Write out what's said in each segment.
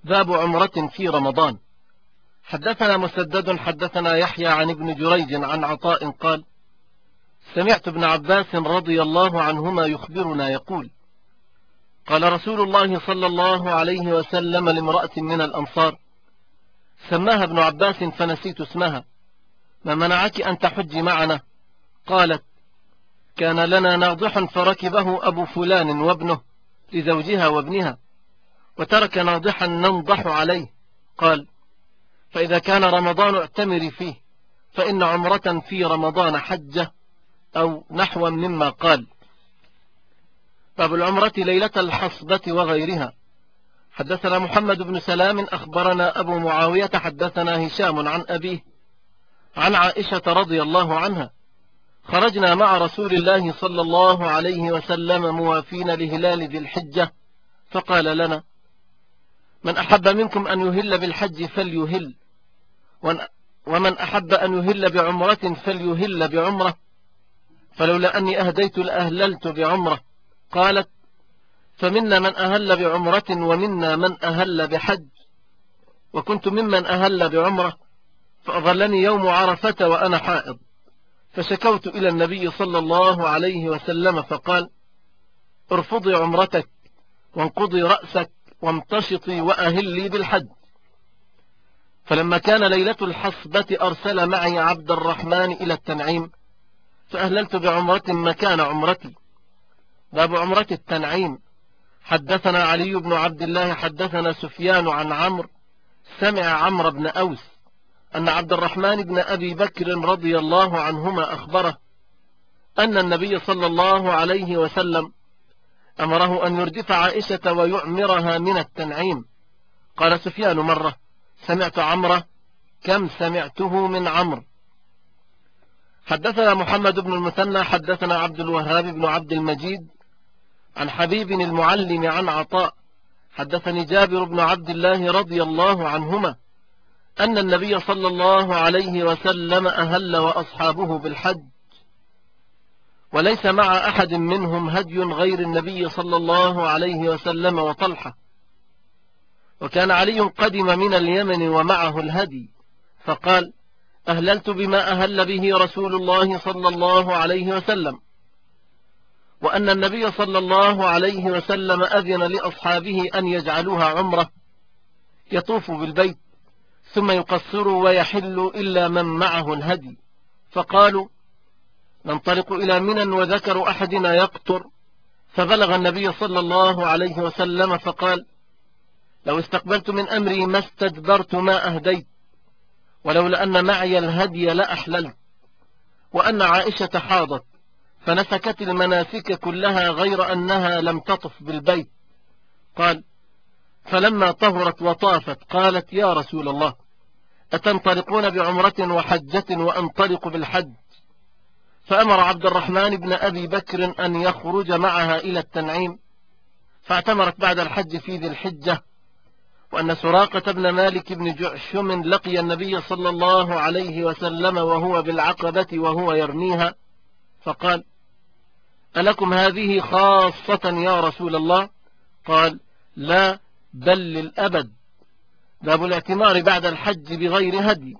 باب عمرة في رمضان. حدثنا مسدد حدثنا يحيى عن ابن جريج عن عطاء قال: سمعت ابن عباس رضي الله عنهما يخبرنا يقول: قال رسول الله صلى الله عليه وسلم لامرأة من الأنصار، سماها ابن عباس فنسيت اسمها: ما منعك أن تحج معنا؟ قالت: كان لنا ناضح فركبه أبو فلان وابنه لزوجها وابنها، وترك ناضحا ننضح عليه. قال: فإذا كان رمضان اعتمري فيه، فإن عمرة في رمضان حجة، أو نحو مما قال. باب العمرة ليلة الحصبة وغيرها. حدثنا محمد بن سلام أخبرنا أبو معاوية حدثنا هشام عن أبيه عن عائشة رضي الله عنها: خرجنا مع رسول الله صلى الله عليه وسلم موافين لهلال ذي الحجة، فقال لنا: من أحب منكم أن يهل بالحج فليهل، ومن أحب أن يهل بعمرة فليهل بعمرة، فلولا أني أهديت لأهللت بعمرة. قالت: فمنا من أهل بعمرة ومنا من أهل بحج، وكنت ممن أهل بعمرة، فأظلني يوم عرفة وأنا حائض، فشكوت إلى النبي صلى الله عليه وسلم فقال: ارفضي عمرتك وانقضي رأسك وامتشطي وأهلي بالحج. فلما كان ليلة الحصبة أرسل معي عبد الرحمن إلى التنعيم، فأهللت بعمرة مكان عمرتي. باب عمرة التنعيم. حدثنا علي بن عبد الله حدثنا سفيان عن عمرو سمع عمرو بن أوس أن عبد الرحمن بن أبي بكر رضي الله عنهما أخبره أن النبي صلى الله عليه وسلم أمره أن يردف عائشة ويعمرها من التنعيم. قال سفيان مرة: سمعت عمرو كم سمعته من عمرو. حدثنا محمد بن المثنى حدثنا عبد الوهاب بن عبد المجيد عن حبيب المعلم عن عطاء حدثني جابر بن عبد الله رضي الله عنهما أن النبي صلى الله عليه وسلم أهل وأصحابه بالحج، وليس مع أحد منهم هدي غير النبي صلى الله عليه وسلم وطلحة، وكان علي قدم من اليمن ومعه الهدي، فقال: أهللت بما أهل به رسول الله صلى الله عليه وسلم، وأن النبي صلى الله عليه وسلم أذن لأصحابه أن يجعلوها عمرة، يطوف بالبيت ثم يقصر ويحل إلا من معه الهدي. فقالوا: ننطلق إلى منى وذكر أحدنا يقطر، فبلغ النبي صلى الله عليه وسلم فقال: لو استقبلت من أمري ما استدبرت ما أهديت، ولولا أن معي الهدي لأحللت، وأن عائشة حاضت فنسكت المناسك كلها غير أنها لم تطف بالبيت. قال: فلما طهرت وطافت قالت: يا رسول الله، أتنطلقون بعمرة وحجة وأنطلق بالحج؟ فأمر عبد الرحمن بن أبي بكر أن يخرج معها إلى التنعيم، فاعتمرت بعد الحج في ذي الحجة. وأن سراقة بن مالك بن جعشم لقي النبي صلى الله عليه وسلم وهو بالعقبة وهو يرميها، فقال: ألكم هذه خاصة يا رسول الله؟ قال: لا، بل للأبد. باب الاعتمار بعد الحج بغير هدي.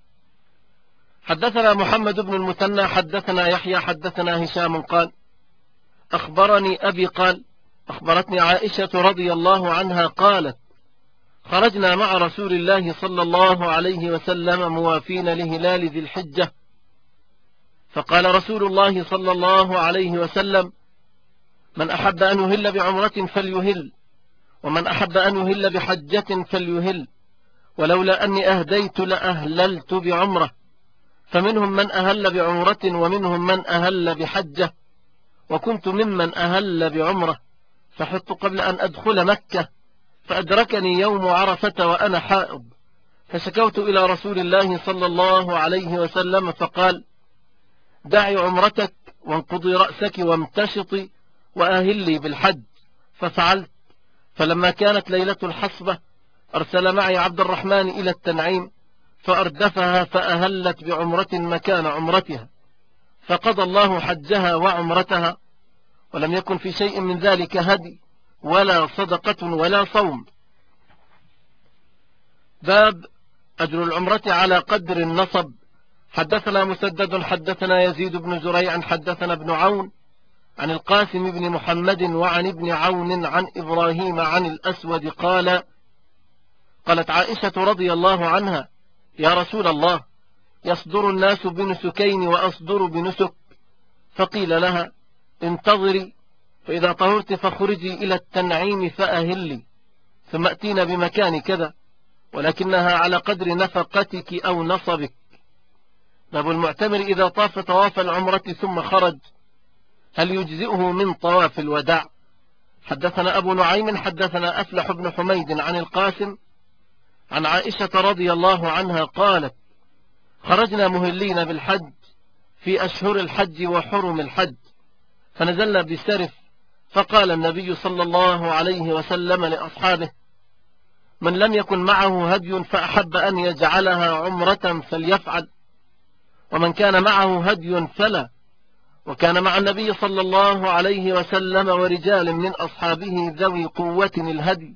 حدثنا محمد بن المثنى حدثنا يحيى حدثنا هشام قال: أخبرني أبي قال: أخبرتني عائشة رضي الله عنها قالت: خرجنا مع رسول الله صلى الله عليه وسلم موافين لهلال ذي الحجة، فقال رسول الله صلى الله عليه وسلم: من أحب أن يهل بعمرة فليهل، ومن أحب أن يهل بحجة فليهل، ولولا أني أهديت لأهللت بعمرة، فمنهم من أهل بعمرة ومنهم من أهل بحجة، وكنت ممن أهل بعمرة، فحط قبل أن أدخل مكة، فأدركني يوم عرفة وأنا حائض، فشكوت إلى رسول الله صلى الله عليه وسلم فقال: دعي عمرتك وانقضي رأسك وامتشطي وأهلي بالحج. ففعلت. فلما كانت ليلة الحصبة أرسل معي عبد الرحمن إلى التنعيم، فأردفها فأهلت بعمرة مكان عمرتها، فقضى الله حجها وعمرتها، ولم يكن في شيء من ذلك هدي ولا صدقة ولا صوم. باب أجر العمرة على قدر النصب. حدثنا مسدد حدثنا يزيد بن زريع حدثنا ابن عون عن القاسم بن محمد وعن ابن عون عن إبراهيم عن الأسود قالت عائشة رضي الله عنها: يا رسول الله، يصدر الناس بنسكين وأصدر بنسك. فقيل لها: انتظري، فإذا طهرت فخرجي إلى التنعيم فأهلي، ثم أتينا بمكان كذا، ولكنها على قدر نفقتك أو نصبك. باب المعتمر إذا طاف طواف العمرة ثم خرج، هل يجزئه من طواف الوداع؟ حدثنا أبو نعيم حدثنا أفلح بن حميد عن القاسم عن عائشة رضي الله عنها قالت: خرجنا مهلين بالحج في أشهر الحج وحرم الحج، فنزلنا بسرف، فقال النبي صلى الله عليه وسلم لأصحابه: من لم يكن معه هدي فأحب أن يجعلها عمرة فليفعل، ومن كان معه هدي فلا. وكان مع النبي صلى الله عليه وسلم ورجال من أصحابه ذوي قوة الهدي،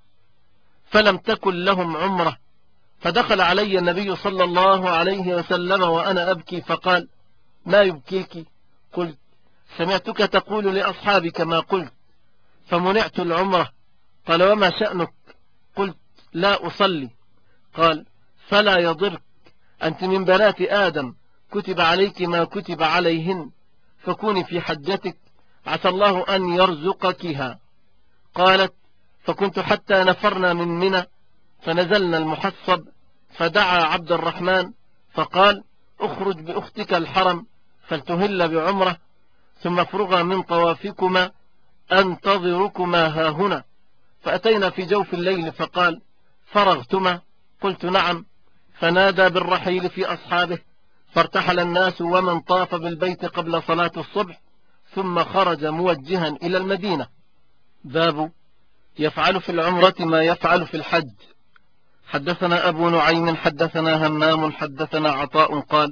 فلم تكن لهم عمرة، فدخل علي النبي صلى الله عليه وسلم وأنا أبكي، فقال: ما يبكيك؟ قلت: سمعتك تقول لأصحابك ما قلت، فمنعت العمرة. قال: وما شأنك؟ قلت: لا أصلي. قال: فلا يضرك، أنت من بنات آدم، كتب عليك ما كتب عليهن، فكوني في حجتك، عسى الله أن يرزقكها. قالت: فكنت حتى نفرنا من منى، فنزلنا المحصب، فدعا عبد الرحمن فقال: اخرج بأختك الحرم فلتهل بعمرة، ثم افرغا من طوافكما أنتظركما هاهنا. فأتينا في جوف الليل فقال: فرغتما؟ قلت: نعم. فنادى بالرحيل في أصحابه، فارتحل الناس ومن طاف بالبيت قبل صلاة الصبح، ثم خرج موجها إلى المدينة. باب يفعل في العمرة ما يفعل في الحج. حدثنا أبو نعيم حدثنا همام حدثنا عطاء قال: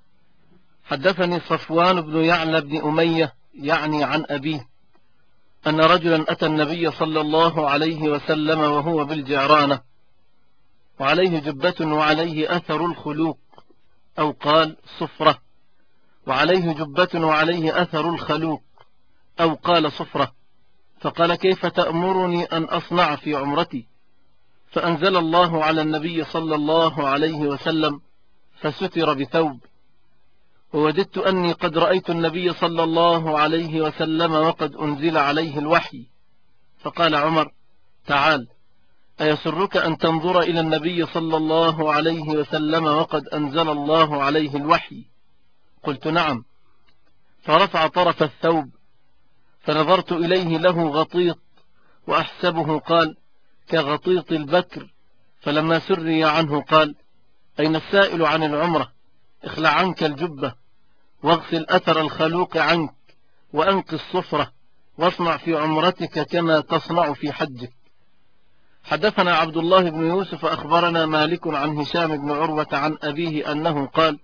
حدثني صفوان بن يعلى بن أمية يعني عن أبيه أن رجلا أتى النبي صلى الله عليه وسلم وهو بالجعرانة، وعليه جبة وعليه أثر الخلوق، أو قال صفرة، وعليه جبة وعليه أثر الخلوق، أو قال صفرة. فقال: كيف تأمرني أن أصنع في عمرتي؟ فأنزل الله على النبي صلى الله عليه وسلم فستر بثوب. ووددت أني قد رأيت النبي صلى الله عليه وسلم وقد أنزل عليه الوحي. فقال عمر: تعال، أيسرك أن تنظر إلى النبي صلى الله عليه وسلم وقد أنزل الله عليه الوحي؟ قلت: نعم. فرفع طرف الثوب، فنظرت إليه له غطيط، وأحسبه قال: كغطيط البكر. فلما سري عنه قال: أين السائل عن العمرة؟ اخلع عنك الجبة، واغسل أثر الخلوق عنك، وأنق الصفرة، واصنع في عمرتك كما تصنع في حجك. حدثنا عبد الله بن يوسف أخبرنا مالك عن هشام بن عروة عن أبيه أنه قال: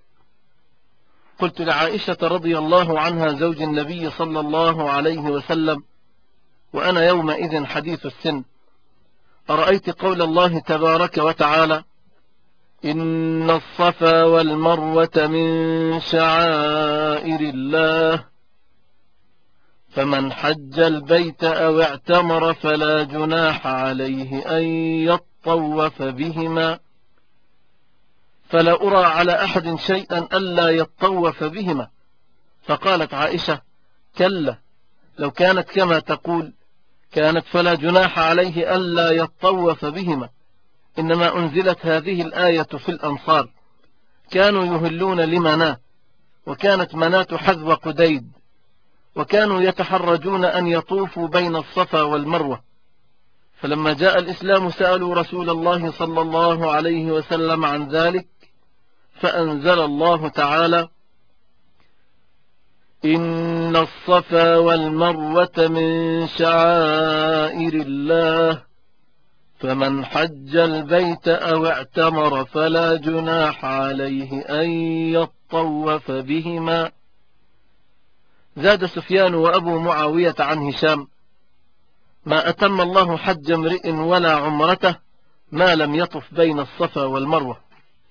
قلت لعائشة رضي الله عنها زوج النبي صلى الله عليه وسلم وأنا يومئذ حديث السن: أرأيت قول الله تبارك وتعالى: إن الصفا والمروة من شعائر الله، فمن حج البيت أو اعتمر فلا جناح عليه أن يطوف بهما، فلا أرى على أحد شيئا ألا يطوف بهما. فقالت عائشة: كلا، لو كانت كما تقول كانت فلا جناح عليه ألا يطوف بهما، إنما أنزلت هذه الآية في الأنصار، كانوا يهلون لمناه، وكانت مناة حذو قديد، وكانوا يتحرجون أن يطوفوا بين الصفا والمروة. فلما جاء الإسلام سألوا رسول الله صلى الله عليه وسلم عن ذلك، فأنزل الله تعالى: إن الصفا والمروة من شعائر الله، فمن حج البيت أو اعتمر فلا جناح عليه أن يطوف بهما. زاد سفيان وأبو معاوية عن هشام: ما أتم الله حج امرئ ولا عمرته ما لم يطف بين الصفا والمروة.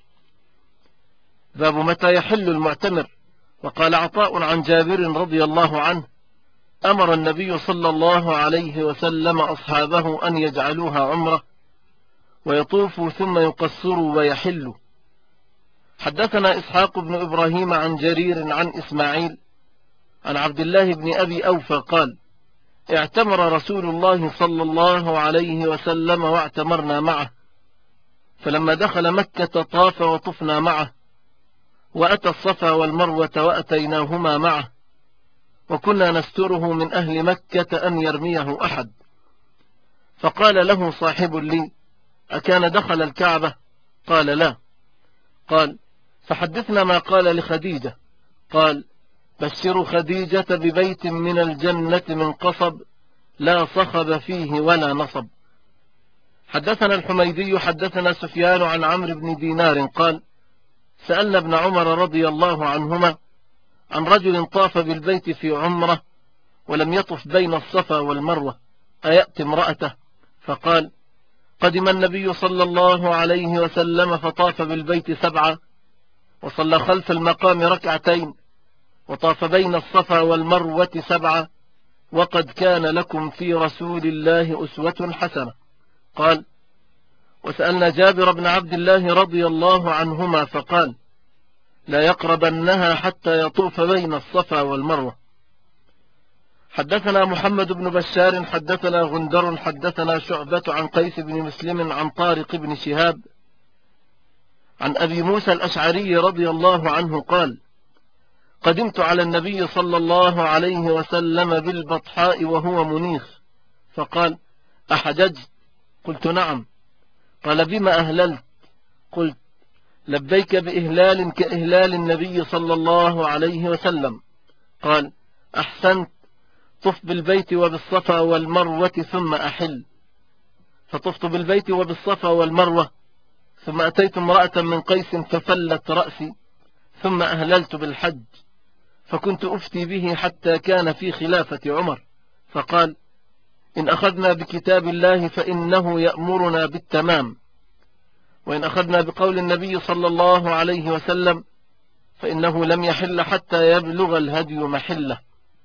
باب متى يحل المعتمر. وقال عطاء عن جابر رضي الله عنه: أمر النبي صلى الله عليه وسلم أصحابه أن يجعلوها عمرة ويطوفوا ثم يقصروا ويحلوا. حدثنا إسحاق بن إبراهيم عن جرير عن إسماعيل عن عبد الله بن أبي أوفى قال: اعتمر رسول الله صلى الله عليه وسلم واعتمرنا معه، فلما دخل مكة طاف وطفنا معه، وأتى الصفا والمروة وأتيناهما معه، وكنا نستره من أهل مكة أن يرميه أحد. فقال له صاحب لي: أكان دخل الكعبة؟ قال: لا. قال: فحدثنا ما قال لخديجة. قال: بشروا خديجة ببيت من الجنة من قصب لا صخب فيه ولا نصب. حدثنا الحميدي حدثنا سفيان عن عمرو بن دينار قال: سألنا ابن عمر رضي الله عنهما عن رجل طاف بالبيت في عمره ولم يطف بين الصفا والمروة أيأتي امرأته؟ فقال: قدم النبي صلى الله عليه وسلم فطاف بالبيت 7 وصلى خلف المقام 2 ركعتين وطاف بين الصفا والمروة 7 وقد كان لكم في رسول الله أسوة حسنة. قال: وسألنا جابر بن عبد الله رضي الله عنهما فقال: لا يقربنها حتى يطوف بين الصفا والمروة. حدثنا محمد بن بشار حدثنا غندر حدثنا شعبة عن قيس بن مسلم عن طارق بن شهاب عن أبي موسى الأشعري رضي الله عنه قال: قدمت على النبي صلى الله عليه وسلم بالبطحاء وهو منيخ، فقال: أحججت؟ قلت: نعم. قال: بما أهللت؟ قلت: لبيك بإهلال كإهلال النبي صلى الله عليه وسلم. قال: أحسنت، طف بالبيت وبالصفا والمروة ثم أحل. فطفت بالبيت وبالصفا والمروة، ثم أتيت امرأة من قيس ففلت رأسي، ثم أهللت بالحج، فكنت أفتي به حتى كان في خلافة عمر، فقال: إن أخذنا بكتاب الله فإنه يأمرنا بالتمام، وإن أخذنا بقول النبي صلى الله عليه وسلم فإنه لم يحل حتى يبلغ الهدي محله.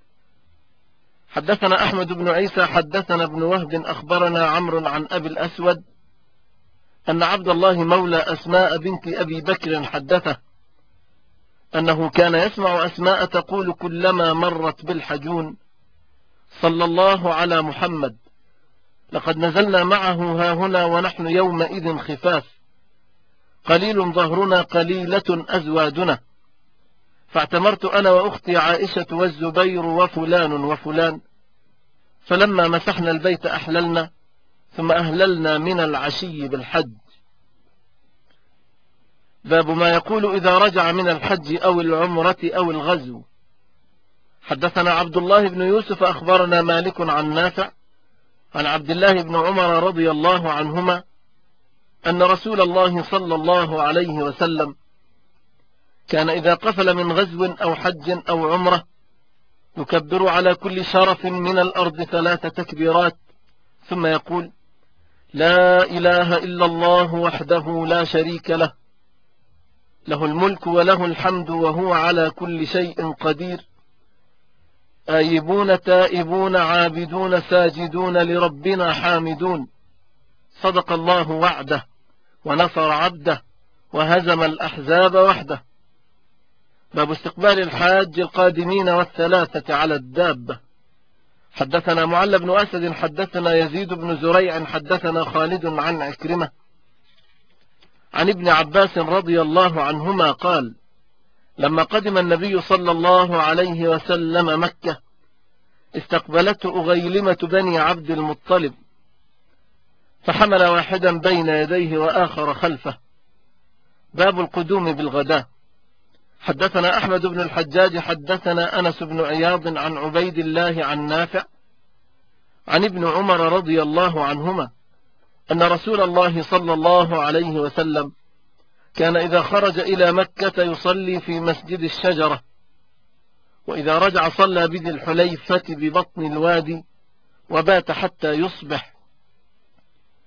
حدثنا أحمد بن عيسى حدثنا ابن وهب أخبرنا عمرو عن أبي الأسود أن عبد الله مولى أسماء بنت أبي بكر حدثه أنه كان يسمع أسماء تقول كلما مرت بالحجون: صلى الله على محمد، لقد نزلنا معه هاهنا ونحن يومئذ خفاف، قليل ظهرنا قليلة أزوادنا. فاعتمرت أنا وأختي عائشة والزبير وفلان وفلان، فلما مسحنا البيت أحللنا، ثم أهللنا من العشي بالحج. باب ما يقول إذا رجع من الحج أو العمرة أو الغزو. حدثنا عبد الله بن يوسف أخبرنا مالك عن نافع عن عبد الله بن عمر رضي الله عنهما أن رسول الله صلى الله عليه وسلم كان إذا قفل من غزو أو حج أو عمرة يكبر على كل شرف من الأرض 3 تكبيرات، ثم يقول: لا إله إلا الله وحده لا شريك له، له الملك وله الحمد وهو على كل شيء قدير، آيبون تائبون عابدون ساجدون لربنا حامدون، صدق الله وعده ونصر عبده وهزم الأحزاب وحده. باب استقبال الحاج القادمين 3 على الدابة. حدثنا معل بن أسد حدثنا يزيد بن زريع حدثنا خالد عن عكرمة عن ابن عباس رضي الله عنهما قال: لما قدم النبي صلى الله عليه وسلم مكة استقبلته أغيلمة بني عبد المطلب، فحمل واحدا بين يديه وآخر خلفه. باب القدوم بالغداء. حدثنا أحمد بن الحجاج حدثنا أنس بن عياض عن عبيد الله عن نافع عن ابن عمر رضي الله عنهما أن رسول الله صلى الله عليه وسلم كان إذا خرج إلى مكة يصلي في مسجد الشجرة، وإذا رجع صلى بذي الحليفة ببطن الوادي وبات حتى يصبح.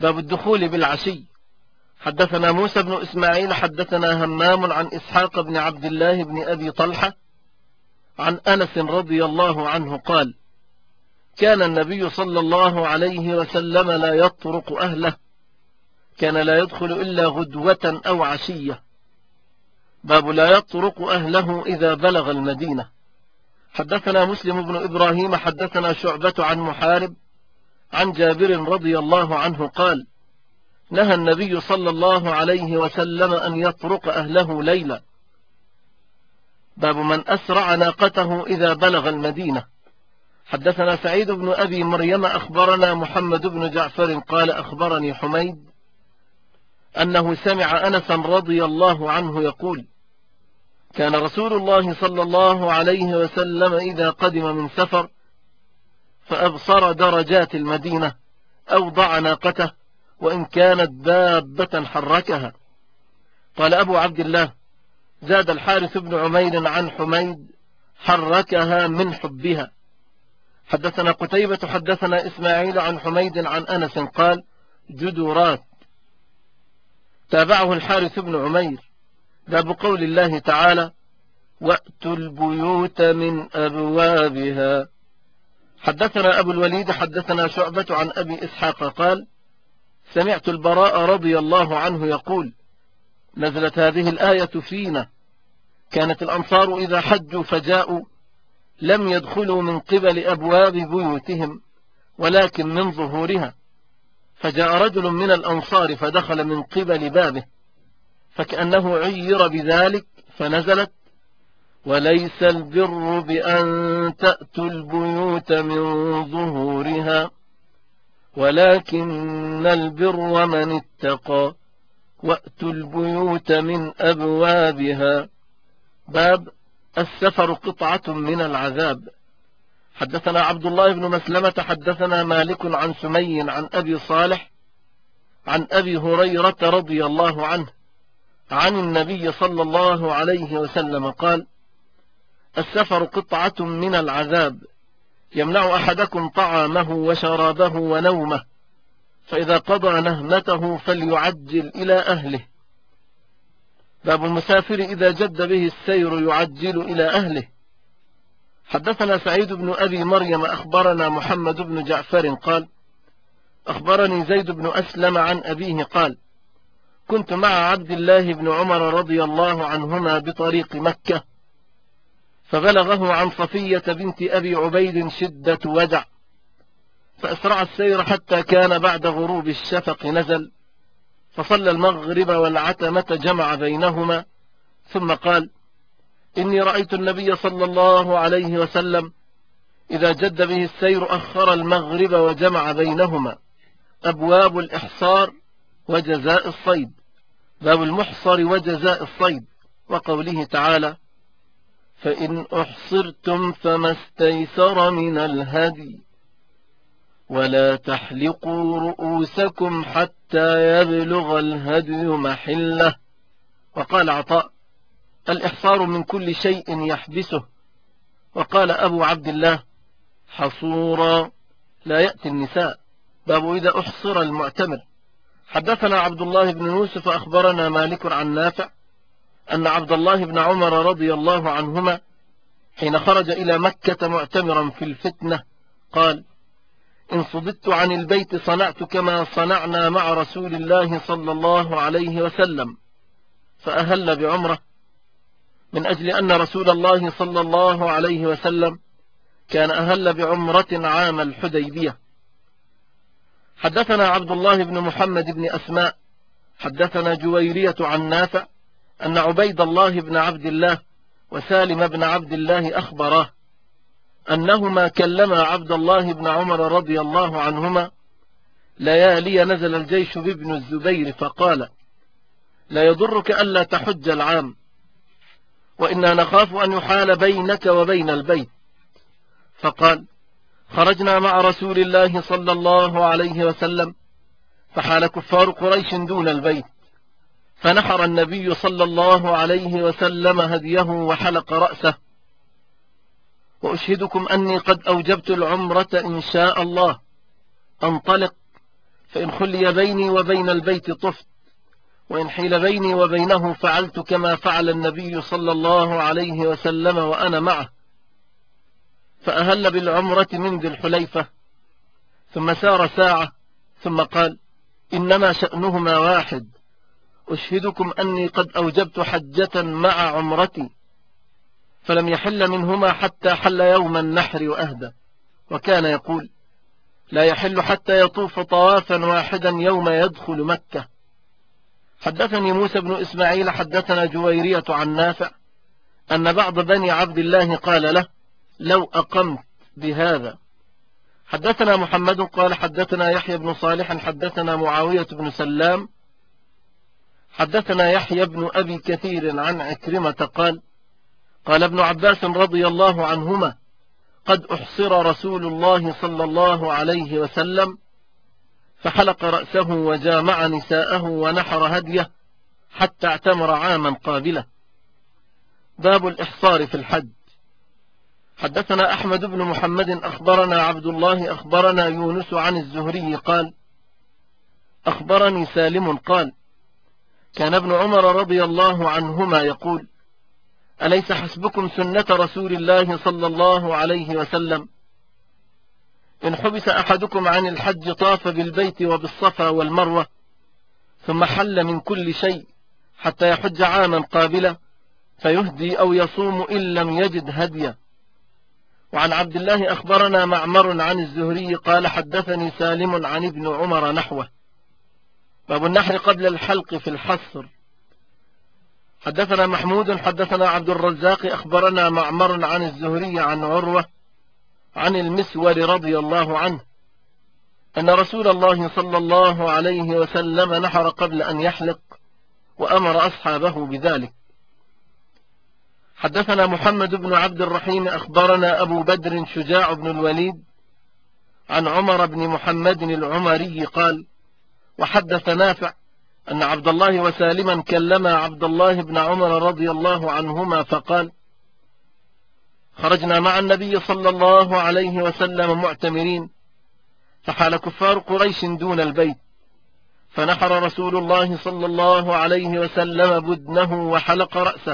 باب الدخول بالعشي. حدثنا موسى بن إسماعيل حدثنا همام عن إسحاق بن عبد الله بن أبي طلحة عن أنس رضي الله عنه قال: كان النبي صلى الله عليه وسلم لا يطرق أهله، كان لا يدخل إلا غدوة أو عشية. باب لا يطرق أهله إذا بلغ المدينة. حدثنا مسلم بن إبراهيم حدثنا شعبة عن محارب عن جابر رضي الله عنه قال: نهى النبي صلى الله عليه وسلم أن يطرق أهله ليلا. باب من أسرع ناقته إذا بلغ المدينة. حدثنا سعيد بن أبي مريم أخبرنا محمد بن جعفر قال: أخبرني حميد أنه سمع أنسا رضي الله عنه يقول: كان رسول الله صلى الله عليه وسلم إذا قدم من سفر فأبصر درجات المدينة أوضع ناقته وإن كانت دابة حركها. قال أبو عبد الله: زاد الحارث بن عمير عن حميد: حركها من حبها. حدثنا قتيبة حدثنا إسماعيل عن حميد عن أنس قال: جدرات. تابعه الحارث بن عمير. باب قول الله تعالى: وأتوا البيوت من أبوابها. حدثنا أبو الوليد حدثنا شعبة عن أبي إسحاق قال: سمعت البراء رضي الله عنه يقول: نزلت هذه الآية فينا، كانت الأنصار إذا حجوا فجاءوا لم يدخلوا من قبل أبواب بيوتهم ولكن من ظهورها، فجاء رجل من الأنصار فدخل من قبل بابه فكأنه عير بذلك، فنزلت: وليس البر بأن تأتوا البيوت من ظهورها ولكن البر من اتقى وأتوا البيوت من أبوابها. باب السفر قطعة من العذاب. حدثنا عبد الله بن مسلمة حدثنا مالك عن سمي عن أبي صالح عن أبي هريرة رضي الله عنه عن النبي صلى الله عليه وسلم قال: السفر قطعة من العذاب، يمنع أحدكم طعامه وشرابه ونومه، فإذا قضى نهمته فليعجل إلى أهله. باب المسافر إذا جد به السير يعجل إلى أهله. حدثنا سعيد بن أبي مريم أخبرنا محمد بن جعفر قال: أخبرني زيد بن أسلم عن أبيه قال: كنت مع عبد الله بن عمر رضي الله عنهما بطريق مكة، فبلغه عن صفية بنت أبي عبيد شدة وجع، فأسرع السير حتى كان بعد غروب الشفق نزل، فصلى المغرب والعتمة جمع بينهما، ثم قال: إني رأيت النبي صلى الله عليه وسلم إذا جد به السير أخر المغرب وجمع بينهما. أبواب الإحصار وجزاء الصيد. باب المحصر وجزاء الصيد، وقوله تعالى: فإن أحصرتم فما استيسر من الهدي ولا تحلقوا رؤوسكم حتى يبلغ الهدي محله. وقال عطاء: الإحصار من كل شيء يحبسه. وقال أبو عبد الله: حصورا لا يأتي النساء. باب إذا أحصر المعتمر. حدثنا عبد الله بن يوسف أخبرنا مالك عن نافع أن عبد الله بن عمر رضي الله عنهما حين خرج إلى مكة معتمرا في الفتنة قال: إن صددت عن البيت صنعت كما صنعنا مع رسول الله صلى الله عليه وسلم، فأهل بعمرة، من أجل أن رسول الله صلى الله عليه وسلم كان أهل بعمرة عام الحديبية. حدثنا عبد الله بن محمد بن أسماء حدثنا جويرية عن نافع أن عبيد الله بن عبد الله وسالم بن عبد الله أخبراه أنهما كلما عبد الله بن عمر رضي الله عنهما ليالي نزل الجيش بابن الزبير فقال: لا يضرك ألا تحج العام، وإنا نخاف أن يحال بينك وبين البيت. فقال: خرجنا مع رسول الله صلى الله عليه وسلم فحال كفار قريش دون البيت، فنحر النبي صلى الله عليه وسلم هديه وحلق رأسه. وأشهدكم أني قد أوجبت العمرة إن شاء الله، أنطلق فإن خلي بيني وبين البيت طفت، وإن حيل بيني وبينه فعلت كما فعل النبي صلى الله عليه وسلم وأنا معه، فأهل بالعمرة من ذي الحليفة، ثم سار ساعة ثم قال: إنما شأنهما واحد، أشهدكم أني قد أوجبت حجة مع عمرتي، فلم يحل منهما حتى حل يوم النحر وأهدى. وكان يقول: لا يحل حتى يطوف طوافا واحدا يوم يدخل مكة. حدثني موسى بن إسماعيل حدثنا جويرية عن نافع أن بعض بني عبد الله قال له: لو أقمت بهذا. حدثنا محمد قال حدثنا يحيى بن صالح حدثنا معاوية بن سلام حدثنا يحيى بن أبي كثير عن عكرمة قال: قال ابن عباس رضي الله عنهما: قد أحصر رسول الله صلى الله عليه وسلم فحلق رأسه وجامع نساءه ونحر هديه حتى اعتمر عاما قابلة. باب الإحصار في الحج. حدثنا أحمد بن محمد أخبرنا عبد الله أخبرنا يونس عن الزهري قال: أخبرني سالم قال: كان ابن عمر رضي الله عنهما يقول: أليس حسبكم سنة رسول الله صلى الله عليه وسلم؟ إن حبس أحدكم عن الحج طاف بالبيت وبالصفا والمروة، ثم حل من كل شيء حتى يحج عاما قابلا، فيهدي أو يصوم إن لم يجد هديا. وعن عبد الله أخبرنا معمر عن الزهري قال: حدثني سالم عن ابن عمر نحوه. باب النحر قبل الحلق في الحصر. حدثنا محمود حدثنا عبد الرزاق أخبرنا معمر عن الزهري عن عروة عن المسور رضي الله عنه أن رسول الله صلى الله عليه وسلم نحر قبل أن يحلق، وأمر أصحابه بذلك. حدثنا محمد بن عبد الرحيم أخبرنا أبو بدر شجاع بن الوليد عن عمر بن محمد العمري قال: وحدث نافع أن عبد الله وسالما كلما عبد الله بن عمر رضي الله عنهما فقال: خرجنا مع النبي صلى الله عليه وسلم معتمرين، فحال كفار قريش دون البيت، فنحر رسول الله صلى الله عليه وسلم بدنه وحلق رأسه.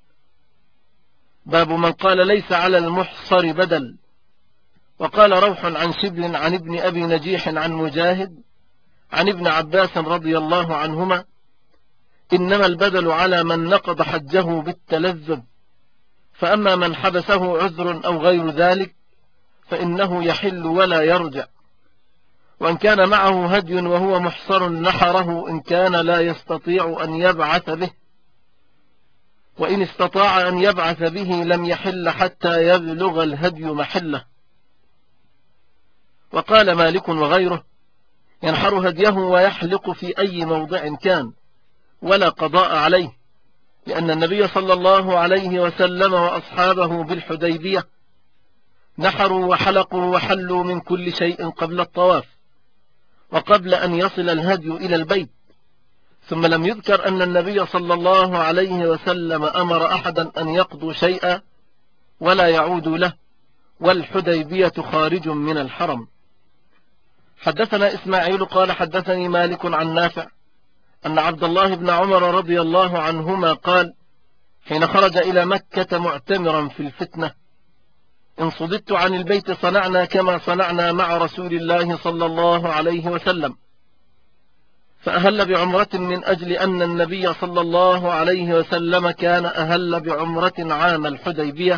باب من قال ليس على المحصر بدل. وقال روح عن شبل عن ابن أبي نجيح عن مجاهد عن ابن عباس رضي الله عنهما: إنما البدل على من نقض حجه بالتلذذ، فأما من حبسه عذر أو غير ذلك فإنه يحل ولا يرجع، وإن كان معه هدي وهو محصر نحره إن كان لا يستطيع أن يبعث به، وإن استطاع أن يبعث به لم يحل حتى يبلغ الهدي محله. وقال مالك وغيره: ينحر هديه ويحلق في أي موضع كان ولا قضاء عليه، لأن النبي صلى الله عليه وسلم وأصحابه بالحديبية نحروا وحلقوا وحلوا من كل شيء قبل الطواف وقبل أن يصل الهدي إلى البيت، ثم لم يذكر أن النبي صلى الله عليه وسلم أمر أحدا أن يقضوا شيئا ولا يعود له، والحديبية خارج من الحرم. حدثنا إسماعيل قال حدثني مالك عن نافع أن عبد الله بن عمر رضي الله عنهما قال: حين خرج إلى مكة معتمرا في الفتنة: إن صددت عن البيت صنعنا كما صنعنا مع رسول الله صلى الله عليه وسلم، فأهل بعمرة من أجل أن النبي صلى الله عليه وسلم كان أهل بعمرة عام الحديبية.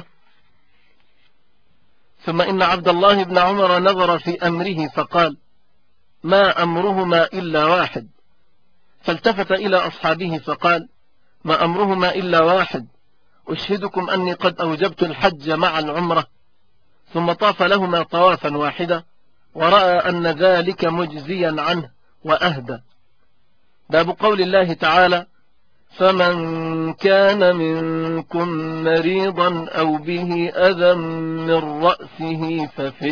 ثم إن عبد الله بن عمر نظر في أمره فقال: ما أمرهما إلا واحد، فالتفت إلى أصحابه فقال: ما أمرهما إلا واحد، أشهدكم أني قد أوجبت الحج مع العمرة. ثم طاف لهما طوافا واحدا، ورأى أن ذلك مجزيا عنه وأهدى. باب قول الله تعالى: فمن كان منكم مريضا أو به أذى من رأسه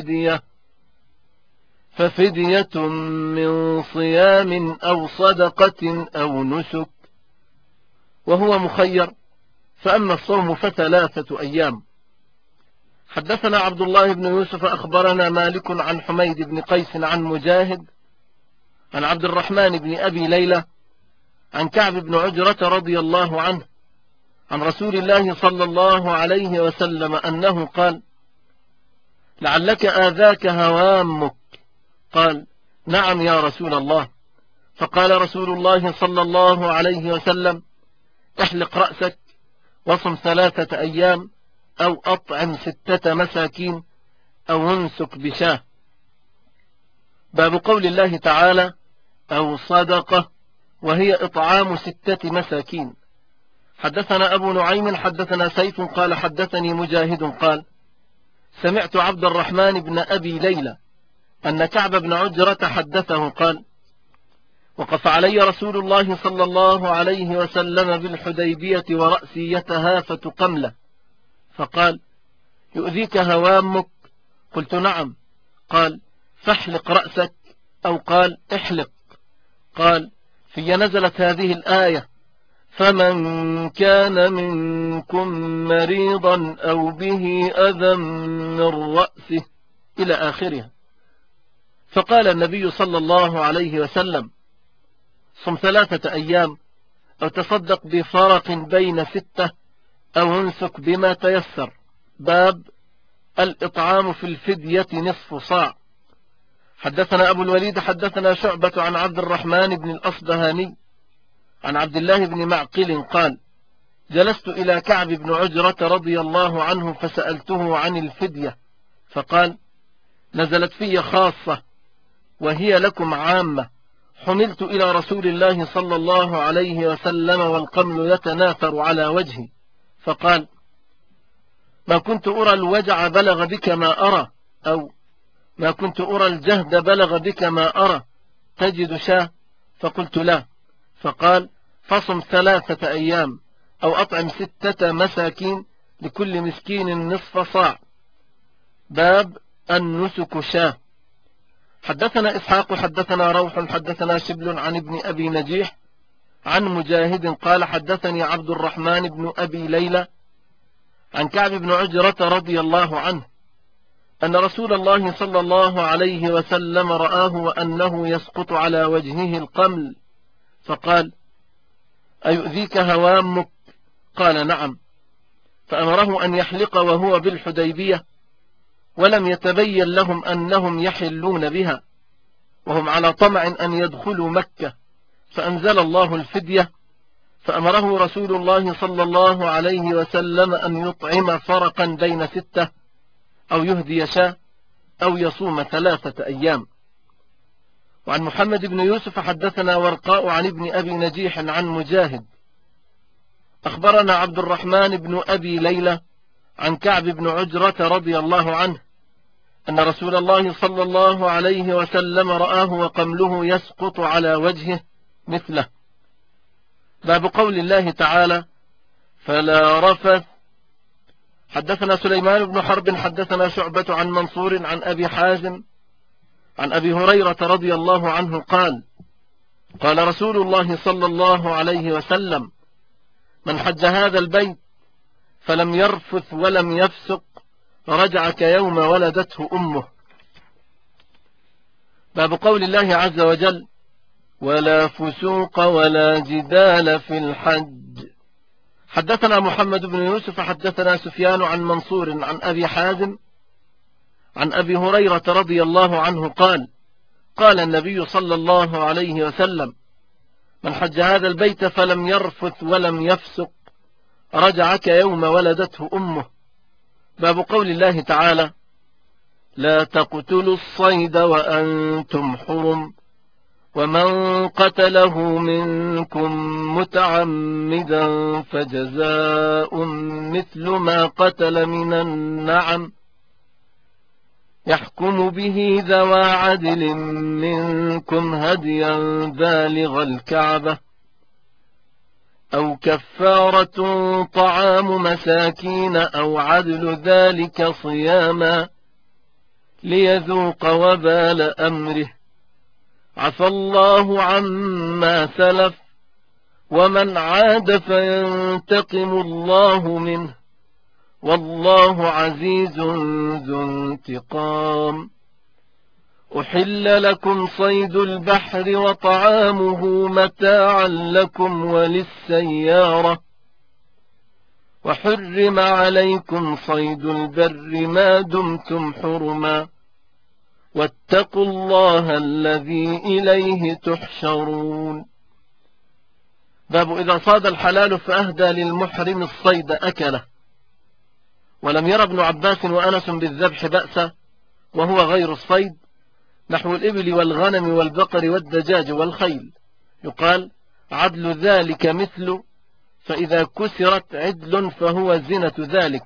ففدية من صيام أو صدقة أو نسك، وهو مخير، فأما الصوم ف3 أيام. حدثنا عبد الله بن يوسف أخبرنا مالك عن حميد بن قيس عن مجاهد عن عبد الرحمن بن أبي ليلى عن كعب بن عجرة رضي الله عنه عن رسول الله صلى الله عليه وسلم أنه قال: لعلك آذاك هوامك. قال: نعم يا رسول الله. فقال رسول الله صلى الله عليه وسلم: احلق رأسك وصم 3 أيام أو أطعم 6 مساكين أو انسك بشاه. باب قول الله تعالى: أو صدقة، وهي إطعام 6 مساكين. حدثنا أبو نعيم حدثنا سيف قال حدثني مجاهد قال: سمعت عبد الرحمن بن أبي ليلى أن كعب بن عجرة حدثه قال: وقف علي رسول الله صلى الله عليه وسلم بالحديبية ورأسي يتهافت قملة، فقال: يؤذيك هوامك؟ قلت: نعم. قال: فاحلق رأسك، أو قال: احلق. قال: في نزلت هذه الآية: فمن كان منكم مريضا أو به أذى من رأسه إلى آخرها. فقال النبي صلى الله عليه وسلم: صم 3 أيام أو تصدق بفرق بين 6 أو انسك بما تيسر. باب الإطعام في الفدية نصف صاع. حدثنا أبو الوليد حدثنا شعبة عن عبد الرحمن بن الأصبهاني عن عبد الله بن معقل قال: جلست إلى كعب بن عجرة رضي الله عنه فسألته عن الفدية، فقال: نزلت في خاصة وهي لكم عامة. حملت إلى رسول الله صلى الله عليه وسلم والقمل يتناثر على وجهي، فقال: ما كنت أرى الوجع بلغ بك ما أرى، أو ما كنت أرى الجهد بلغ بك ما أرى، تجد شاه؟ فقلت: لا. فقال: فصم 3 أيام أو أطعم 6 مساكين لكل مسكين نصف صاع. باب النسك شاه. حدثنا إسحاق حدثنا روح حدثنا شبل عن ابن أبي نجيح عن مجاهد قال: حدثني عبد الرحمن بن أبي ليلى عن كعب بن عجرة رضي الله عنه أن رسول الله صلى الله عليه وسلم رآه وأنه يسقط على وجهه القمل، فقال: أيؤذيك هوامك؟ قال: نعم. فأمره أن يحلق وهو بالحديبية، ولم يتبين لهم أنهم يحلون بها، وهم على طمع أن يدخلوا مكة، فأنزل الله الفدية، فأمره رسول الله صلى الله عليه وسلم أن يطعم فرقا بين 6 أو يهدي شاه أو يصوم 3 أيام. وعن محمد بن يوسف حدثنا ورقاء عن ابن أبي نجيح عن مجاهد أخبرنا عبد الرحمن بن أبي ليلى عن كعب بن عجرة رضي الله عنه أن رسول الله صلى الله عليه وسلم رآه وقمله يسقط على وجهه مثله. باب قول الله تعالى: فلا رفث. حدثنا سليمان بن حرب حدثنا شعبة عن منصور عن أبي حازم عن أبي هريرة رضي الله عنه قال: قال رسول الله صلى الله عليه وسلم: من حج هذا البيت فلم يرفث ولم يفسق رجع كيوم ولدته أمه. باب قول الله عز وجل: ولا فسوق ولا جدال في الحج. حدثنا محمد بن يوسف حدثنا سفيان عن منصور عن أبي حازم عن أبي هريرة رضي الله عنه قال: قال النبي صلى الله عليه وسلم: من حج هذا البيت فلم يرفث ولم يفسق رجع كيوم ولدته أمه. باب قول الله تعالى: لا تقتلوا الصيد وأنتم حرم ومن قتله منكم متعمدا فجزاء مثل ما قتل من النعم يحكم به ذوى عدل منكم هديا بالغ الكعبة أو كفارة طعام مساكين أو عدل ذلك صياما ليذوق وبال أمره عفى الله عما سلف ومن عاد فينتقم الله منه والله عزيز ذو انتقام. أحل لكم صيد البحر وطعامه متاعا لكم وللسيارة وحرم عليكم صيد البر ما دمتم حرما واتقوا الله الذي إليه تحشرون. باب إذا صاد الحلال فأهدى للمحرم الصيد أكله. ولم ير ابن عباس وأنس بالذبح بأسا وهو غير الصيد نحو الإبل والغنم والبقر والدجاج والخيل، يقال عدل ذلك مثل، فإذا كسرت عدل فهو زنة ذلك.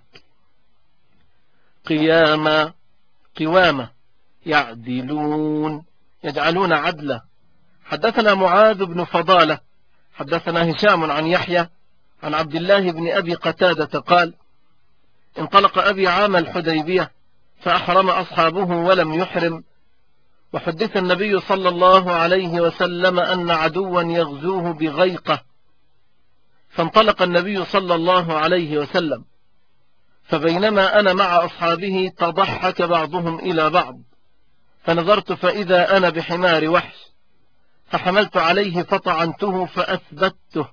قوامة يعدلون يجعلون عدلا. حدثنا معاذ بن فضالة حدثنا هشام عن يحيى عن عبد الله بن أبي قتادة قال انطلق أبي عام الحديبية فأحرم أصحابه ولم يحرم، وحدث النبي صلى الله عليه وسلم أن عدوا يغزوه بغيقة، فانطلق النبي صلى الله عليه وسلم، فبينما أنا مع أصحابه تضحك بعضهم إلى بعض، فنظرت فإذا أنا بحمار وحش، فحملت عليه فطعنته فأثبته،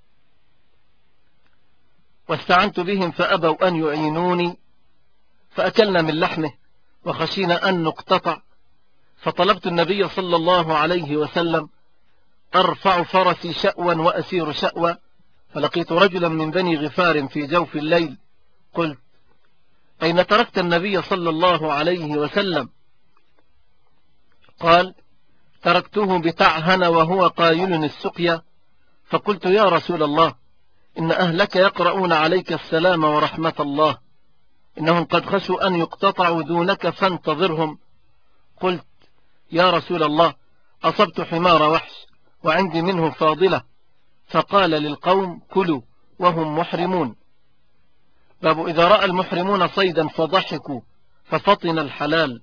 واستعنت بهم فأبوا أن يعينوني، فأكلنا من لحمه وخشينا أن نقتطع، فطلبت النبي صلى الله عليه وسلم أرفع فرسي شأوا وأسير شأوا، فلقيت رجلا من بني غفار في جوف الليل، قلت أين تركت النبي صلى الله عليه وسلم؟ قال تركته بتعهن وهو قايل السقيا، فقلت يا رسول الله إن أهلك يقرؤون عليك السلام ورحمة الله، إنهم قد خشوا أن يقتطعوا دونك فانتظرهم. قلت يا رسول الله أصبت حمار وحش وعندي منه فاضلة، فقال للقوم كلوا وهم محرمون. باب إذا رأى المحرمون صيدا فضحكوا ففطن الحلال.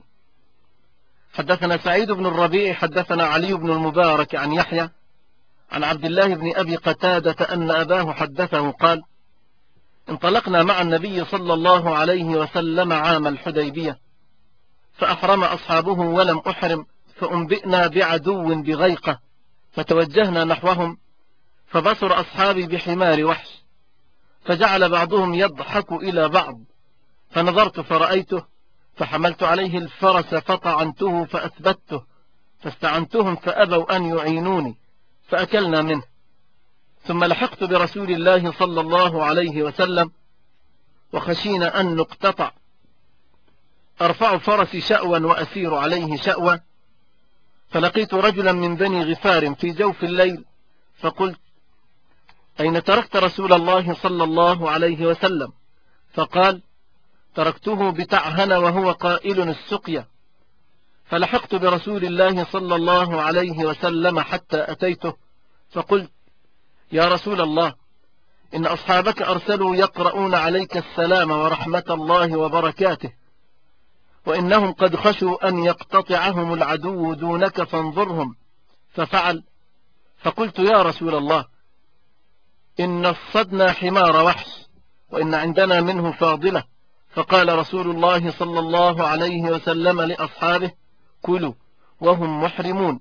حدثنا سعيد بن الربيع حدثنا علي بن المبارك عن يحيى عن عبد الله بن أبي قتادة أن أباه حدثه قال انطلقنا مع النبي صلى الله عليه وسلم عام الحديبية، فأحرم أصحابه ولم أحرم، فأنبئنا بعدو بغيقة، فتوجهنا نحوهم، فبصر أصحابي بحمار وحش، فجعل بعضهم يضحك إلى بعض، فنظرت فرأيته، فحملت عليه الفرس فطعنته فأثبته، فاستعنتهم فأبوا أن يعينوني، فأكلنا منه، ثم لحقت برسول الله صلى الله عليه وسلم، وخشينا أن نقتطع، أرفع فرسي شأوا وأسير عليه شأوا، فلقيت رجلا من بني غفار في جوف الليل، فقلت أين تركت رسول الله صلى الله عليه وسلم؟ فقال تركته بتعهن وهو قائل السقيا، فلحقت برسول الله صلى الله عليه وسلم حتى أتيته، فقلت يا رسول الله إن أصحابك أرسلوا يقرؤون عليك السلام ورحمة الله وبركاته، وإنهم قد خشوا أن يقتطعهم العدو دونك فانظرهم، ففعل. فقلت يا رسول الله إن اصطدنا حمار وحش وإن عندنا منه فاضلة، فقال رسول الله صلى الله عليه وسلم لأصحابه كلوا وهم محرمون.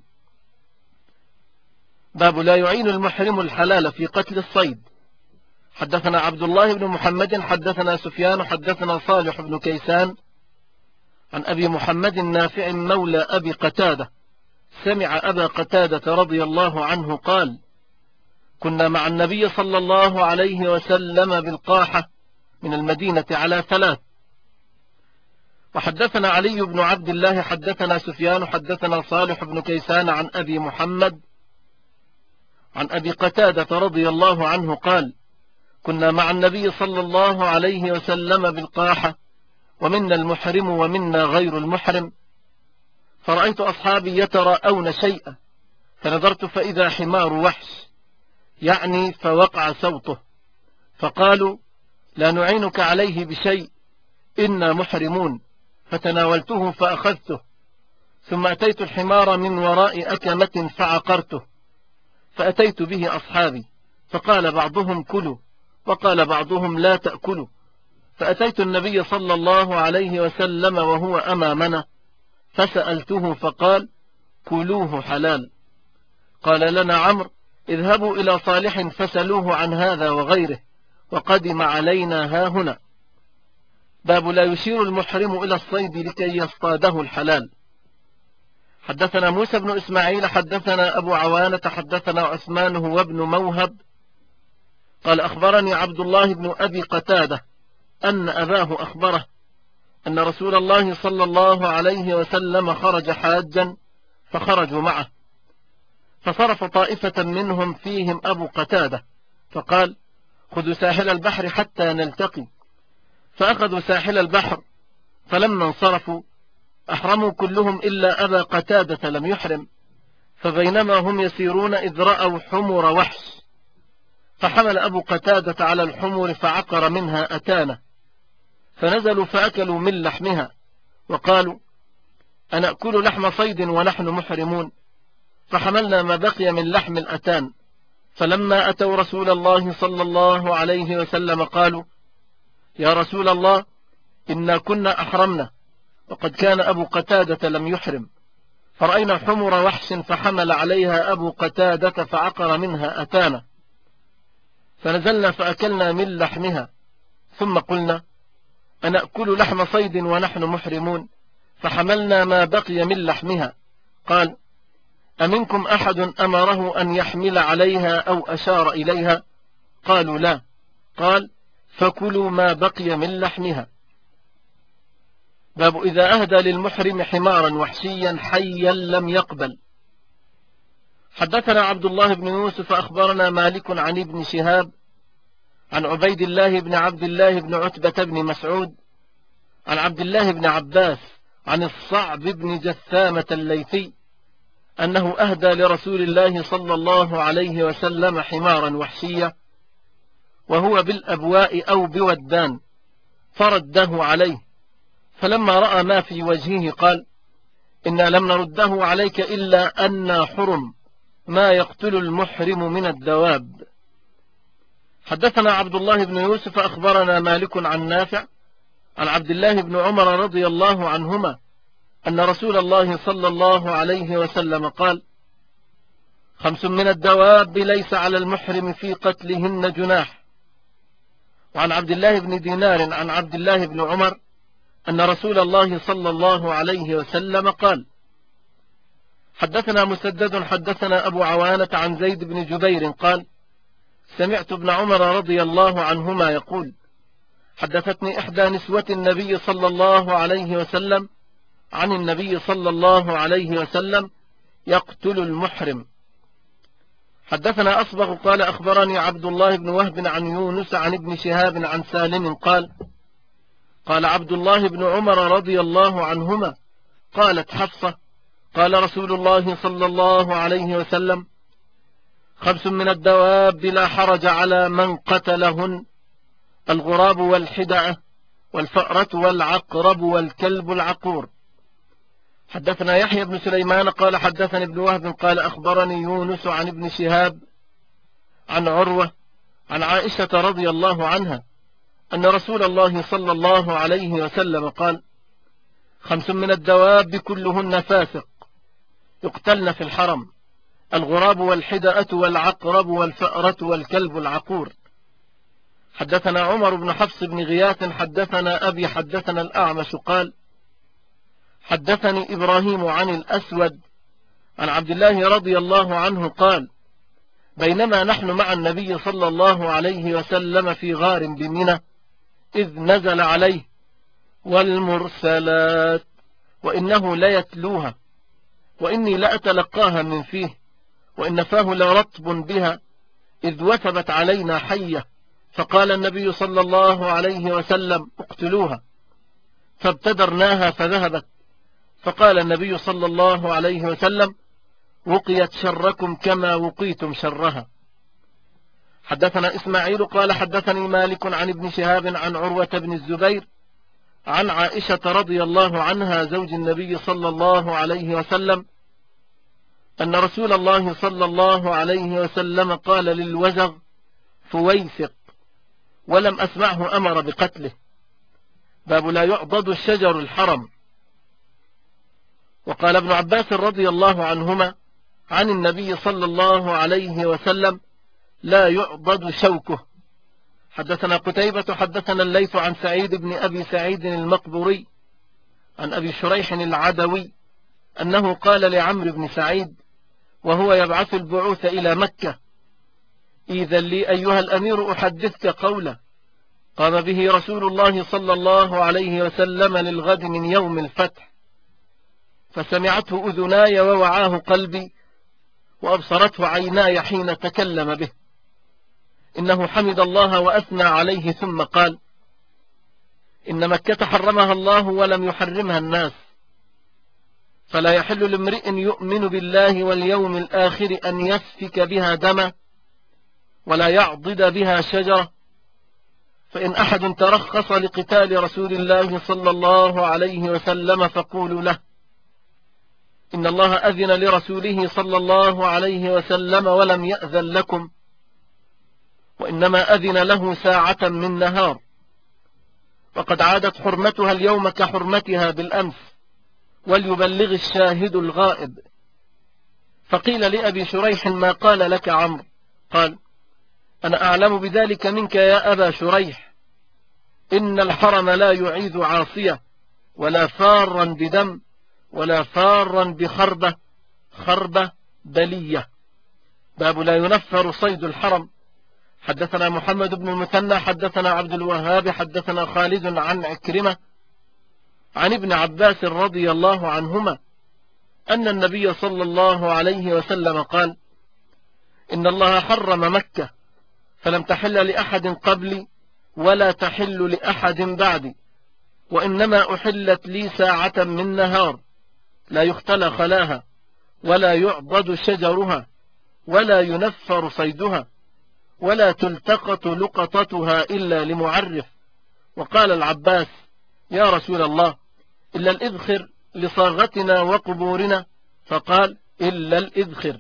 باب لا يعين المحرم الحلال في قتل الصيد. حدثنا عبد الله بن محمد حدثنا سفيان حدثنا صالح بن كيسان عن أبي محمد نافع مولى أبي قتادة سمع أبا قتادة رضي الله عنه قال كنا مع النبي صلى الله عليه وسلم بالقاحة من المدينة على 3. وحدثنا علي بن عبد الله حدثنا سفيان حدثنا صالح بن كيسان عن أبي محمد عن أبي قتادة رضي الله عنه قال كنا مع النبي صلى الله عليه وسلم بالقاحة ومنا المحرم ومنا غير المحرم، فرأيت أصحابي يتراءون شيئا، فنظرت فإذا حمار وحش، يعني فوقع صوته، فقالوا لا نعينك عليه بشيء إنا محرمون، فتناولته فأخذته، ثم أتيت الحمار من وراء أكمة فعقرته، فأتيت به أصحابي، فقال بعضهم كلوا وقال بعضهم لا تأكلوا، فأتيت النبي صلى الله عليه وسلم وهو أمامنا، فسألته فقال: كلوه حلال. قال لنا عمرو: اذهبوا إلى صالح فسلوه عن هذا وغيره، وقدم علينا هاهنا. باب لا يشير المحرم إلى الصيد لكي يصطاده الحلال. حدثنا موسى بن إسماعيل حدثنا أبو عوانة حدثنا عثمان هو ابن موهب قال أخبرني عبد الله بن أبي قتادة أن أباه أخبره أن رسول الله صلى الله عليه وسلم خرج حاجا فخرجوا معه، فصرف طائفة منهم فيهم أبو قتادة فقال: خذوا ساحل البحر حتى نلتقي. فأخذوا ساحل البحر، فلما انصرفوا أحرموا كلهم إلا أبا قتادة لم يحرم، فبينما هم يسيرون إذ رأوا حمر وحش، فحمل أبو قتادة على الحمر فعقر منها أتانة، فنزلوا فأكلوا من لحمها وقالوا: أنأكل لحم صيد ونحن محرمون؟ فحملنا ما بقي من لحم الأتان، فلما أتوا رسول الله صلى الله عليه وسلم قالوا: يا رسول الله، إنا كنا أحرمنا، وقد كان أبو قتادة لم يحرم، فرأينا حمر وحش فحمل عليها أبو قتادة فعقر منها أتانا، فنزلنا فأكلنا من لحمها، ثم قلنا: أنأكل لحم صيد ونحن محرمون؟ فحملنا ما بقي من لحمها. قال: أمنكم أحد أمره أن يحمل عليها أو أشار إليها؟ قالوا: لا. قال: فكلوا ما بقي من لحمها. باب إذا أهدى للمحرم حمارا وحشيا حيا لم يقبل. حدثنا عبد الله بن يوسف أخبرنا مالك عن ابن شهاب عن عبيد الله بن عبد الله بن عتبة بن مسعود عن عبد الله بن عباس عن الصعب بن جثامة الليثي أنه أهدى لرسول الله صلى الله عليه وسلم حمارا وحشيا وهو بالأبواء أو بودان، فرده عليه، فلما رأى ما في وجهه قال: إنا لم نرده عليك إلا أن حرم ما يقتل المحرم من الدواب. حدثنا عبد الله بن يوسف أخبرنا مالك عن نافع عن عبد الله بن عمر رضي الله عنهما أن رسول الله صلى الله عليه وسلم قال: 5 من الدواب ليس على المحرم في قتلهن جناح. وعن عبد الله بن دينار عن عبد الله بن عمر أن رسول الله صلى الله عليه وسلم قال: حدثنا مسدد حدثنا أبو عوانة عن زيد بن جبير قال: سمعت ابن عمر رضي الله عنهما يقول: حدثتني إحدى نسوة النبي صلى الله عليه وسلم عن النبي صلى الله عليه وسلم يقتل المحرم. حدثنا أصبغ قال: أخبرني عبد الله بن وهب عن يونس عن ابن شهاب عن سالم قال: قال عبد الله بن عمر رضي الله عنهما: قالت حفصة: قال رسول الله صلى الله عليه وسلم: 5 من الدواب لا حرج على من قتلهن: الغراب والحدعة والفأرة والعقرب والكلب العقور. حدثنا يحيى بن سليمان قال: حدثني ابن وهب قال: أخبرني يونس عن ابن شهاب عن عروة عن عائشة رضي الله عنها أن رسول الله صلى الله عليه وسلم قال: 5 من الدواب كلهن فاسق يقتلن في الحرم: الغراب والحدأة والعقرب والفأرة والكلب العقور. حدثنا عمر بن حفص بن غياث حدثنا أبي حدثنا الأعمش قال: حدثني إبراهيم عن الأسود عن عبد الله رضي الله عنه قال: بينما نحن مع النبي صلى الله عليه وسلم في غار بمنى إذ نزل عليه: والمرسلات وإنه ليتلوها وإني لأتلقاها من فيه وإن فاه لرطب بها إذ وثبت علينا حية، فقال النبي صلى الله عليه وسلم: اقتلوها، فابتدرناها فذهبت، فقال النبي صلى الله عليه وسلم: وقيت شركم كما وقيتم شرها. حدثنا إسماعيل قال: حدثني مالك عن ابن شهاب عن عروة بن الزبير عن عائشة رضي الله عنها زوج النبي صلى الله عليه وسلم أن رسول الله صلى الله عليه وسلم قال للوزغ: فويسق، ولم أسمعه أمر بقتله. باب لا يعضد الشجر الحرم. وقال ابن عباس رضي الله عنهما عن النبي صلى الله عليه وسلم: لا يعضد شوكه. حدثنا قتيبة حدثنا الليث عن سعيد بن أبي سعيد المقبوري عن أبي شريح العدوي أنه قال لعمرو بن سعيد وهو يبعث البعوث إلى مكة: إذا لي أيها الأمير أحدثك قولا قام به رسول الله صلى الله عليه وسلم للغد من يوم الفتح، فسمعته أذناي ووعاه قلبي وأبصرته عيناي حين تكلم به. إنه حمد الله وأثنى عليه ثم قال: إن مكة حرمها الله ولم يحرمها الناس، فلا يحل لامرئ يؤمن بالله واليوم الآخر أن يسفك بها دما ولا يعضد بها شجرة. فإن أحد ترخص لقتال رسول الله صلى الله عليه وسلم فقولوا له: إن الله أذن لرسوله صلى الله عليه وسلم ولم يأذن لكم، وإنما أذن له ساعة من نهار، وقد عادت حرمتها اليوم كحرمتها بالأمس، وليبلغ الشاهد الغائب. فقيل لأبي شريح: ما قال لك عمرو؟ قال: أنا أعلم بذلك منك يا أبا شريح، إن الحرم لا يعيذ عاصية ولا فارا بدم ولا فارا بخربة، خربة بلية. باب لا ينفر صيد الحرم. حدثنا محمد بن المثنى حدثنا عبد الوهاب حدثنا خالد عن عكرمة عن ابن عباس رضي الله عنهما أن النبي صلى الله عليه وسلم قال: إن الله حرم مكة فلم تحل لأحد قبلي ولا تحل لأحد بعدي، وإنما أحلت لي ساعة من نهار لا يختلى خلاها ولا يعضد شجرها ولا ينفر صيدها ولا تلتقط لقطتها إلا لمعرف. وقال العباس: يا رسول الله، إلا الإذخر لصاغتنا وقبورنا، فقال: إلا الإذخر.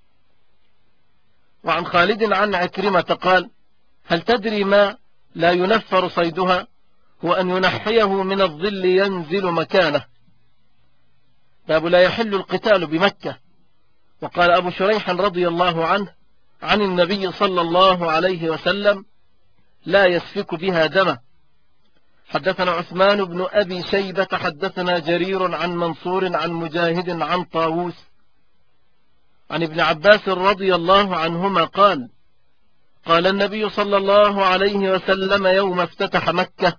وعن خالد عن عكرمة قال: هل تدري ما لا ينفر صيدها؟ هو أن ينحيه من الظل ينزل مكانه. باب لا يحل القتال بمكة. وقال أبو شريح رضي الله عنه عن النبي صلى الله عليه وسلم: لا يسفك بها دمه. حدثنا عثمان بن أبي شيبة حدثنا جرير عن منصور عن مجاهد عن طاووس عن ابن عباس رضي الله عنهما قال: قال النبي صلى الله عليه وسلم يوم افتتح مكة: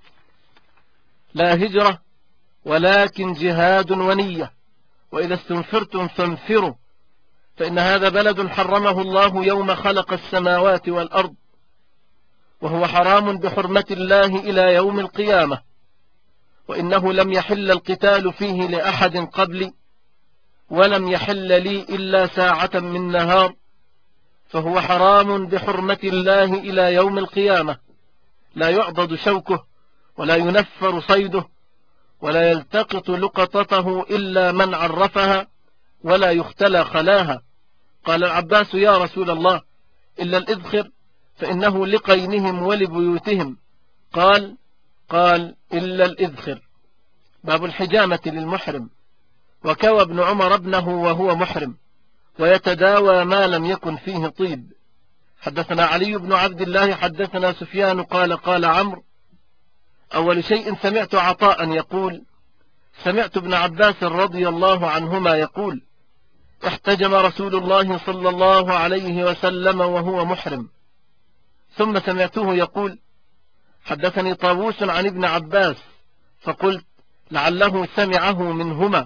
لا هجرة ولكن جهاد ونية، وإذا استنفرتم فانفروا، فإن هذا بلد حرمه الله يوم خلق السماوات والأرض، وهو حرام بحرمة الله إلى يوم القيامة، وإنه لم يحل القتال فيه لأحد قبلي ولم يحل لي إلا ساعة من نهار، فهو حرام بحرمة الله إلى يوم القيامة، لا يعضد شوكه ولا ينفر صيده ولا يلتقط لقطته إلا من عرفها ولا يختلى خلاها. قال العباس: يا رسول الله، إلا الإذخر فإنه لقينهم ولبيوتهم. قال: إلا الإذخر. باب الحجامة للمحرم. وكوى ابن عمر ابنه وهو محرم ويتداوى ما لم يكن فيه طيب. حدثنا علي بن عبد الله حدثنا سفيان قال عمرو: أول شيء سمعت عطاء يقول: سمعت ابن عباس رضي الله عنهما يقول: احتجم رسول الله صلى الله عليه وسلم وهو محرم. ثم سمعته يقول: حدثني طاووس عن ابن عباس، فقلت لعله سمعه منهما.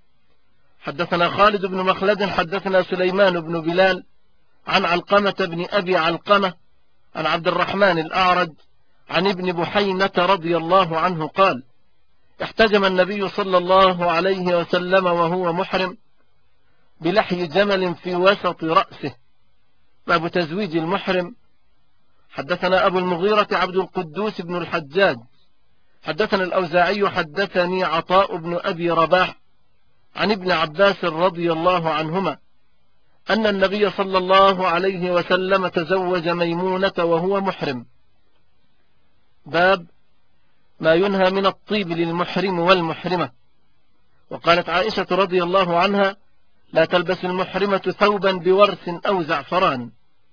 حدثنا خالد بن مخلد حدثنا سليمان بن بلال عن علقمة بن أبي علقمة عن عبد الرحمن الأعرج عن ابن بحينة رضي الله عنه قال: احتجم النبي صلى الله عليه وسلم وهو محرم بلحي جمل في وسط رأسه. باب تزويج المحرم. حدثنا أبو المغيرة عبد القدوس بن الحجاج حدثنا الأوزاعي حدثني عطاء بن أبي رباح عن ابن عباس رضي الله عنهما أن النبي صلى الله عليه وسلم تزوج ميمونة وهو محرم. باب ما ينهى من الطيب للمحرم والمحرمة. وقالت عائشة رضي الله عنها: لا تلبس المحرمة ثوبا بورس أو زعفران.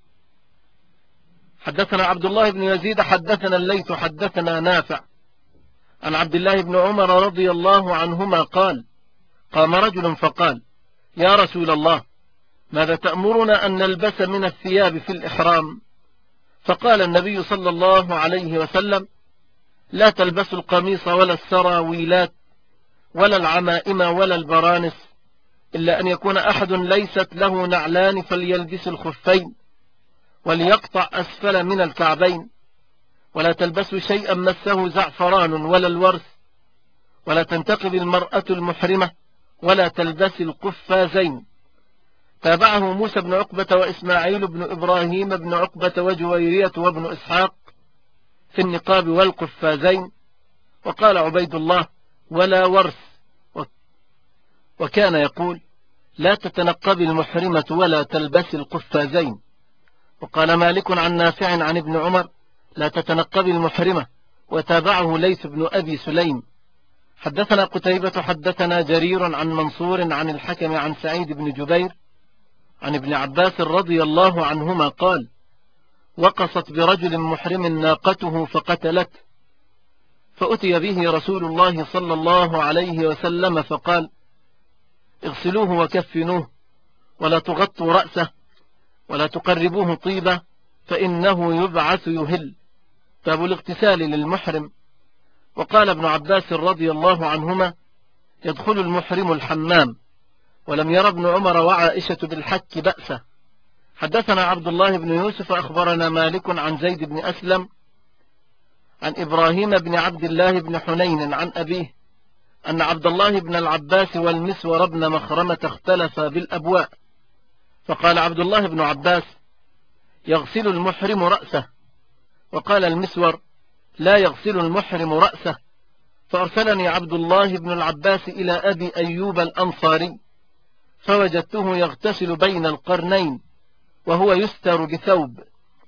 حدثنا عبد الله بن يزيد حدثنا الليث حدثنا نافع عن عبد الله بن عمر رضي الله عنهما قال: قام رجل فقال: يا رسول الله، ماذا تأمرنا أن نلبس من الثياب في الإحرام؟ فقال النبي صلى الله عليه وسلم: لا تلبسوا القميص ولا السراويلات ولا العمائم ولا البرانس، إلا أن يكون أحد ليست له نعلان فليلبس الخفين وليقطع أسفل من الكعبين، ولا تلبسوا شيئا مسه زعفران ولا الورس، ولا تنتقب المرأة المحرمة، ولا تلبس القفازين. تابعه موسى بن عقبة وإسماعيل بن إبراهيم بن عقبة وجويرية وابن إسحاق في النقاب والقفازين. وقال عبيد الله: ولا ورس. وكان يقول: لا تتنقب المحرمة ولا تلبس القفازين. وقال مالك عن نافع عن ابن عمر: لا تتنقب المحرمة. وتابعه ليث بن أبي سليم. حدثنا قتيبة حدثنا جرير عن منصور عن الحكم عن سعيد بن جبير عن ابن عباس رضي الله عنهما قال: وقصت برجل محرم ناقته فقتلته، فأتي به رسول الله صلى الله عليه وسلم فقال: اغسلوه وكفنوه، ولا تغطوا رأسه، ولا تقربوه طيبة، فإنه يبعث يهل. باب الاغتسال للمحرم. وقال ابن عباس رضي الله عنهما: يدخل المحرم الحمام، ولم ير ابن عمر وعائشة بالحك بأسه. حدثنا عبد الله بن يوسف أخبرنا مالك عن زيد بن أسلم عن إبراهيم بن عبد الله بن حنين عن أبيه أن عبد الله بن العباس والمسور بن مخرمة اختلفا بالأبواء، فقال عبد الله بن عباس: يغسل المحرم رأسه. وقال المسور: لا يغسل المحرم رأسه. فأرسلني عبد الله بن العباس إلى أبي أيوب الأنصاري، فوجدته يغتسل بين القرنين وهو يستر بثوب،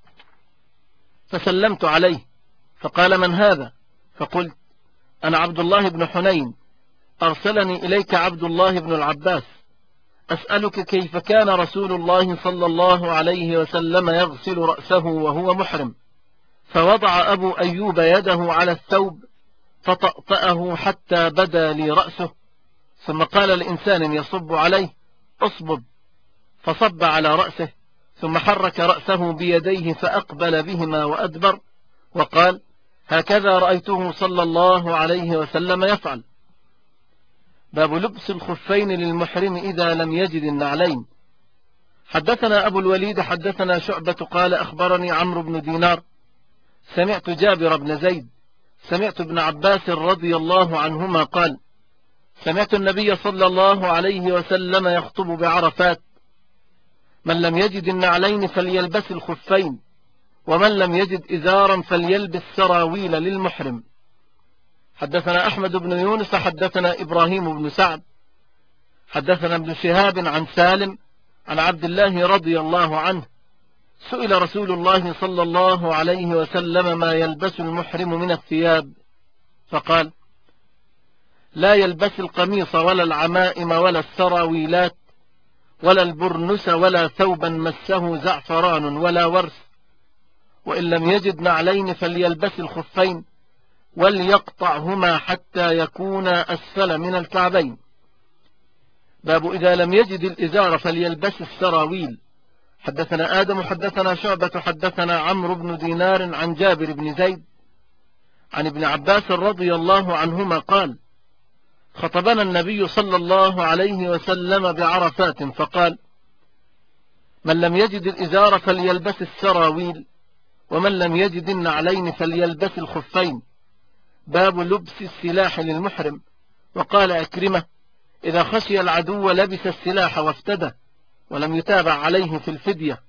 فسلمت عليه فقال: من هذا؟ فقلت: أنا عبد الله بن حنين، أرسلني إليك عبد الله بن العباس أسألك كيف كان رسول الله صلى الله عليه وسلم يغسل رأسه وهو محرم. فوضع أبو أيوب يده على الثوب فطأطأه حتى بدا لي رأسه، ثم قال لإنسان يصب عليه: اصبب، فصب على رأسه، ثم حرك رأسه بيديه فأقبل بهما وأدبر، وقال: هكذا رأيته صلى الله عليه وسلم يفعل. باب لبس الخفين للمحرم إذا لم يجد النعلين. حدثنا أبو الوليد حدثنا شعبة قال: أخبرني عمرو بن دينار سمعت جابر بن زيد سمعت ابن عباس رضي الله عنهما قال: سمعت النبي صلى الله عليه وسلم يخطب بعرفات: من لم يجد النعلين فليلبس الخفين، ومن لم يجد إزارا فليلبس سراويل للمحرم. حدثنا أحمد بن يونس حدثنا إبراهيم بن سعد حدثنا ابن شهاب عن سالم عن عبد الله رضي الله عنه: سئل رسول الله صلى الله عليه وسلم ما يلبس المحرم من الثياب، فقال: لا يلبس القميص ولا العمائم ولا السراويلات ولا البرنس ولا ثوبا مسه زعفران ولا ورس، وإن لم يجد نعلين فليلبس الخفين وليقطعهما حتى يكونا أسفل من الكعبين. باب إذا لم يجد الإزار فليلبس السراويل. حدثنا آدم حدثنا شعبة حدثنا عمرو بن دينار عن جابر بن زيد عن ابن عباس رضي الله عنهما قال: خطبنا النبي صلى الله عليه وسلم بعرفات فقال: من لم يجد الإزار فليلبس السراويل، ومن لم يجد النعلين فليلبس الخفين. باب لبس السلاح للمحرم. وقال أكرمة: إذا خشي العدو لبس السلاح وافتدى، ولم يتابع عليه في الفدية.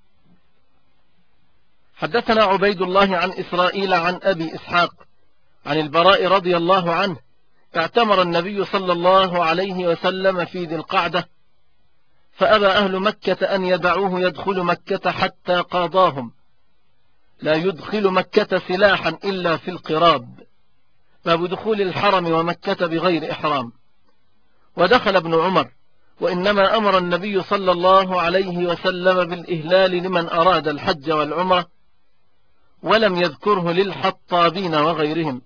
حدثنا عبيد الله عن إسرائيل عن أبي إسحاق عن البراء رضي الله عنه: اعتمر النبي صلى الله عليه وسلم في ذي القعدة، فأبى أهل مكة أن يدعوه يدخل مكة حتى قاضاهم: لا يدخل مكة سلاحا إلا في القراب. باب دخول الحرم ومكة بغير إحرام. ودخل ابن عمر، وإنما أمر النبي صلى الله عليه وسلم بالإهلال لمن أراد الحج والعمرة، ولم يذكره للحطابين وغيرهم.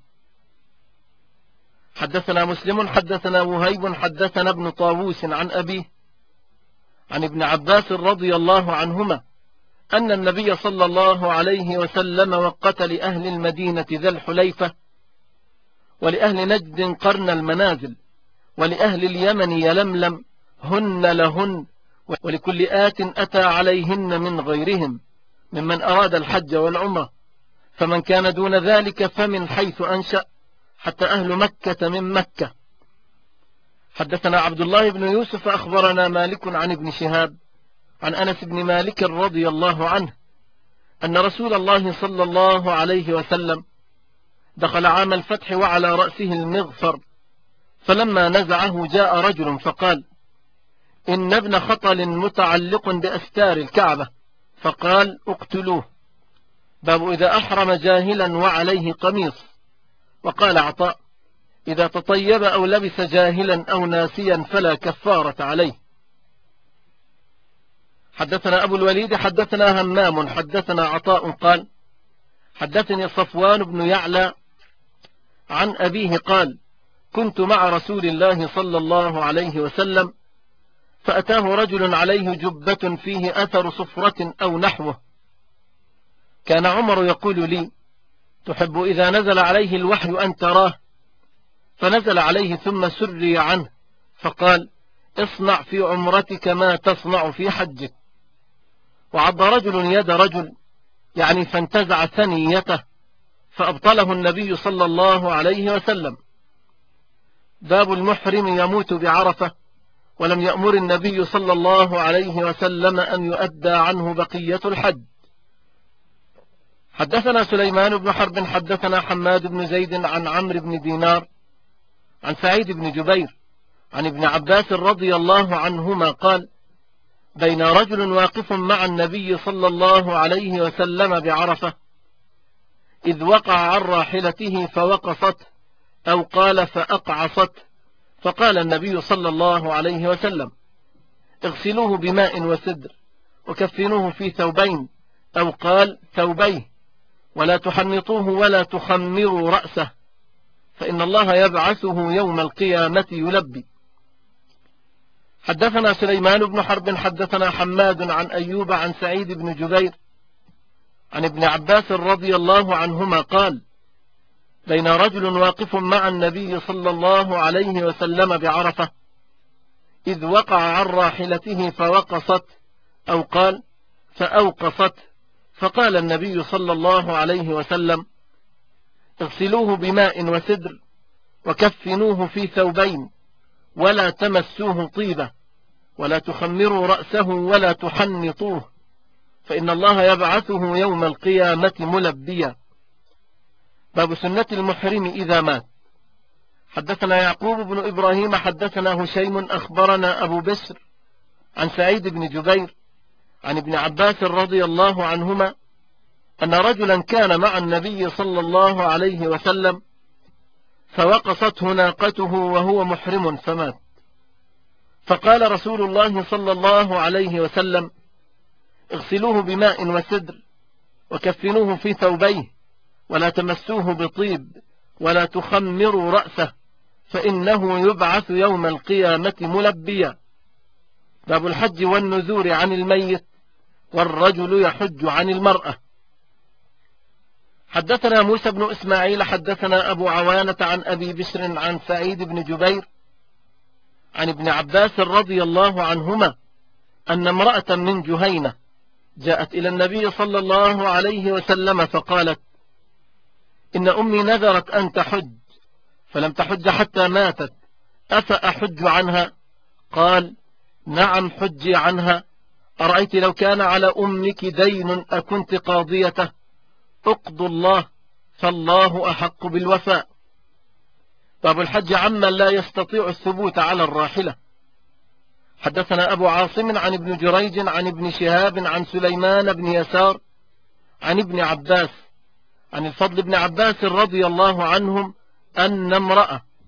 حدثنا مسلم حدثنا وهيب حدثنا ابن طاووس عن أبيه عن ابن عباس رضي الله عنهما أن النبي صلى الله عليه وسلم وقت لأهل المدينة ذا الحليفة، ولأهل نجد قرن المنازل، ولأهل اليمن يلملم، هن لهن، ولكل آت أتى عليهن من غيرهم ممن أراد الحج والعمرة، فمن كان دون ذلك فمن حيث أنشأ، حتى أهل مكة من مكة. حدثنا عبد الله بن يوسف أخبرنا مالك عن ابن شهاب عن أنس بن مالك رضي الله عنه أن رسول الله صلى الله عليه وسلم دخل عام الفتح وعلى رأسه المغفر، فلما نزعه جاء رجل فقال: إن ابن خطل متعلق بأستار الكعبة، فقال: اقتلوه. باب إذا أحرم جاهلا وعليه قميص. وقال عطاء: إذا تطيب أو لبس جاهلا أو ناسيا فلا كفارة عليه. حدثنا أبو الوليد حدثنا همام حدثنا عطاء قال: حدثني صفوان بن يعلى عن أبيه قال: كنت مع رسول الله صلى الله عليه وسلم، فأتاه رجل عليه جبة فيه أثر صفرة أو نحوه. كان عمر يقول لي: تحب إذا نزل عليه الوحي أن تراه؟ فنزل عليه ثم سري عنه، فقال: اصنع في عمرتك ما تصنع في حجك. وعض رجل يد رجل، يعني فانتزع ثنيته، فأبطله النبي صلى الله عليه وسلم. باب المحرم يموت بعرفة، ولم يأمر النبي صلى الله عليه وسلم أن يؤدى عنه بقية الحج. حدثنا سليمان بن حرب حدثنا حماد بن زيد عن عمرو بن دينار عن سعيد بن جبير عن ابن عباس رضي الله عنهما قال: بين رجل واقف مع النبي صلى الله عليه وسلم بعرفة، إذ وقع عن راحلته فوقصت، أو قال فأقعصت، فقال النبي صلى الله عليه وسلم: اغسلوه بماء وسدر، وكفنوه في ثوبين، أو قال ثوبيه، ولا تحنطوه ولا تخمروا رأسه، فإن الله يبعثه يوم القيامة يلبي. حدثنا سليمان بن حرب حدثنا حماد عن أيوب عن سعيد بن جبير عن ابن عباس رضي الله عنهما قال: بين رجل واقف مع النبي صلى الله عليه وسلم بعرفة، إذ وقع عن راحلته فوقصت، أو قال فأوقصت، فقال النبي صلى الله عليه وسلم: اغسلوه بماء وسدر، وكفنوه في ثوبين، ولا تمسوه طيبة، ولا تخمروا رأسه ولا تحنطوه، فإن الله يبعثه يوم القيامة ملبيا. باب سنة المحرم إذا مات. حدثنا يعقوب بن إبراهيم حدثنا هشيم أخبرنا أبو بسر عن سعيد بن جبير عن ابن عباس رضي الله عنهما أن رجلا كان مع النبي صلى الله عليه وسلم، فوقصته ناقته وهو محرم فمات، فقال رسول الله صلى الله عليه وسلم: اغسلوه بماء وسدر، وكفنوه في ثوبيه، ولا تمسوه بطيب، ولا تخمروا رأسه، فإنه يبعث يوم القيامة ملبيا. باب الحج والنذور عن الميت، والرجل يحج عن المرأة. حدثنا موسى بن إسماعيل حدثنا أبو عوانة عن أبي بشر عن سعيد بن جبير عن ابن عباس رضي الله عنهما أن امرأة من جهينة جاءت إلى النبي صلى الله عليه وسلم فقالت: إن أمي نذرت أن تحج فلم تحج حتى ماتت، أفأحج عنها؟ قال: نعم حجي عنها. أرأيت لو كان على أمك دين أكنت قاضيته؟ اقضوا الله، فالله أحق بالوفاء. باب الحج عمن لا يستطيع الثبوت على الراحلة. حدثنا أبو عاصم عن ابن جريج عن ابن شهاب عن سليمان بن يسار عن ابن عباس عن الفضل بن عباس رضي الله عنهم أن امرأة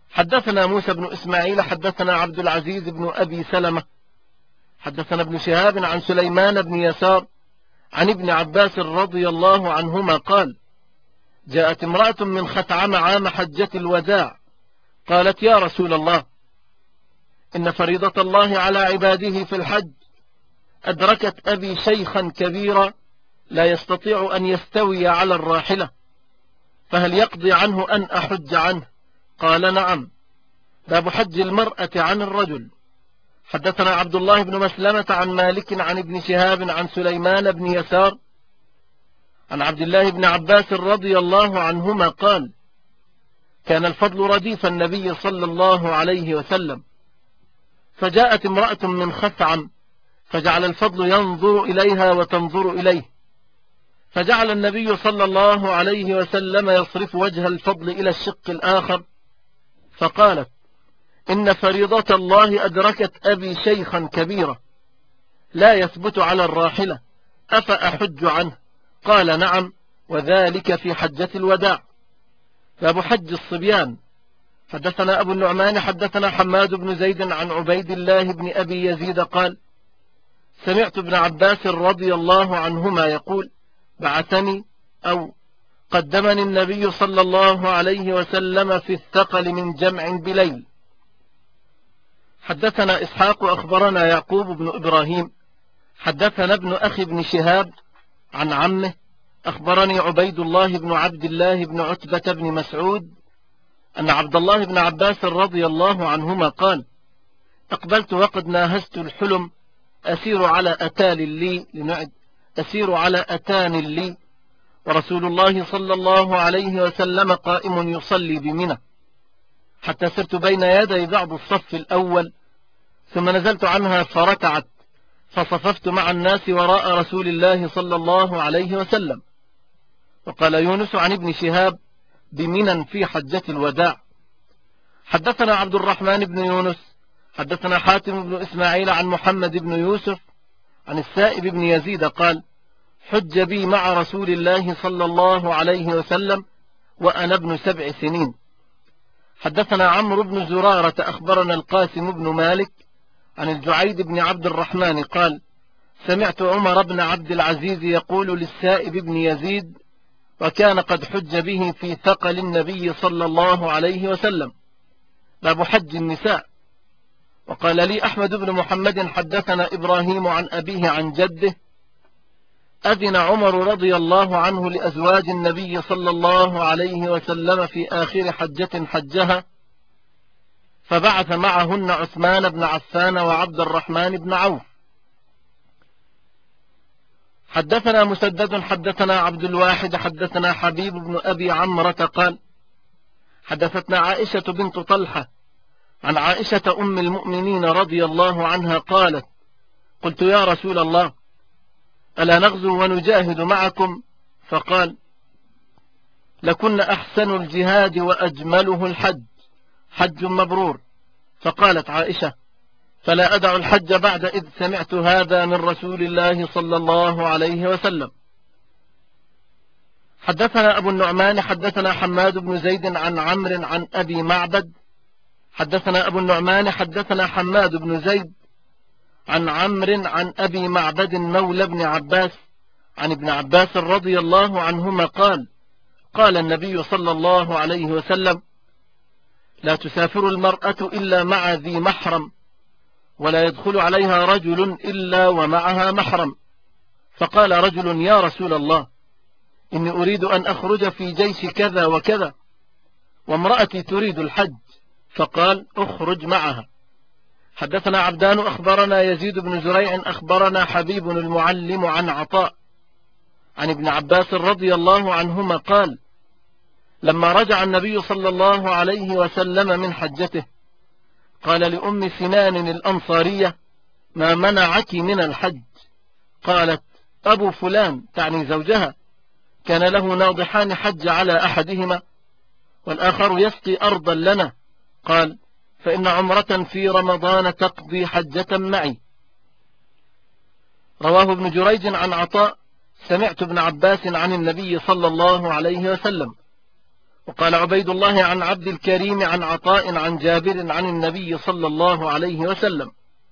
حدثنا موسى بن إسماعيل حدثنا عبد العزيز بن أبي سلمة حدثنا ابن شهاب عن سليمان بن يسار عن ابن عباس رضي الله عنهما قال: جاءت امرأة من خثعم عام حجة الوداع قالت: يا رسول الله، إن فريضة الله على عباده في الحج أدركت أبي شيخا كبيرا لا يستطيع أن يستوي على الراحلة، فهل يقضي عنه أن أحج عنه؟ قال: نعم. باب حج المرأة عن الرجل. حدثنا عبد الله بن مسلمة عن مالك عن ابن شهاب عن سليمان بن يسار عن عبد الله بن عباس رضي الله عنهما قال: كان الفضل رديف النبي صلى الله عليه وسلم، فجاءت امرأة من خثعم فجعل الفضل ينظر إليها وتنظر إليه، فجعل النبي صلى الله عليه وسلم يصرف وجه الفضل إلى الشق الآخر، فقالت: إن فريضة الله أدركت أبي شيخا كبيرا لا يثبت على الراحلة، أفأحج عنه؟ قال: نعم، وذلك في حجة الوداع. باب حج الصبيان. حدثنا أبو النعمان حدثنا حماد بن زيد عن عبيد الله بن أبي يزيد قال: سمعت ابن عباس رضي الله عنهما يقول: بعثني أو قدمني النبي صلى الله عليه وسلم في الثقل من جمع بليل. حدثنا إسحاق أخبرنا يعقوب بن إبراهيم حدثنا ابن أخي بن شهاب عن عمه أخبرني عبيد الله بن عبد الله بن عتبة بن مسعود أن عبد الله بن عباس رضي الله عنهما قال: أقبلت وقد ناهزت الحلم أسير على أتان لي ورسول الله صلى الله عليه وسلم قائم يصلي بمنى، حتى سرت بين يدي بعض الصف الأول، ثم نزلت عنها فركعت، فصففت مع الناس وراء رسول الله صلى الله عليه وسلم. وقال يونس عن ابن شهاب: بمنى في حجة الوداع. حدثنا عبد الرحمن بن يونس حدثنا حاتم بن إسماعيل عن محمد بن يوسف عن السائب بن يزيد قال: حج بي مع رسول الله صلى الله عليه وسلم وأنا ابن 7 سنين. حدثنا عمرو بن زرارة أخبرنا القاسم بن مالك عن الجعيد بن عبد الرحمن قال: سمعت عمر بن عبد العزيز يقول للسائب بن يزيد، وكان قد حج به في ثقل النبي صلى الله عليه وسلم. باب حج النساء. وقال لي أحمد بن محمد حدثنا إبراهيم عن أبيه عن جده: أذن عمر رضي الله عنه لأزواج النبي صلى الله عليه وسلم في آخر حجة حجها، فبعث معهن عثمان بن عفان وعبد الرحمن بن عوف. حدثنا مسدد حدثنا عبد الواحد حدثنا حبيب بن أبي عمرة قال: حدثتنا عائشة بنت طلحة عن عائشة أم المؤمنين رضي الله عنها قالت: قلت يا رسول الله، ألا نغزو ونجاهد معكم؟ فقال: لكن أحسن الجهاد وأجمله الحج، حج مبرور. فقالت عائشة: فلا أدع الحج بعد إذ سمعت هذا من رسول الله صلى الله عليه وسلم. حدثنا أبو النعمان حدثنا حماد بن زيد عن عمرو عن أبي معبد. حدثنا أبو النعمان حدثنا حماد بن زيد عن عمرو عن أبي معبد مولى ابن عباس عن ابن عباس رضي الله عنهما قال: قال النبي صلى الله عليه وسلم: لا تسافر المرأة إلا مع ذي محرم، ولا يدخل عليها رجل إلا ومعها محرم. فقال رجل: يا رسول الله، إني أريد أن أخرج في جيش كذا وكذا، وامرأتي تريد الحج. فقال: اخرج معها. حدثنا عبدان أخبرنا يزيد بن زريع أخبرنا حبيب المعلم عن عطاء عن ابن عباس رضي الله عنهما قال: لما رجع النبي صلى الله عليه وسلم من حجته قال لأم سنان الأنصارية: ما منعك من الحج؟ قالت: أبو فلان، تعني زوجها، كان له ناضحان حج على أحدهما والآخر يسقي أرضا لنا. قال: فإن عمرة في رمضان تقضي حجة معي. رواه ابن جريج عن عطاء: سمعت ابن عباس عن النبي صلى الله عليه وسلم. وقال عبيد الله عن عبد الكريم عن عطاء عن جابر عن النبي صلى الله عليه وسلم.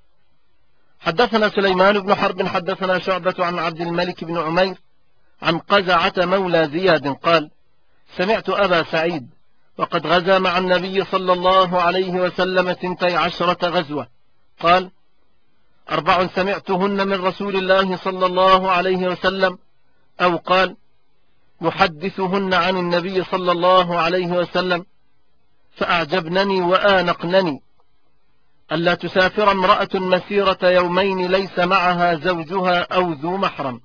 حدثنا سليمان بن حرب حدثنا شعبة عن عبد الملك بن عمير عن قزعة مولى زياد قال: سمعت أبا سعيد وقد غزا مع النبي صلى الله عليه وسلم 12 غزوة، قال: 4 سمعتهن من رسول الله صلى الله عليه وسلم، أو قال: يحدثهن عن النبي صلى الله عليه وسلم فأعجبنني وآنقنني: ألا تسافر امرأة مسيرة يومين ليس معها زوجها أو ذو محرم،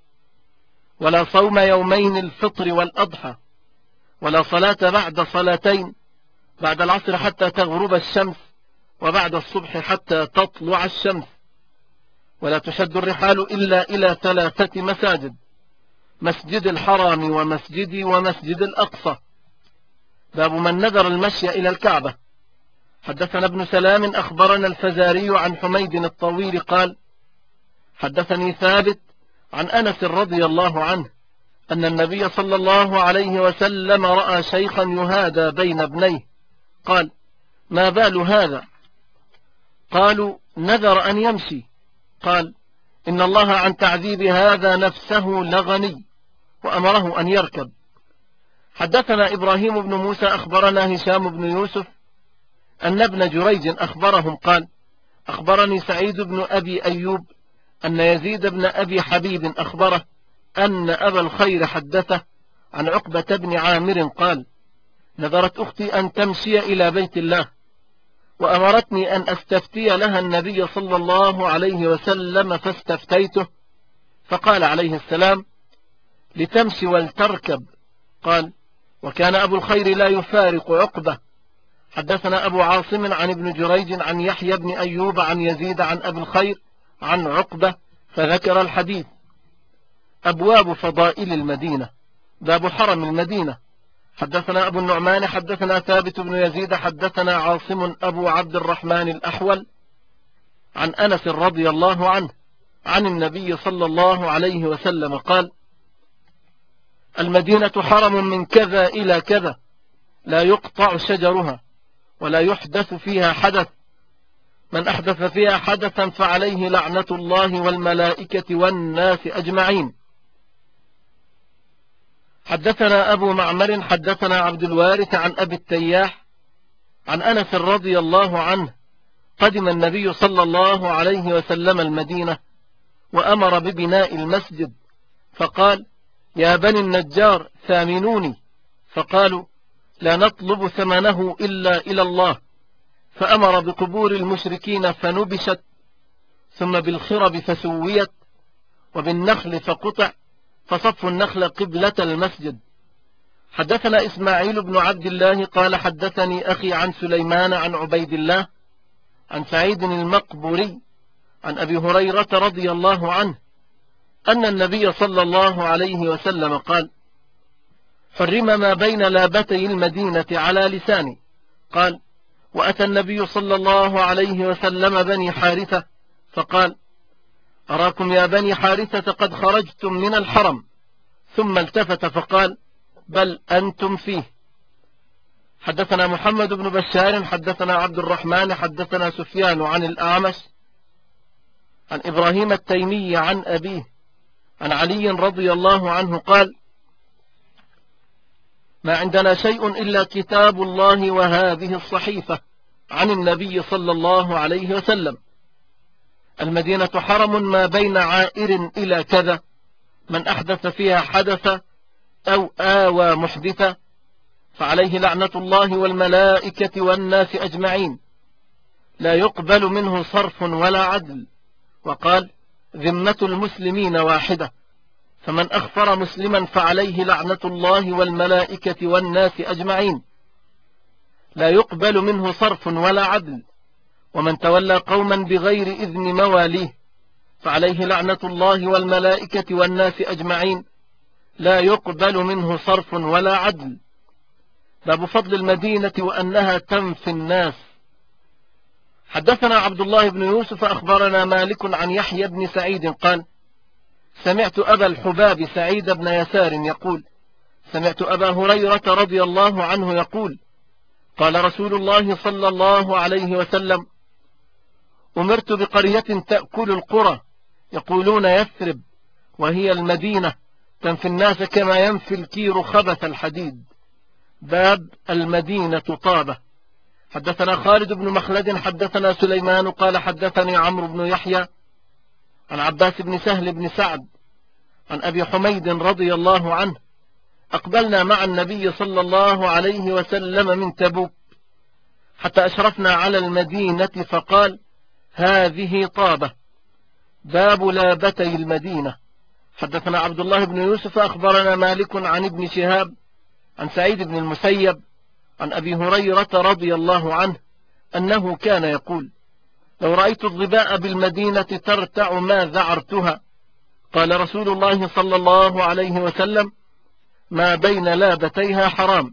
ولا صوم يومين الفطر والأضحى، ولا صلاة بعد صلاتين، بعد العصر حتى تغرب الشمس، وبعد الصبح حتى تطلع الشمس، ولا تشد الرحال إلا إلى 3 مساجد: مسجد الحرام ومسجدي ومسجد الأقصى. باب من نذر المشي إلى الكعبة. حدثنا ابن سلام أخبرنا الفزاري عن حميد الطويل قال: حدثني ثابت عن أنس رضي الله عنه أن النبي صلى الله عليه وسلم رأى شيخا يهادى بين ابنيه، قال: ما بال هذا؟ قالوا: نذر أن يمشي. قال: إن الله عن تعذيب هذا نفسه لغني، وأمره أن يركب. حدثنا إبراهيم بن موسى أخبرنا هشام بن يوسف أن ابن جريج أخبرهم قال: أخبرني سعيد بن أبي أيوب أن يزيد بن أبي حبيب أخبره أن أبا الخير حدثه عن عقبة بن عامر قال: نذرت أختي أن تمشي إلى بيت الله، وأمرتني أن أستفتي لها النبي صلى الله عليه وسلم، فاستفتيته، فقال عليه السلام: لتمشي ولتركب. قال: وكان أبو الخير لا يفارق عقبة. حدثنا أبو عاصم عن ابن جريج عن يحيى بن أيوب عن يزيد عن أبي الخير عن عقبة فذكر الحديث. أبواب فضائل المدينة. باب حرم المدينة. حدثنا أبو النعمان حدثنا ثابت بن يزيد حدثنا عاصم أبو عبد الرحمن الأحول عن أنس رضي الله عنه عن النبي صلى الله عليه وسلم قال: المدينة حرم من كذا إلى كذا، لا يقطع شجرها ولا يحدث فيها حدث، من أحدث فيها حدثا فعليه لعنة الله والملائكة والناس أجمعين. حدثنا أبو معمر حدثنا عبد الوارث عن أبي التياح عن أنس رضي الله عنه قدم النبي صلى الله عليه وسلم المدينة وأمر ببناء المسجد، فقال: يا بني النجار ثامنوني، فقالوا: لا نطلب ثمنه إلا إلى الله، فأمر بقبور المشركين فنبشت، ثم بالخرب فسويت، وبالنخل فقطع، فصفوا النخل قبلة المسجد. حدثنا إسماعيل بن عبد الله قال: حدثني أخي عن سليمان عن عبيد الله عن سعيد المقبوري عن أبي هريرة رضي الله عنه أن النبي صلى الله عليه وسلم قال: حرم ما بين لابتي المدينة على لساني. قال: وأتى النبي صلى الله عليه وسلم بني حارثة فقال: أراكم يا بني حارثة قد خرجتم من الحرم، ثم التفت فقال: بل أنتم فيه. حدثنا محمد بن بشار حدثنا عبد الرحمن حدثنا سفيان عن الأعمش عن إبراهيم التيمي عن أبيه عن علي رضي الله عنه قال: ما عندنا شيء إلا كتاب الله وهذه الصحيفة عن النبي صلى الله عليه وسلم. المدينة حرم ما بين عائر إلى كذا، من أحدث فيها حدث أو آوى محدثا فعليه لعنة الله والملائكة والناس أجمعين، لا يقبل منه صرف ولا عدل. وقال: ذمة المسلمين واحدة، فمن أخفر مسلما فعليه لعنة الله والملائكة والناس أجمعين، لا يقبل منه صرف ولا عدل. ومن تولى قوما بغير إذن مواليه فعليه لعنة الله والملائكة والناس أجمعين، لا يقبل منه صرف ولا عدل. باب فضل المدينة وأنها تنفي الناس. حدثنا عبد الله بن يوسف أخبرنا مالك عن يحيى بن سعيد قال: سمعت أبا الحباب سعيد بن يسار يقول: سمعت أبا هريرة رضي الله عنه يقول: قال رسول الله صلى الله عليه وسلم: أمرت بقرية تأكل القرى يقولون يثرب، وهي المدينة، تنفي الناس كما ينفي الكير خبث الحديد. باب المدينة طابة. حدثنا خالد بن مخلد حدثنا سليمان قال حدثني عمرو بن يحيى عن عباس بن سهل بن سعد عن أبي حميد رضي الله عنه: أقبلنا مع النبي صلى الله عليه وسلم من تبوك حتى أشرفنا على المدينة فقال: هذه طابة. باب لابتي المدينة. حدثنا عبد الله بن يوسف أخبرنا مالك عن ابن شهاب عن سعيد بن المسيب عن أبي هريرة رضي الله عنه أنه كان يقول: لو رأيت الظباء بالمدينة ترتع ما ذعرتها. قال رسول الله صلى الله عليه وسلم: ما بين لابتيها حرام.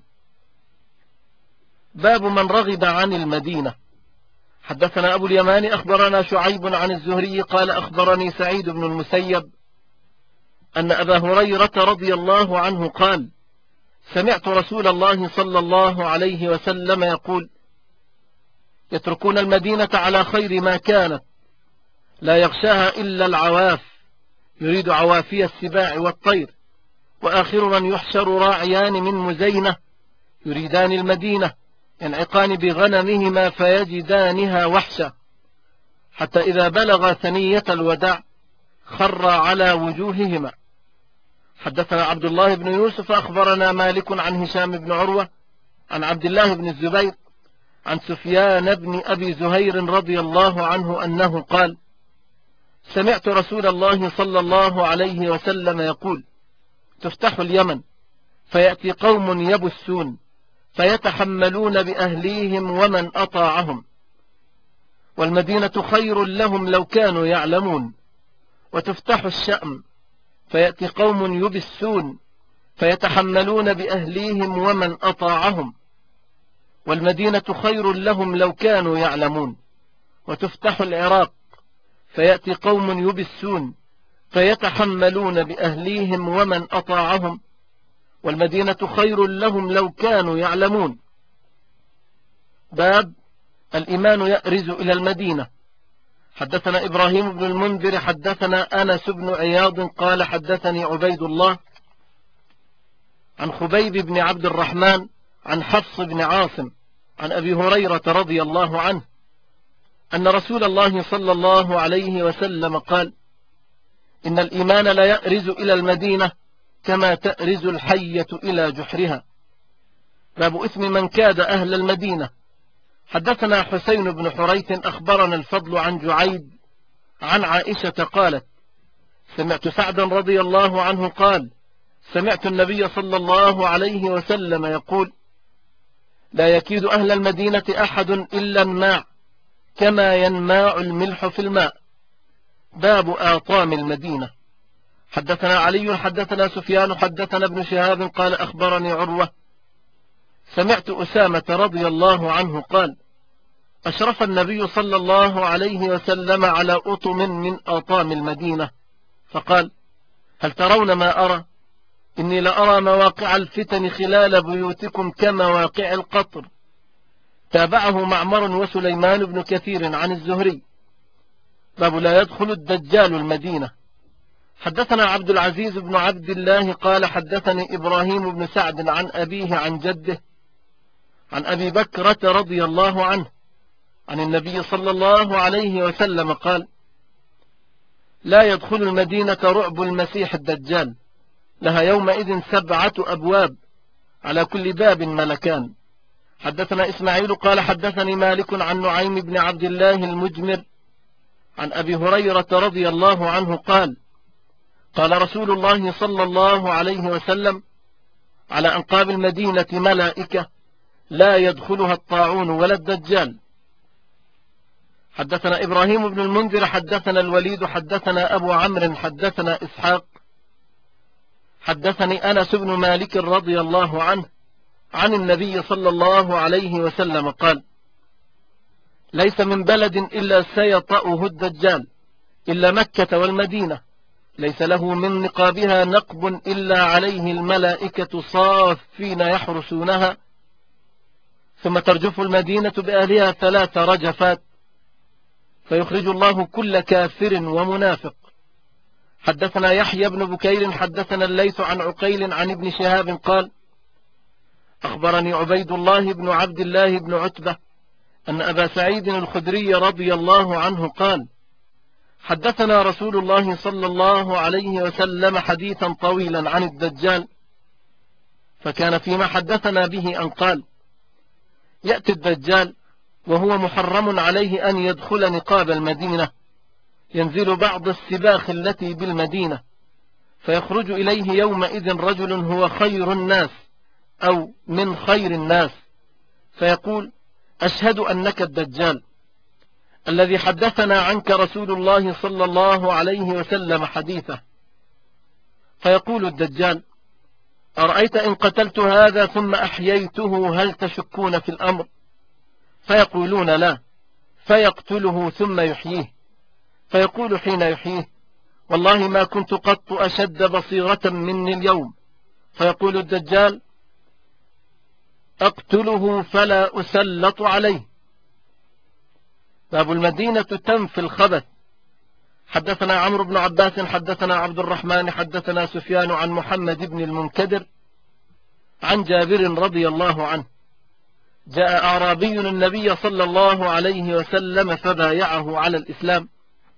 باب من رغب عن المدينة. حدثنا أبو اليمان أخبرنا شعيب عن الزهري قال أخبرني سعيد بن المسيب أن أبا هريرة رضي الله عنه قال: سمعت رسول الله صلى الله عليه وسلم يقول: يتركون المدينة على خير ما كانت، لا يغشاها إلا العواف، يريد عوافي السباع والطير، وآخر من يحشر راعيان من مزينة يريدان المدينة ينعقان بغنمهما فيجدانها وحشا، حتى إذا بلغ ثنية الوداع خر على وجوههما. حدثنا عبد الله بن يوسف أخبرنا مالك عن هشام بن عروة عن عبد الله بن الزبير عن سفيان بن أبي زهير رضي الله عنه أنه قال: سمعت رسول الله صلى الله عليه وسلم يقول: تفتح اليمن فيأتي قوم يبسون فيتحملون بأهليهم ومن أطاعهم، والمدينة خير لهم لو كانوا يعلمون. وتفتح الشأم فيأتي قوم يبسون فيتحملون بأهليهم ومن أطاعهم، والمدينة خير لهم لو كانوا يعلمون. وتفتح العراق فيأتي قوم يبسون فيتحملون بأهليهم ومن أطاعهم، والمدينة خير لهم لو كانوا يعلمون. باب الإيمان يأرز إلى المدينة. حدثنا إبراهيم بن المنذر حدثنا أنس بن عياض قال حدثني عبيد الله عن خبيب بن عبد الرحمن عن حفص بن عاصم عن أبي هريرة رضي الله عنه أن رسول الله صلى الله عليه وسلم قال: إن الإيمان لا يأرز إلى المدينة كما تأرز الحية إلى جحرها. باب إثم من كاد أهل المدينة. حدثنا حسين بن حريث أخبرنا الفضل عن جعيد عن عائشة قالت: سمعت سعدا رضي الله عنه قال: سمعت النبي صلى الله عليه وسلم يقول: لا يكيد أهل المدينة أحد إلا الناع كما ينماع الملح في الماء. باب آطام المدينة. حدثنا علي حدثنا سفيان حدثنا ابن شهاب قال أخبرني عروة سمعت أسامة رضي الله عنه قال: أشرف النبي صلى الله عليه وسلم على أطم من آطام المدينة فقال: هل ترون ما أرى؟ إني لأرى مواقع الفتن خلال بيوتكم كمواقع القطر. تابعه معمر وسليمان بن كثير عن الزهري. باب لا يدخل الدجال المدينة. حدثنا عبد العزيز بن عبد الله قال حدثني إبراهيم بن سعد عن أبيه عن جده عن أبي بكرة رضي الله عنه عن النبي صلى الله عليه وسلم قال: لا يدخل المدينة رعب المسيح الدجال، لها يومئذ 7 أبواب على كل باب ملكان. حدثنا إسماعيل قال حدثني مالك عن نعيم بن عبد الله المجمر عن أبي هريرة رضي الله عنه قال: قال رسول الله صلى الله عليه وسلم: على أنقاب المدينة ملائكة لا يدخلها الطاعون ولا الدجال. حدثنا إبراهيم بن المنذر حدثنا الوليد حدثنا أبو عمرو حدثنا إسحاق حدثني أنس بن مالك رضي الله عنه عن النبي صلى الله عليه وسلم قال: ليس من بلد إلا سيطأه الدجال إلا مكة والمدينة، ليس له من نقابها نقب إلا عليه الملائكة صافين يحرسونها، ثم ترجف المدينة بأهلها 3 رجفات، فيخرج الله كل كافر ومنافق. حدثنا يحيى بن بكير حدثنا الليث عن عقيل عن ابن شهاب قال: أخبرني عبيد الله بن عبد الله بن عتبة أن أبا سعيد الخدري رضي الله عنه قال: حدثنا رسول الله صلى الله عليه وسلم حديثا طويلا عن الدجال، فكان فيما حدثنا به أن قال: يأتي الدجال وهو محرم عليه أن يدخل نقاب المدينة، ينزل بعض السباخ التي بالمدينة، فيخرج إليه يومئذ رجل هو خير الناس أو من خير الناس، فيقول: أشهد أنك الدجال الذي حدثنا عنك رسول الله صلى الله عليه وسلم حديثه. فيقول الدجال: أرأيت إن قتلت هذا ثم أحييته هل تشكون في الأمر؟ فيقولون: لا. فيقتله ثم يحييه، فيقول حين يحييه: والله ما كنت قط أشد بصيرة مني اليوم. فيقول الدجال: أقتله فلا أسلط عليه. باب المدينة تنفي الخبث. حدثنا عمرو بن عباس حدثنا عبد الرحمن حدثنا سفيان عن محمد بن المنكدر عن جابر رضي الله عنه: جاء أعرابي النبي صلى الله عليه وسلم فبايعه على الإسلام،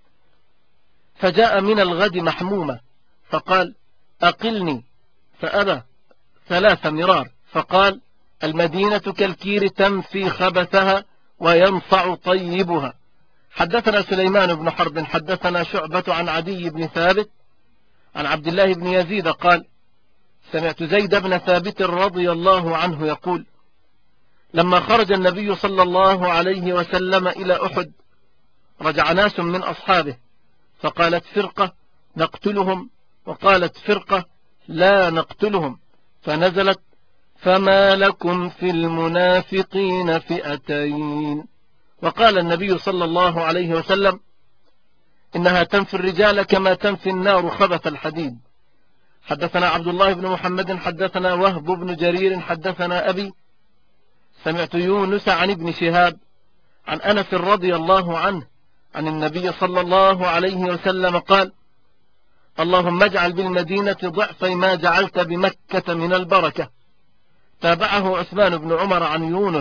فجاء من الغد محمومة فقال: أقلني، فأبى 3 مرار، فقال: المدينة كالكير تنفي خبثها وينصع طيبها. حدثنا سليمان بن حرب حدثنا شعبة عن عدي بن ثابت عن عبد الله بن يزيد قال: سمعت زيد بن ثابت رضي الله عنه يقول: لما خرج النبي صلى الله عليه وسلم إلى أحد رجع ناس من أصحابه، فقالت فرقة: نقتلهم، وقالت فرقة: لا نقتلهم، فنزلت: فما لكم في المنافقين فئتين. وقال النبي صلى الله عليه وسلم: إنها تنفي الرجال كما تنفي النار خبث الحديد. حدثنا عبد الله بن محمد حدثنا وهب بن جرير حدثنا أبي سمعت يونس عن ابن شهاب عن أنس رضي الله عنه عن النبي صلى الله عليه وسلم قال: اللهم اجعل بالمدينة ضعفي ما جعلت بمكة من البركة. تابعه عثمان بن عمر عن يونس.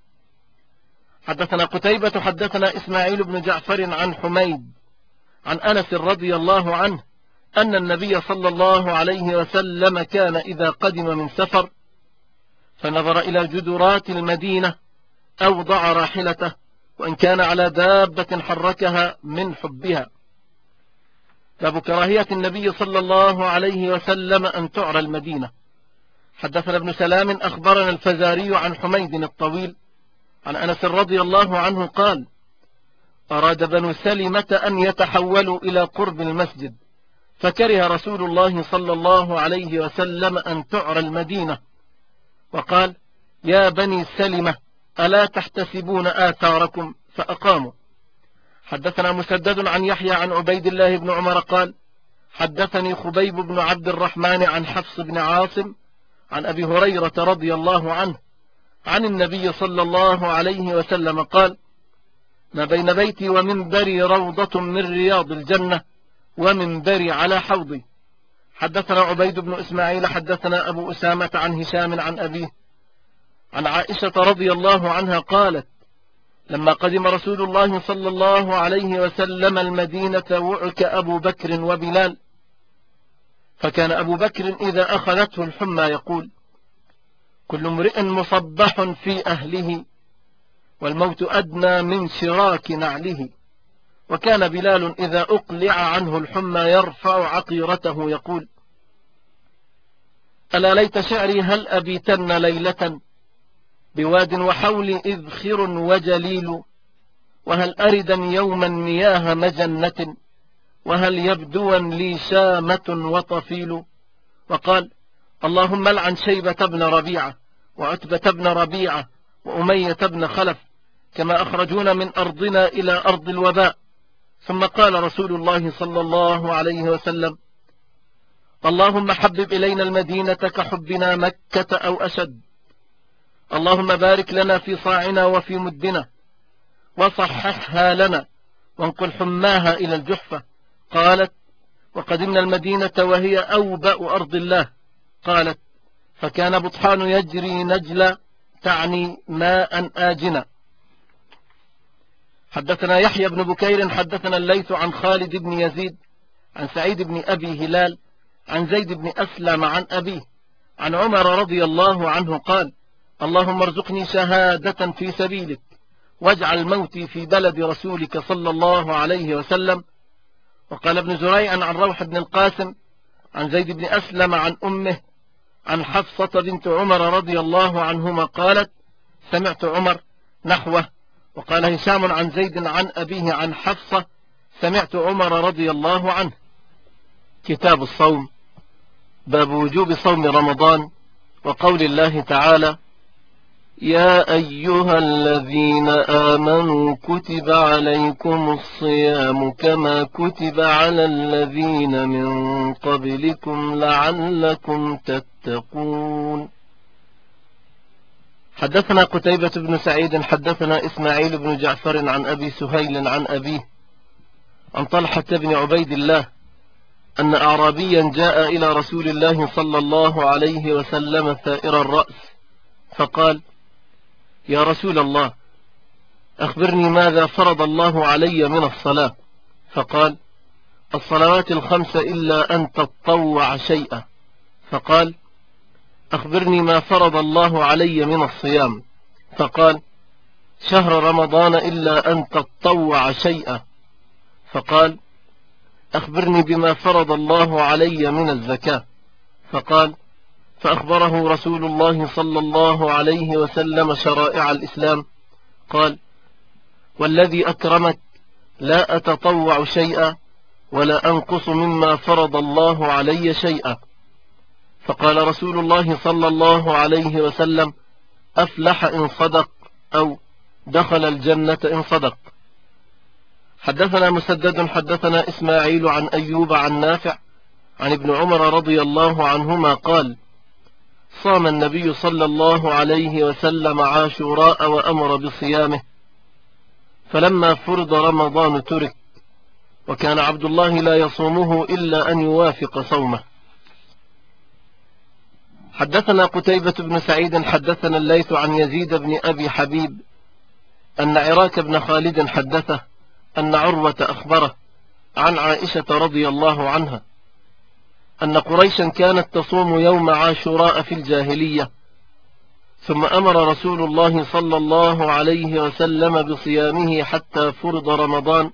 حدثنا قتيبة حدثنا إسماعيل بن جعفر عن حميد عن أنس رضي الله عنه أن النبي صلى الله عليه وسلم كان إذا قدم من سفر فنظر إلى جدرات المدينة أوضع راحلته، وإن كان على دابة حركها من حبها. باب كراهية النبي صلى الله عليه وسلم أن تعرى المدينة. حدثنا ابن سلام أخبرنا الفزاري عن حميد الطويل عن أنس رضي الله عنه قال: أراد بنو سلمة أن يتحولوا إلى قرب المسجد، فكره رسول الله صلى الله عليه وسلم أن تعرى المدينة، وقال: يا بني سلمة ألا تحتسبون آثاركم؟ فأقاموا. حدثنا مسدد عن يحيى عن عبيد الله بن عمر قال: حدثني خبيب بن عبد الرحمن عن حفص بن عاصم عن أبي هريرة رضي الله عنه عن النبي صلى الله عليه وسلم قال: ما بين بيتي ومنبري روضة من رياض الجنة، ومنبري على حوضي. حدثنا عبيد بن إسماعيل حدثنا أبو أسامة عن هشام عن أبيه عن عائشة رضي الله عنها قالت: لما قدم رسول الله صلى الله عليه وسلم المدينة وعك أبو بكر وبلال، فكان أبو بكر إذا أخذته الحمى يقول: كل امرئ مصبح في أهله، والموت أدنى من شراك نعله. وكان بلال إذا أقلع عنه الحمى يرفع عقيرته يقول: ألا ليت شعري هل أبيتن ليلة بواد وحول إذخر وجليل، وهل أردا يوما مياه مجنة، وهل يبدوا لي شامة وطفيل. وقال: اللهم لعن شيبة بن ربيعة وعتبة بن ربيعة وأمية بن خلف، كما أخرجونا من أرضنا إلى أرض الوباء، ثم قال رسول الله صلى الله عليه وسلم: اللهم حبب إلينا المدينة كحبنا مكة أو أشد. اللهم بارك لنا في صاعنا وفي مدنا، وصححها لنا، وانقل حماها إلى الجحفة. قالت: وقدمنا المدينة وهي أوبأ أرض الله. قالت: فكان بطحان يجري نجلا، تعني ماء آجنا. حدثنا يحيى بن بكير حدثنا الليث عن خالد بن يزيد عن سعيد بن أبي هلال عن زيد بن أسلم عن أبيه عن عمر رضي الله عنه قال: اللهم ارزقني شهادة في سبيلك، واجعل موتي في بلد رسولك صلى الله عليه وسلم. وقال ابن زريع عن روح بن القاسم عن زيد بن أسلم عن أمه عن حفصة بنت عمر رضي الله عنهما قالت: سمعت عمر نحوه. وقال هشام عن زيد عن أبيه عن حفصة: سمعت عمر رضي الله عنه. كتاب الصوم. باب وجوب صوم رمضان، وقول الله تعالى: يا أيها الذين آمنوا كتب عليكم الصيام كما كتب على الذين من قبلكم لعلكم تتقون. حدثنا قتيبة بن سعيد حدثنا إسماعيل بن جعفر عن أبي سهيل عن أبيه عن طلحة بن عبيد الله أن أعرابيا جاء إلى رسول الله صلى الله عليه وسلم ثائر الرأس فقال: يا رسول الله، أخبرني ماذا فرض الله علي من الصلاة؟ فقال: الصلوات الخمس إلا أن تطوع شيئا. فقال: أخبرني ما فرض الله علي من الصيام؟ فقال: شهر رمضان إلا أن تطوع شيئا. فقال: أخبرني بما فرض الله علي من الزكاة. فقال: فأخبره رسول الله صلى الله عليه وسلم شرائع الإسلام. قال: والذي أكرمك لا أتطوع شيئا ولا أنقص مما فرض الله علي شيئا. فقال رسول الله صلى الله عليه وسلم: أفلح إن صدق، أو دخل الجنة إن صدق. حدثنا مسدد حدثنا إسماعيل عن أيوب عن نافع عن ابن عمر رضي الله عنهما قال: صام النبي صلى الله عليه وسلم عاشوراء وأمر بصيامه، فلما فرض رمضان ترك، وكان عبد الله لا يصومه إلا أن يوافق صومه. حدثنا قتيبة بن سعيد حدثنا الليث عن يزيد بن أبي حبيب أن عراك بن خالد حدثه أن عروة أخبره عن عائشة رضي الله عنها أن قريشا كانت تصوم يوم عاشوراء في الجاهلية، ثم أمر رسول الله صلى الله عليه وسلم بصيامه حتى فرض رمضان.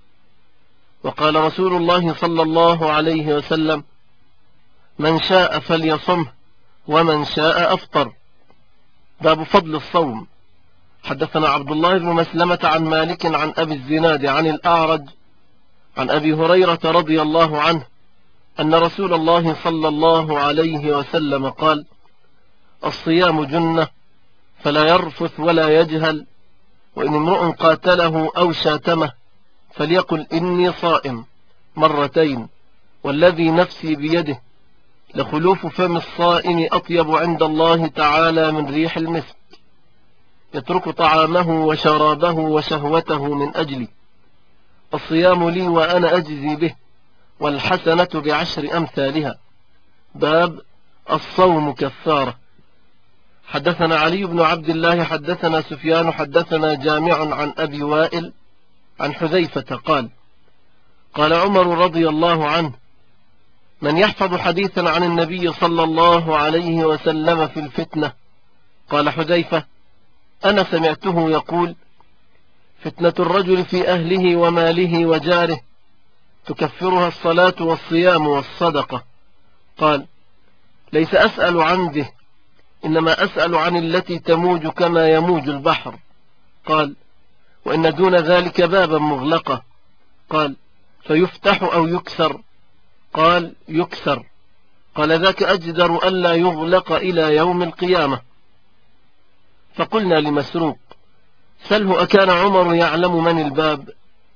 وقال رسول الله صلى الله عليه وسلم: من شاء فليصمه ومن شاء أفطر. باب فضل الصوم. حدثنا عبد الله بن مسلمة عن مالك عن أبي الزناد عن الأعرج عن أبي هريرة رضي الله عنه أن رسول الله صلى الله عليه وسلم قال: الصيام جنة، فلا يرفث ولا يجهل، وإن امرؤ قاتله أو شاتمه فليقل إني صائم مرتين، والذي نفسي بيده لخلوف فم الصائم أطيب عند الله تعالى من ريح المسك، يترك طعامه وشرابه وشهوته من أجلي. الصيام لي وأنا أجزي به، والحسنة بعشر أمثالها. باب الصوم كفارة. حدثنا علي بن عبد الله حدثنا سفيان حدثنا جامع عن أبي وائل عن حذيفة قال: قال عمر رضي الله عنه: من يحفظ حديثا عن النبي صلى الله عليه وسلم في الفتنة؟ قال حذيفة: أنا سمعته يقول: فتنة الرجل في أهله وماله وجاره تكفرها الصلاة والصيام والصدقة. قال: ليس أسأل عن ذه، إنما أسأل عن التي تموج كما يموج البحر. قال: وإن دون ذلك بابا مغلقة. قال: فيفتح أو يكسر؟ قال: يكسر. قال: ذاك أجدر ألا يغلق إلى يوم القيامة. فقلنا لمسروق: سله أكان عمر يعلم من الباب؟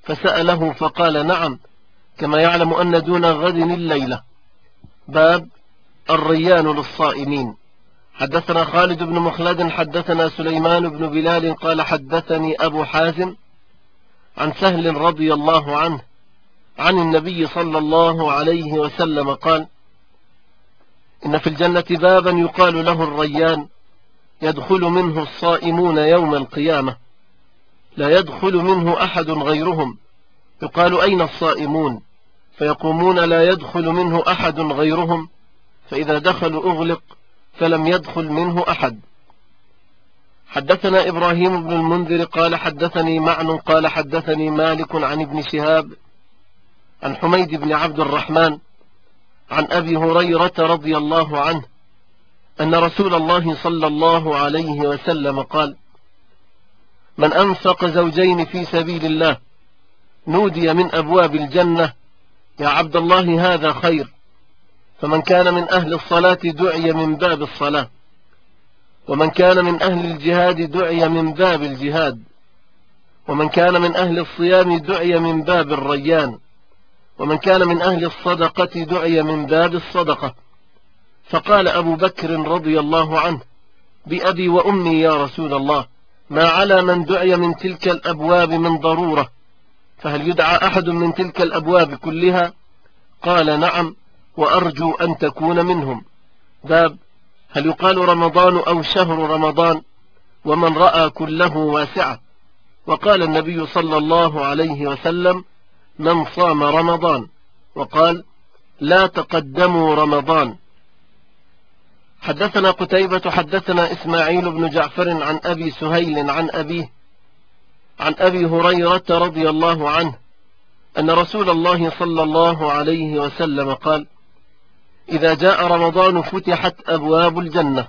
فسأله فقال نعم، كما يعلم أن دون غد الليلة. باب الريان للصائمين. حدثنا خالد بن مخلد حدثنا سليمان بن بلال قال حدثني أبو حازم عن سهل رضي الله عنه عن النبي صلى الله عليه وسلم قال: إن في الجنة بابا يقال له الريان، يدخل منه الصائمون يوم القيامة، لا يدخل منه أحد غيرهم. يقال: أين الصائمون؟ فيقومون: لا يدخل منه أحد غيرهم. فإذا دخلوا أغلق، فلم يدخل منه أحد. حدثنا إبراهيم بن المنذر قال حدثني معن قال حدثني مالك عن ابن شهاب عن حميد بن عبد الرحمن عن أبي هريرة رضي الله عنه أن رسول الله صلى الله عليه وسلم قال: من أنفق زوجين في سبيل الله نودي من أبواب الجنة: يا عبد الله هذا خير. فمن كان من أهل الصلاة دعي من باب الصلاة، ومن كان من أهل الجهاد دعي من باب الجهاد، ومن كان من أهل الصيام دعي من باب الريان، ومن كان من أهل الصدقة دعي من باب الصدقة. فقال أبو بكر رضي الله عنه: بأبي وأمي يا رسول الله، ما على من دعي من تلك الأبواب من ضرورة، فهل يدعى أحد من تلك الأبواب كلها؟ قال: نعم، وأرجو أن تكون منهم. باب هل يقال رمضان أو شهر رمضان؟ ومن رأى كله واسعة. وقال النبي صلى الله عليه وسلم: من صام رمضان. وقال: لا تقدموا رمضان. حدثنا قتيبة حدثنا إسماعيل بن جعفر عن أبي سهيل عن أبيه عن أبي هريرة رضي الله عنه أن رسول الله صلى الله عليه وسلم قال: إذا جاء رمضان فتحت أبواب الجنة.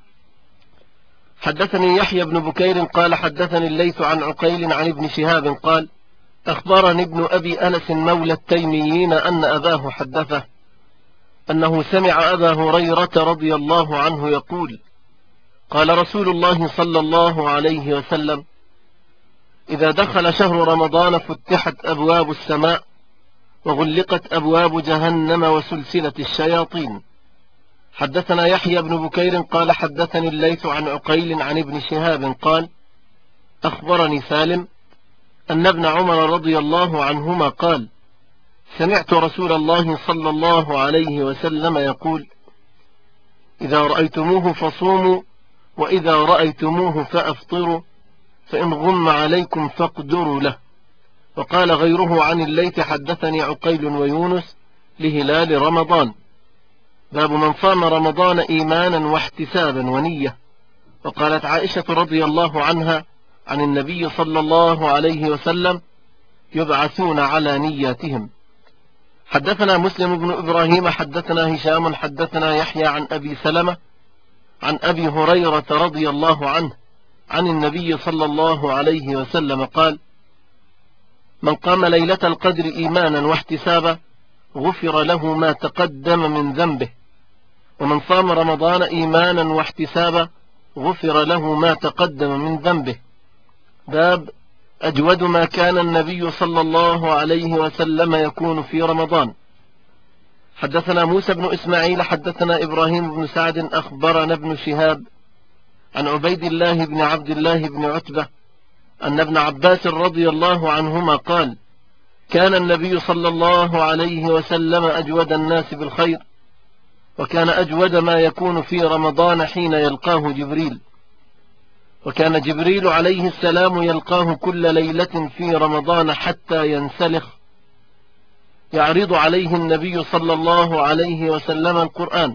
حدثني يحيى بن بكير قال حدثني الليث عن عقيل عن ابن شهاب قال: أخبرني ابن أبي أنس مولى التيميين أن أباه حدثه أنه سمع أبا هريرة رضي الله عنه يقول: قال رسول الله صلى الله عليه وسلم: إذا دخل شهر رمضان فتحت أبواب السماء، وغلقت أبواب جهنم وسلسلة الشياطين. حدثنا يحيى بن بكير قال حدثني الليث عن عقيل عن ابن شهاب قال: أخبرني سالم أن ابن عمر رضي الله عنهما قال: سمعت رسول الله صلى الله عليه وسلم يقول: إذا رأيتموه فصوموا، وإذا رأيتموه فأفطروا، فإن غم عليكم فاقدروا له. وقال غيره عن الليث حدثني عقيل ويونس لهلال رمضان. باب من صام رمضان إيمانا واحتسابا ونية. وقالت عائشة رضي الله عنها عن النبي صلى الله عليه وسلم: يبعثون على نياتهم. حدثنا مسلم بن إبراهيم حدثنا هشام حدثنا يحيى عن أبي سلمة عن أبي هريرة رضي الله عنه عن النبي صلى الله عليه وسلم قال: من قام ليلة القدر إيمانا واحتسابا غفر له ما تقدم من ذنبه، ومن صام رمضان إيمانا واحتسابا غفر له ما تقدم من ذنبه. باب أجود ما كان النبي صلى الله عليه وسلم يكون في رمضان. حدثنا موسى بن إسماعيل حدثنا إبراهيم بن سعد أخبرنا ابن شهاب عن عبيد الله بن عبد الله بن عتبة أن ابن عباس رضي الله عنهما قال: كان النبي صلى الله عليه وسلم أجود الناس بالخير، وكان أجود ما يكون في رمضان حين يلقاه جبريل، وكان جبريل عليه السلام يلقاه كل ليلة في رمضان حتى ينسلخ، يعرض عليه النبي صلى الله عليه وسلم القرآن،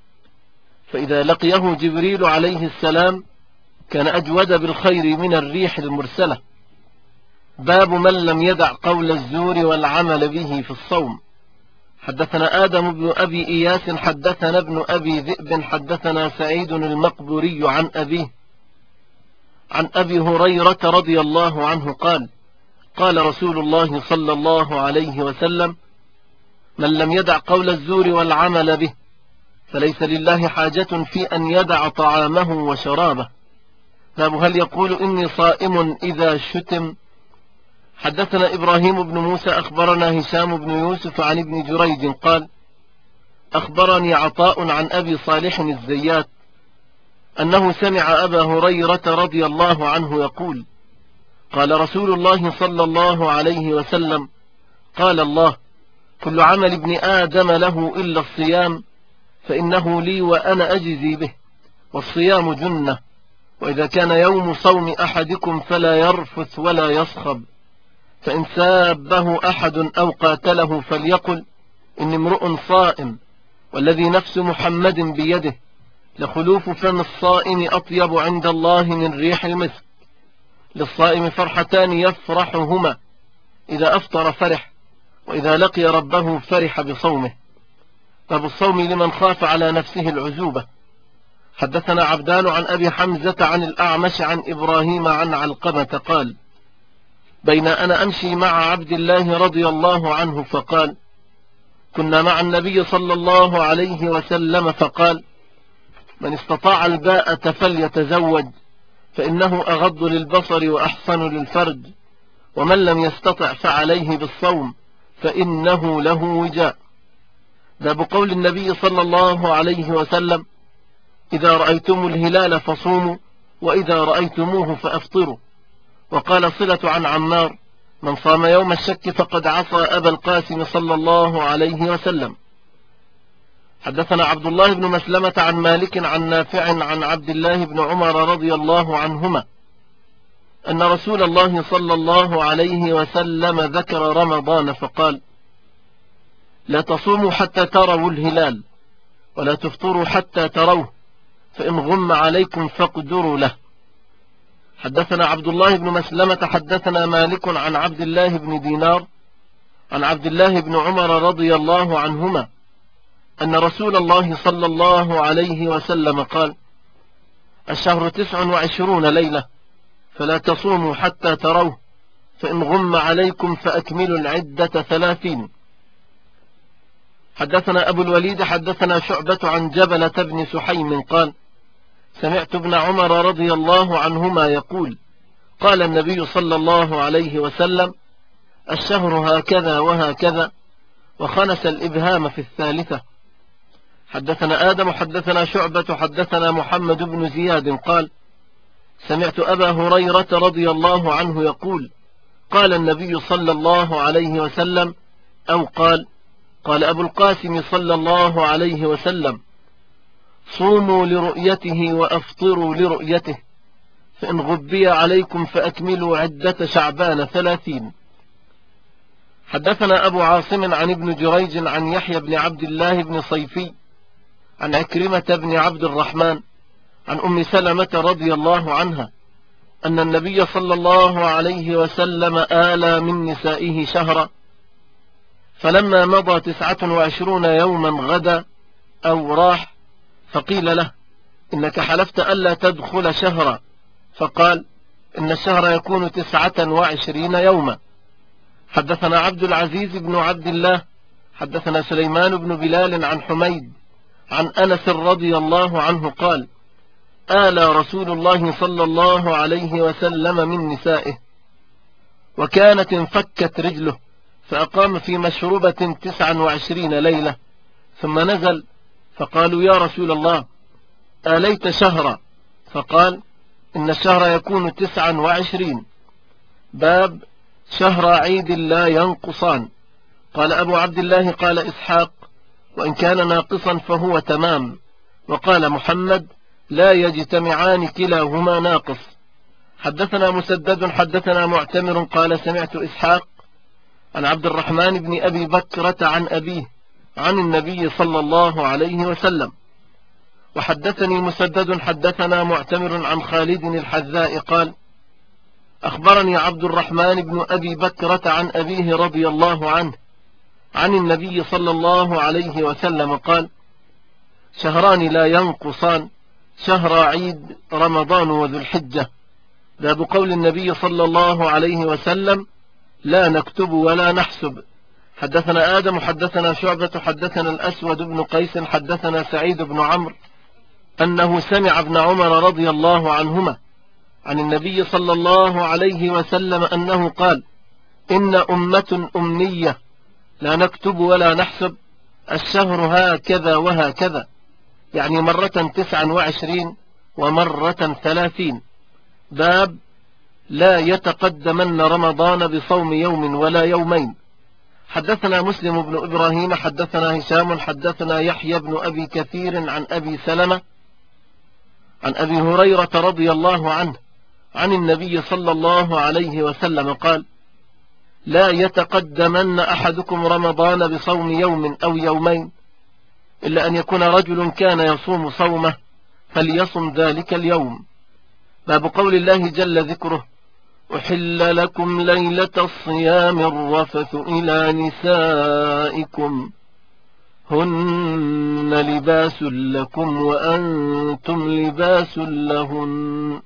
فإذا لقيه جبريل عليه السلام كان أجود بالخير من الريح المرسلة. باب من لم يدع قول الزور والعمل به في الصوم. حدثنا آدم بن أبي إياس حدثنا ابن أبي ذئب حدثنا سعيد المقبوري عن أبيه عن أبي هريرة رضي الله عنه قال: قال رسول الله صلى الله عليه وسلم: من لم يدع قول الزور والعمل به فليس لله حاجة في أن يدع طعامه وشرابه. باب هل يقول إني صائم إذا شتم. حدثنا إبراهيم بن موسى أخبرنا هشام بن يوسف عن ابن جريج قال أخبرني عطاء عن أبي صالح الزيات أنه سمع أبا هريرة رضي الله عنه يقول قال رسول الله صلى الله عليه وسلم قال الله كل عمل ابن آدم له إلا الصيام فإنه لي وأنا أجزي به والصيام جنة وإذا كان يوم صوم أحدكم فلا يرفث ولا يصخب فإن سابه أحد أو قاتله فليقل إن امرؤ صائم والذي نفس محمد بيده لخلوف فم الصائم أطيب عند الله من ريح المسك للصائم فرحتان يفرحهما إذا أفطر فرح وإذا لقي ربه فرح بصومه باب الصوم لمن خاف على نفسه العزوبة حدثنا عبدان عن أبي حمزة عن الأعمش عن إبراهيم عن علقمة قال بين أنا أمشي مع عبد الله رضي الله عنه فقال كنا مع النبي صلى الله عليه وسلم فقال من استطاع الباءة فليتزوج فإنه أغض للبصر وأحسن للفرج ومن لم يستطع فعليه بالصوم فإنه له وجاء باب قول النبي صلى الله عليه وسلم إذا رأيتم الهلال فصوموا وإذا رأيتموه فأفطروا وقال صلة عن عمار من صام يوم الشك فقد عصى أبا القاسم صلى الله عليه وسلم حدثنا عبد الله بن مسلمة عن مالك عن نافع عن عبد الله بن عمر رضي الله عنهما أن رسول الله صلى الله عليه وسلم ذكر رمضان فقال لا تصوموا حتى تروا الهلال ولا تفطروا حتى تروه فإن غم عليكم فاقدروا له حدثنا عبد الله بن مسلمة حدثنا مالك عن عبد الله بن دينار عن عبد الله بن عمر رضي الله عنهما أن رسول الله صلى الله عليه وسلم قال الشهر 29 ليلة فلا تصوموا حتى تروه فإن غم عليكم فأكملوا العدة 30 حدثنا أبو الوليد حدثنا شعبة عن جبلة بن سحيم قال سمعت ابن عمر رضي الله عنهما يقول قال النبي صلى الله عليه وسلم الشهر هكذا وهكذا وخنس الإبهام في الثالثة حدثنا آدم حدثنا شعبة حدثنا محمد بن زياد قال سمعت أبا هريرة رضي الله عنه يقول قال النبي صلى الله عليه وسلم أو قال أبو القاسم صلى الله عليه وسلم صوموا لرؤيته وأفطروا لرؤيته فإن غبي عليكم فأكملوا عدة شعبان 30 حدثنا أبو عاصم عن ابن جريج عن يحيى بن عبد الله بن صيفي عن عكرمة بن عبد الرحمن عن أم سلمة رضي الله عنها أن النبي صلى الله عليه وسلم آلى من نسائه شهرا فلما مضى 29 يوما غدا أو راح فقيل له إنك حلفت ألا تدخل شهرا فقال إن الشهر يكون 29 يوما حدثنا عبد العزيز بن عبد الله حدثنا سليمان بن بلال عن حميد عن أنس رضي الله عنه قال آلى رسول الله صلى الله عليه وسلم من نسائه وكانت انفكت رجله فأقام في مشروبة 29 ليلة ثم نزل فقالوا يا رسول الله آليت شهرا فقال إن الشهر يكون 29 باب شهر عيد لا ينقصان قال أبو عبد الله قال إسحاق وإن كان ناقصا فهو تمام وقال محمد لا يجتمعان كلاهما ناقص حدثنا مسدد حدثنا معتمر قال سمعت إسحاق عن عبد الرحمن بن أبي بكرة عن أبيه عن النبي صلى الله عليه وسلم وحدثني مسدد حدثنا معتمر عن خالد الحذاء قال أخبرني عبد الرحمن بن أبي بكرة عن أبيه رضي الله عنه عن النبي صلى الله عليه وسلم قال شهران لا ينقصان شهر عيد رمضان وذو الحجة باب قول النبي صلى الله عليه وسلم لا نكتب ولا نحسب حدثنا آدم حدثنا شعبة حدثنا الأسود بن قيس حدثنا سعيد بن عمرو أنه سمع ابن عمر رضي الله عنهما عن النبي صلى الله عليه وسلم أنه قال إن أمة أمنية لا نكتب ولا نحسب، الشهر هكذا وهكذا، يعني مرة 29 ومرة 30. باب لا يتقدمن رمضان بصوم يوم ولا يومين. حدثنا مسلم بن إبراهيم حدثنا هشام حدثنا يحيى بن أبي كثير عن أبي سلمة عن أبي هريرة رضي الله عنه عن النبي صلى الله عليه وسلم قال: لا يتقدمن أحدكم رمضان بصوم يوم أو يومين، إلا أن يكون رجل كان يصوم صومه فليصم ذلك اليوم. باب قول الله جل ذكره: أحل لكم ليلة الصيام الرفث إلى نسائكم هن لباس لكم وأنتم لباس لهن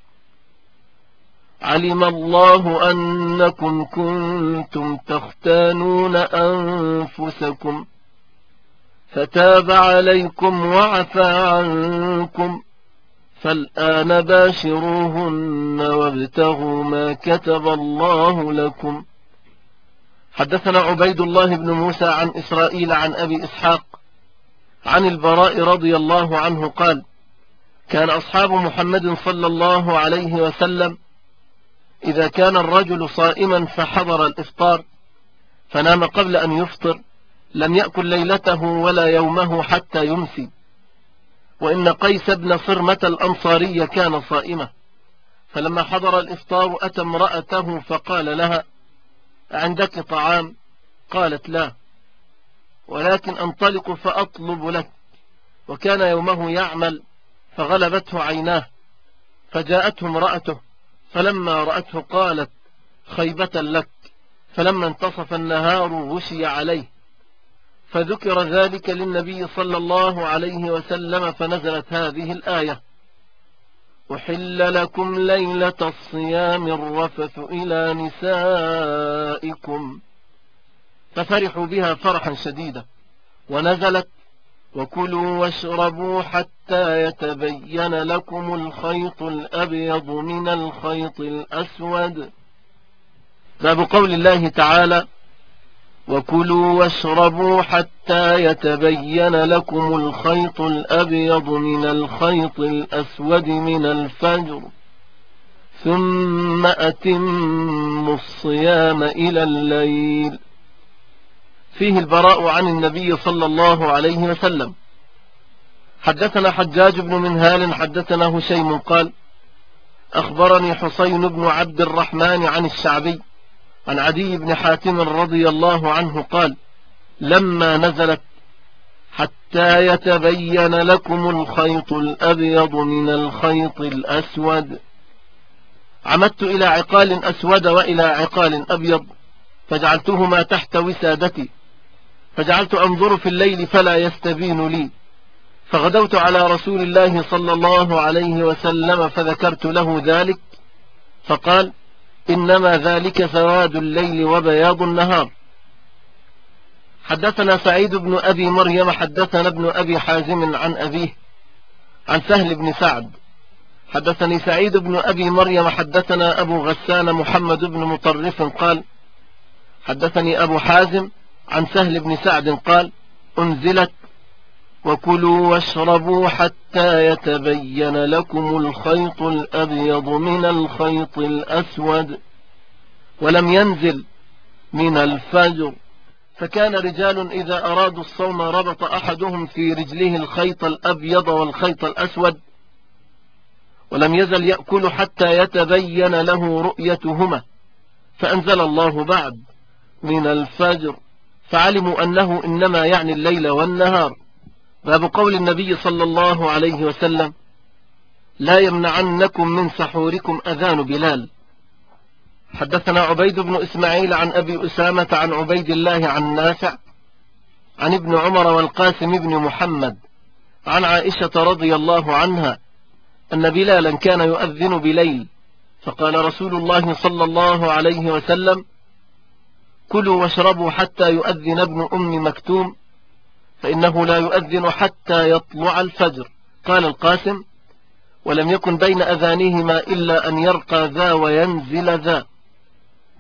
علم الله أنكم كنتم تختانون أنفسكم فتاب عليكم وعفى عنكم فالآن باشروهن وابتغوا ما كتب الله لكم. حدثنا عبيد الله بن موسى عن إسرائيل عن أبي إسحاق عن البراء رضي الله عنه قال: كان أصحاب محمد صلى الله عليه وسلم إذا كان الرجل صائما فحضر الإفطار فنام قبل أن يفطر لم يأكل ليلته ولا يومه حتى يمسي. وإن قيس بن صرمة الأنصاري كان صائمة، فلما حضر الإفطار أتى امرأته فقال لها: عندك طعام؟ قالت: لا، ولكن أنطلق فأطلب لك. وكان يومه يعمل فغلبته عيناه، فجاءته امرأته فلما رأته قالت: خيبة لك. فلما انتصف النهار وشي عليه، فذكر ذلك للنبي صلى الله عليه وسلم فنزلت هذه الآية: أحل لكم ليلة الصيام الرفث إلى نسائكم، ففرحوا بها فرحا شديدا، ونزلت: وكلوا واشربوا حتى يتبين لكم الخيط الأبيض من الخيط الأسود. باب قول الله تعالى: وكلوا واشربوا حتى يتبين لكم الخيط الأبيض من الخيط الأسود من الفجر ثم أتموا الصيام إلى الليل. فيه البراء عن النبي صلى الله عليه وسلم. حدثنا حجاج بن منهال حدثنا هشيم قال: أخبرني حسين بن عبد الرحمن عن الشعبي عن عدي بن حاتم رضي الله عنه قال: لما نزلت حتى يتبين لكم الخيط الأبيض من الخيط الأسود عمدت إلى عقال أسود وإلى عقال أبيض فجعلتهما تحت وسادتي، فجعلت أنظر في الليل فلا يستبين لي، فغدوت على رسول الله صلى الله عليه وسلم فذكرت له ذلك، فقال: إنما ذلك سواد الليل وبياض النهار. حدثنا سعيد بن أبي مريم حدثنا ابن أبي حازم عن أبيه عن سهل بن سعد. حدثني سعيد بن أبي مريم حدثنا أبو غسان محمد بن مطرف قال: حدثني أبو حازم عن سهل بن سعد قال: أنزلت: وكلوا واشربوا حتى يتبين لكم الخيط الأبيض من الخيط الأسود، ولم ينزل من الفجر. فكان رجال إذا أرادوا الصوم ربط أحدهم في رجله الخيط الأبيض والخيط الأسود، ولم يزل يأكل حتى يتبين له رؤيتهما، فأنزل الله بعد من الفجر، فعلموا أنه إنما يعني الليل والنهار. باب قول النبي صلى الله عليه وسلم: لا يمنعنكم من سحوركم أذان بلال. حدثنا عبيد بن إسماعيل عن أبي أسامة عن عبيد الله عن نافع عن ابن عمر والقاسم بن محمد عن عائشة رضي الله عنها أن بلالا كان يؤذن بليل، فقال رسول الله صلى الله عليه وسلم: كلوا واشربوا حتى يؤذن ابن أم مكتوم، فإنه لا يؤذن حتى يطلع الفجر. قال القاسم: ولم يكن بين أذانهما إلا أن يرقى ذا وينزل ذا.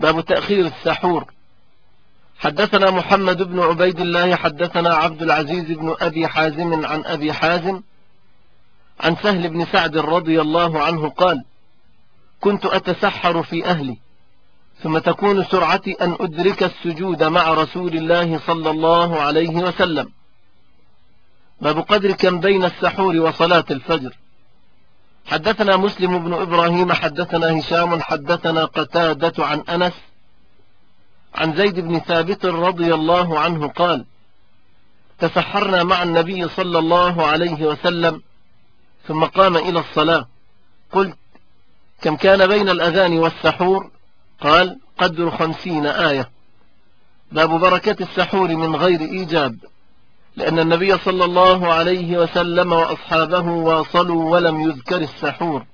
باب تأخير السحور. حدثنا محمد بن عبيد الله حدثنا عبد العزيز بن أبي حازم عن أبي حازم عن سهل بن سعد رضي الله عنه قال: كنت أتسحر في أهلي، ثم تكون سرعتي أن أدرك السجود مع رسول الله صلى الله عليه وسلم. باب قدر كم بين السحور وصلاة الفجر. حدثنا مسلم بن إبراهيم حدثنا هشام حدثنا قتادة عن أنس عن زيد بن ثابت رضي الله عنه قال: تسحرنا مع النبي صلى الله عليه وسلم ثم قام إلى الصلاة. قلت: كم كان بين الأذان والسحور؟ قال: قدر 50 آية. باب بركة السحور من غير إيجاب، لأن النبي صلى الله عليه وسلم وأصحابه واصلوا ولم يذكر السحور.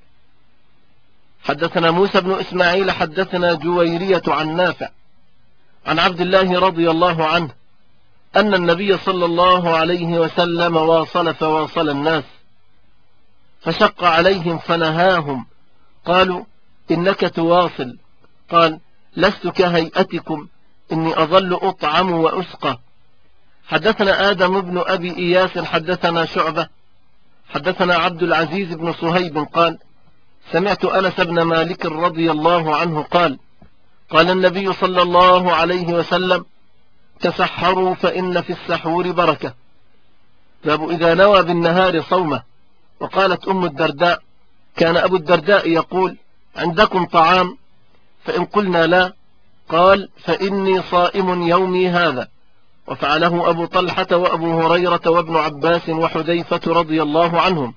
حدثنا موسى بن إسماعيل حدثنا جويرية عن نافع عن عبد الله رضي الله عنه أن النبي صلى الله عليه وسلم واصل فواصل الناس، فشق عليهم فنهاهم. قالوا: إنك تواصل. قال: لست كهيئتكم، إني أظل أطعم وأسقى. حدثنا آدم بن أبي إياس حدثنا شعبة حدثنا عبد العزيز بن صهيب قال: سمعت أنس بن مالك رضي الله عنه قال: قال النبي صلى الله عليه وسلم: تسحروا فإن في السحور بركة. باب إذا نوى بالنهار صومه. وقالت أم الدرداء: كان أبو الدرداء يقول: عندكم طعام؟ فإن قلنا لا، قال: فإني صائم يومي هذا. وفعله أبو طلحة وأبو هريرة وابن عباس وحذيفة رضي الله عنهم.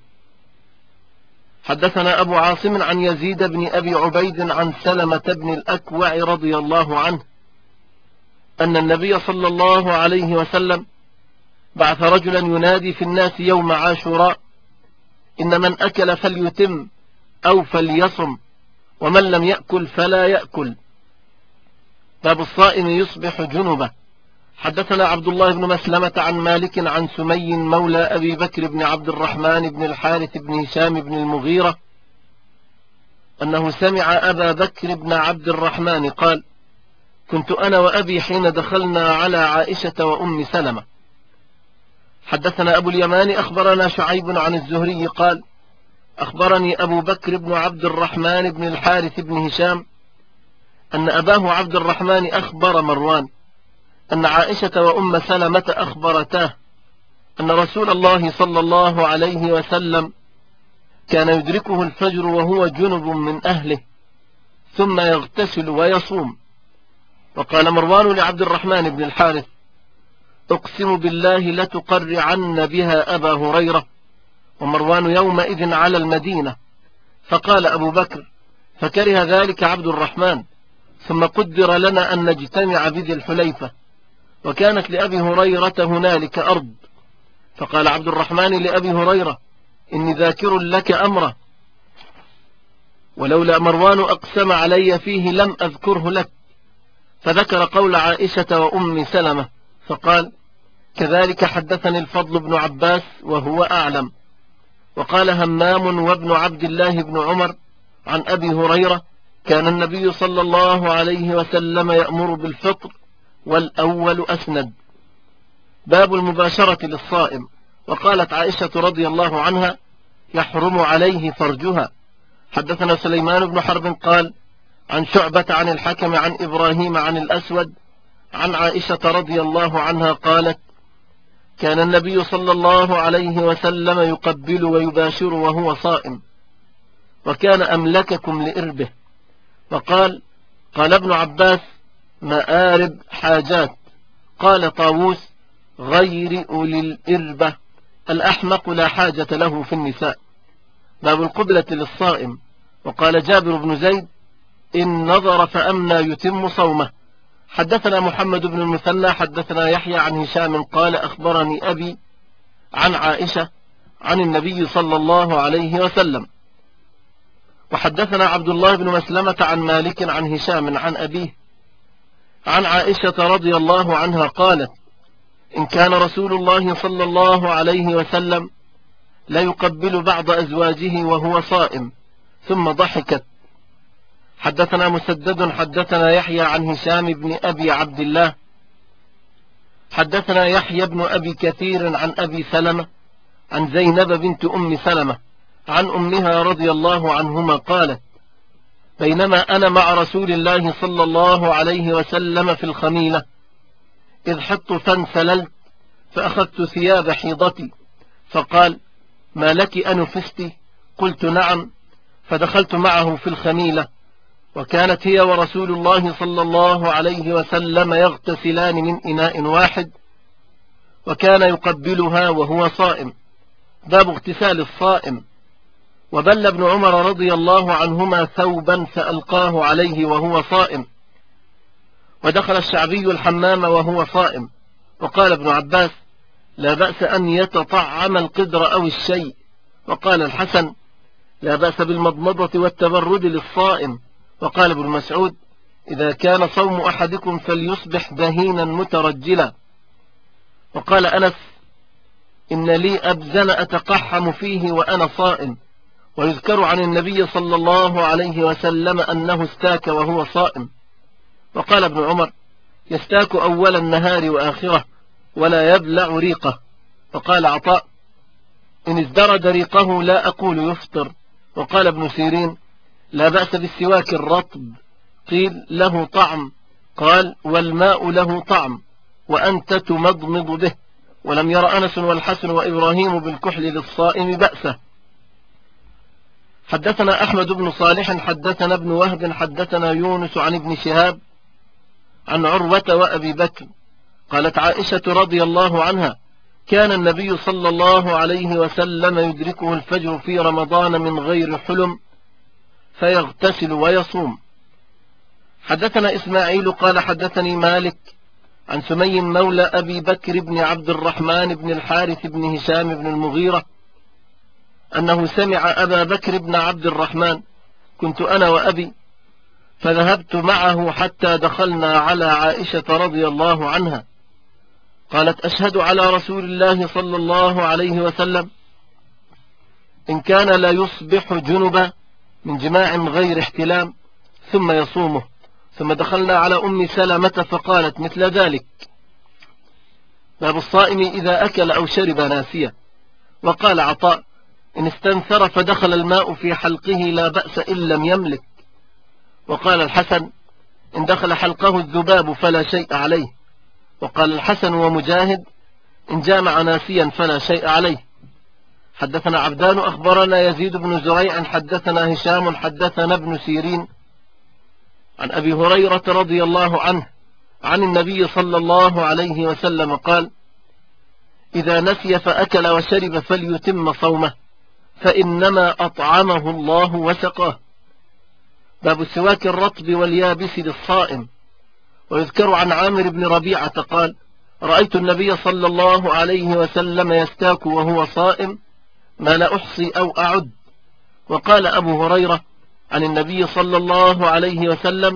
حدثنا أبو عاصم عن يزيد بن أبي عبيد عن سلمة بن الأكوع رضي الله عنه أن النبي صلى الله عليه وسلم بعث رجلا ينادي في الناس يوم عاشوراء: إن من أكل فليتم أو فليصم، ومن لم يأكل فلا يأكل. باب الصائم يصبح جنبه. حدثنا عبد الله بن مسلمة عن مالك عن سمي مولى أبي بكر بن عبد الرحمن بن الحارث بن هشام بن المغيرة أنه سمع أبا بكر بن عبد الرحمن قال: كنت أنا وأبي حين دخلنا على عائشة وأم سلمة. حدثنا أبو اليمان أخبرنا شعيب عن الزهري قال: أخبرني أبو بكر بن عبد الرحمن بن الحارث بن هشام أن أباه عبد الرحمن أخبر مروان أن عائشة وأم سلمة أخبرتاه أن رسول الله صلى الله عليه وسلم كان يدركه الفجر وهو جنب من أهله، ثم يغتسل ويصوم. وقال مروان لعبد الرحمن بن الحارث: أقسم بالله لتقرعن بها أبا هريرة. ومروان يومئذ على المدينة. فقال أبو بكر: فكره ذلك عبد الرحمن، ثم قدر لنا أن نجتمع بذي الحليفة، وكانت لأبي هريرة هنالك أرض. فقال عبد الرحمن لأبي هريرة: إني ذاكر لك أمره، ولولا مروان أقسم علي فيه لم أذكره لك. فذكر قول عائشة وأم سلمة، فقال: كذلك حدثني الفضل بن عباس وهو أعلم. وقال همام وابن عبد الله بن عمر عن أبي هريرة: كان النبي صلى الله عليه وسلم يأمر بالفطر، والأول أسند. باب المباشرة للصائم. وقالت عائشة رضي الله عنها: يحرم عليه فرجها. حدثنا سليمان بن حرب قال: عن شعبة عن الحكم عن إبراهيم عن الأسود عن عائشة رضي الله عنها قالت: كان النبي صلى الله عليه وسلم يقبل ويباشر وهو صائم، وكان أملككم لإربه. وقال: قال ابن عباس: مآرب حاجات. قال طاووس: غير أولي الإربة، الأحمق لا حاجة له في النساء. باب القبلة للصائم. وقال جابر بن زيد: إن نظر فأمنى يتم صومه. حدثنا محمد بن المثنى حدثنا يحيى عن هشام قال: أخبرني أبي عن عائشة عن النبي صلى الله عليه وسلم. وحدثنا عبد الله بن مسلمة عن مالك عن هشام عن أبيه عن عائشة رضي الله عنها قالت: إن كان رسول الله صلى الله عليه وسلم لا يقبل بعض أزواجه وهو صائم. ثم ضحكت. حدثنا مسدد حدثنا يحيى عن هشام بن أبي عبد الله حدثنا يحيى بن أبي كثير عن أبي سلمة عن زينب بنت أم سلمة عن أمها رضي الله عنهما قالت: بينما أنا مع رسول الله صلى الله عليه وسلم في الخميلة إذ حط فانسللت فأخذت ثياب حيضتي، فقال: ما لك أنفست؟ قلت: نعم. فدخلت معه في الخميلة، وكانت هي ورسول الله صلى الله عليه وسلم يغتسلان من إناء واحد، وكان يقبلها وهو صائم. باب اغتسال الصائم. وبل ابن عمر رضي الله عنهما ثوبا فألقاه عليه وهو صائم، ودخل الشعبي الحمام وهو صائم. وقال ابن عباس: لا بأس أن يتطعم القدر أو الشيء. وقال الحسن: لا بأس بالمضمضة والتبرد للصائم. وقال ابن مسعود: إذا كان صوم أحدكم فليصبح دهينا مترجلا. وقال أنس: إن لي أبزن أتقحم فيه وأنا صائم. ويذكر عن النبي صلى الله عليه وسلم أنه استاك وهو صائم. وقال ابن عمر: يستاك أول النهار وآخره ولا يبلع ريقه. وقال عطاء: إن ازدرد ريقه لا أقول يفطر. وقال ابن سيرين: لا بأس بالسواك الرطب. قيل: له طعم. قال: والماء له طعم وأنت تمضمض به. ولم ير أنس والحسن وإبراهيم بالكحل للصائم بأسه. حدثنا أحمد بن صالح حدثنا ابن وهب حدثنا يونس عن ابن شهاب عن عروة وأبي بكر قالت عائشة رضي الله عنها: كان النبي صلى الله عليه وسلم يدركه الفجر في رمضان من غير حلم فيغتسل ويصوم. حدثنا إسماعيل قال حدثني مالك عن سمي مولى أبي بكر بن عبد الرحمن بن الحارث بن هشام بن المغيرة أنه سمع أبا بكر بن عبد الرحمن: كنت أنا وأبي فذهبت معه حتى دخلنا على عائشة رضي الله عنها، قالت: أشهد على رسول الله صلى الله عليه وسلم إن كان لا يصبح جنبا من جماع غير احتلام ثم يصومه. ثم دخلنا على أم سلمة فقالت مثل ذلك. باب الصائم إذا أكل أو شرب ناسيا. وقال عطاء: إن استنثر فدخل الماء في حلقه لا بأس إن لم يملك. وقال الحسن: إن دخل حلقه الذباب فلا شيء عليه. وقال الحسن ومجاهد: إن جامع ناسيا فلا شيء عليه. حدثنا عبدان أخبرنا يزيد بن زريع حدثنا هشام حدثنا ابن سيرين عن أبي هريرة رضي الله عنه عن النبي صلى الله عليه وسلم قال: إذا نسي فأكل وشرب فليتم صومه فإنما أطعمه الله وسقاه. باب السواك الرطب واليابس للصائم. ويذكر عن عامر بن ربيعة قال: رأيت النبي صلى الله عليه وسلم يستاك وهو صائم ما لا أحصي أو أعد. وقال أبو هريرة عن النبي صلى الله عليه وسلم: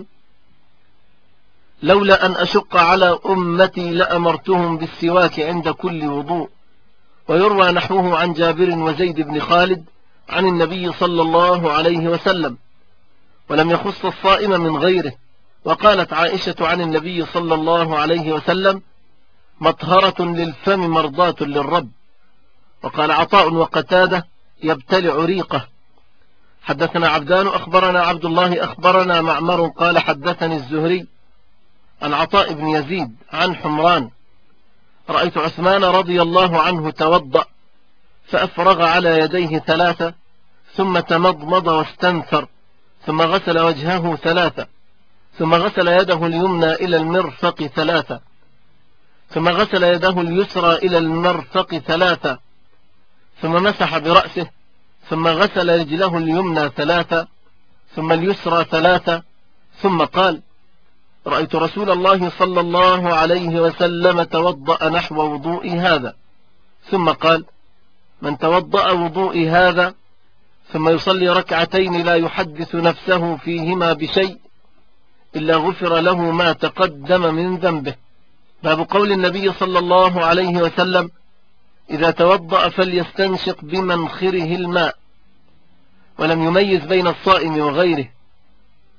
لولا أن أشق على أمتي لأمرتهم بالسواك عند كل وضوء. ويروى نحوه عن جابر وزيد بن خالد عن النبي صلى الله عليه وسلم، ولم يخص الصائم من غيره. وقالت عائشة عن النبي صلى الله عليه وسلم: مطهرة للفم مرضاة للرب. وقال عطاء وقتادة: يبتلع ريقه. حدثنا عبدان أخبرنا عبد الله أخبرنا معمر قال حدثني الزهري عن عطاء بن يزيد عن حمران: رأيت عثمان رضي الله عنه توضأ فأفرغ على يديه 3 ثم تمضمض واستنثر ثم غسل وجهه 3 ثم غسل يده اليمنى إلى المرفق 3 ثم غسل يده اليسرى إلى المرفق 3 ثم مسح برأسه ثم غسل رجله اليمنى 3 ثم اليسرى 3 ثم قال: رأيت رسول الله صلى الله عليه وسلم توضأ نحو وضوء هذا. ثم قال: من توضأ وضوء هذا ثم يصلي ركعتين لا يحدث نفسه فيهما بشيء إلا غفر له ما تقدم من ذنبه. باب قول النبي صلى الله عليه وسلم: إذا توضأ فليستنشق بمنخره الماء. ولم يميز بين الصائم وغيره.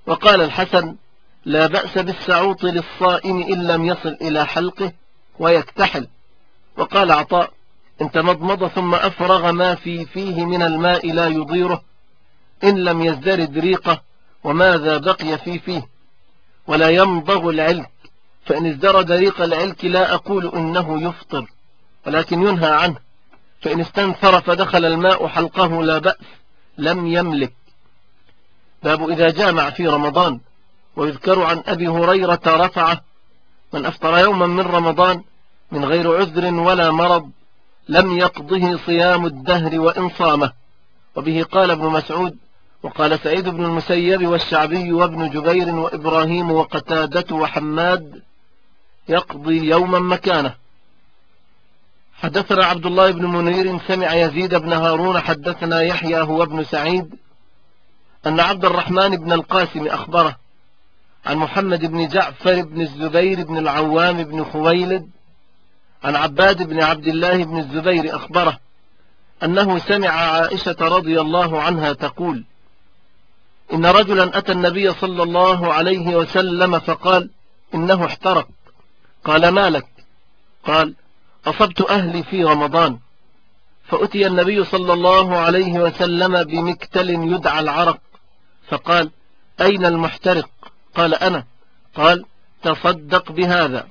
وقال الحسن: لا بأس بالسعوط للصائم إن لم يصل إلى حلقه ويكتحل. وقال عطاء: إن تمضمض ثم أفرغ ما في فيه من الماء لا يضيره إن لم يزدرد ريقه وماذا بقي في فيه، ولا يمضغ العلك، فإن ازدرد ريق العلك لا أقول إنه يفطر، ولكن ينهى عنه، فإن استنثر فدخل الماء حلقه لا بأس، لم يملك. باب إذا جامع في رمضان. ويذكر عن أبي هريرة رفعه: من أفطر يوما من رمضان من غير عذر ولا مرض لم يقضه صيام الدهر وإن صامه. وبه قال ابن مسعود، وقال سعيد بن المسيب والشعبي وابن جبير وإبراهيم وقتادة وحماد: يقضي يوما مكانه. حدثنا عبد الله بن منير سمع يزيد بن هارون حدثنا يحيى هو ابن سعيد أن عبد الرحمن بن القاسم أخبره عن محمد بن جعفر بن الزبير بن العوام بن خويلد عن عباد بن عبد الله بن الزبير أخبره أنه سمع عائشة رضي الله عنها تقول: إن رجلا أتى النبي صلى الله عليه وسلم فقال: إنه احترق. قال: ما لك؟ قال: أصبت أهلي في رمضان. فأتي النبي صلى الله عليه وسلم بمكتل يدعى العرق، فقال: أين المحترق؟ قال: أنا. قال: تصدق بهذا.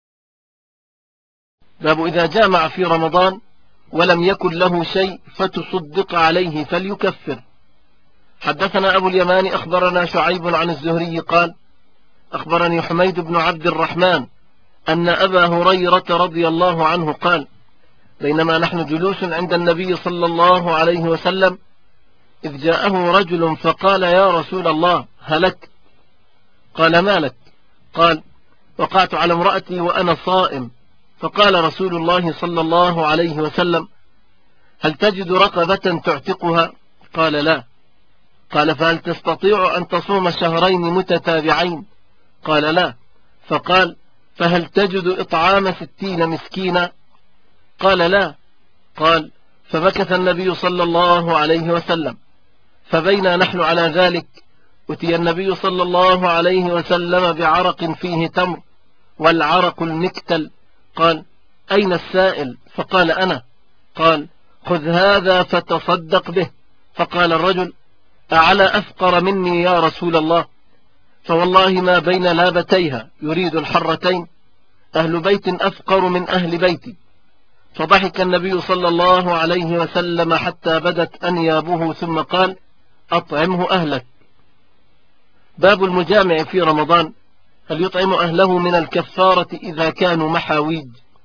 باب إذا جامع في رمضان ولم يكن له شيء فتصدق عليه فليكفر. حدثنا أبو اليمان أخبرنا شعيب عن الزهري قال: أخبرني حميد بن عبد الرحمن أن أبا هريرة رضي الله عنه قال: بينما نحن جلوس عند النبي صلى الله عليه وسلم إذ جاءه رجل فقال: يا رسول الله هلكت. قال: ما لك؟ قال: وقعت على امرأتي وأنا صائم. فقال رسول الله صلى الله عليه وسلم: هل تجد رقبة تعتقها؟ قال: لا. قال: فهل تستطيع أن تصوم شهرين متتابعين؟ قال: لا. فقال: فهل تجد إطعام 60 مسكينا؟ قال: لا. قال: فمكث النبي صلى الله عليه وسلم، فبينا نحن على ذلك أتي النبي صلى الله عليه وسلم بعرق فيه تمر، والعرق المكتل. قال: أين السائل؟ فقال: أنا. قال: خذ هذا فتصدق به. فقال الرجل: أعلى أفقر مني يا رسول الله؟ فوالله ما بين لابتيها، يريد الحرتين، أهل بيت أفقر من أهل بيتي. فضحك النبي صلى الله عليه وسلم حتى بدت أنيابه، ثم قال: أطعمه أهلك. باب المجامع في رمضان. هل يطعم أهله من الكفارة إذا كانوا محاويج؟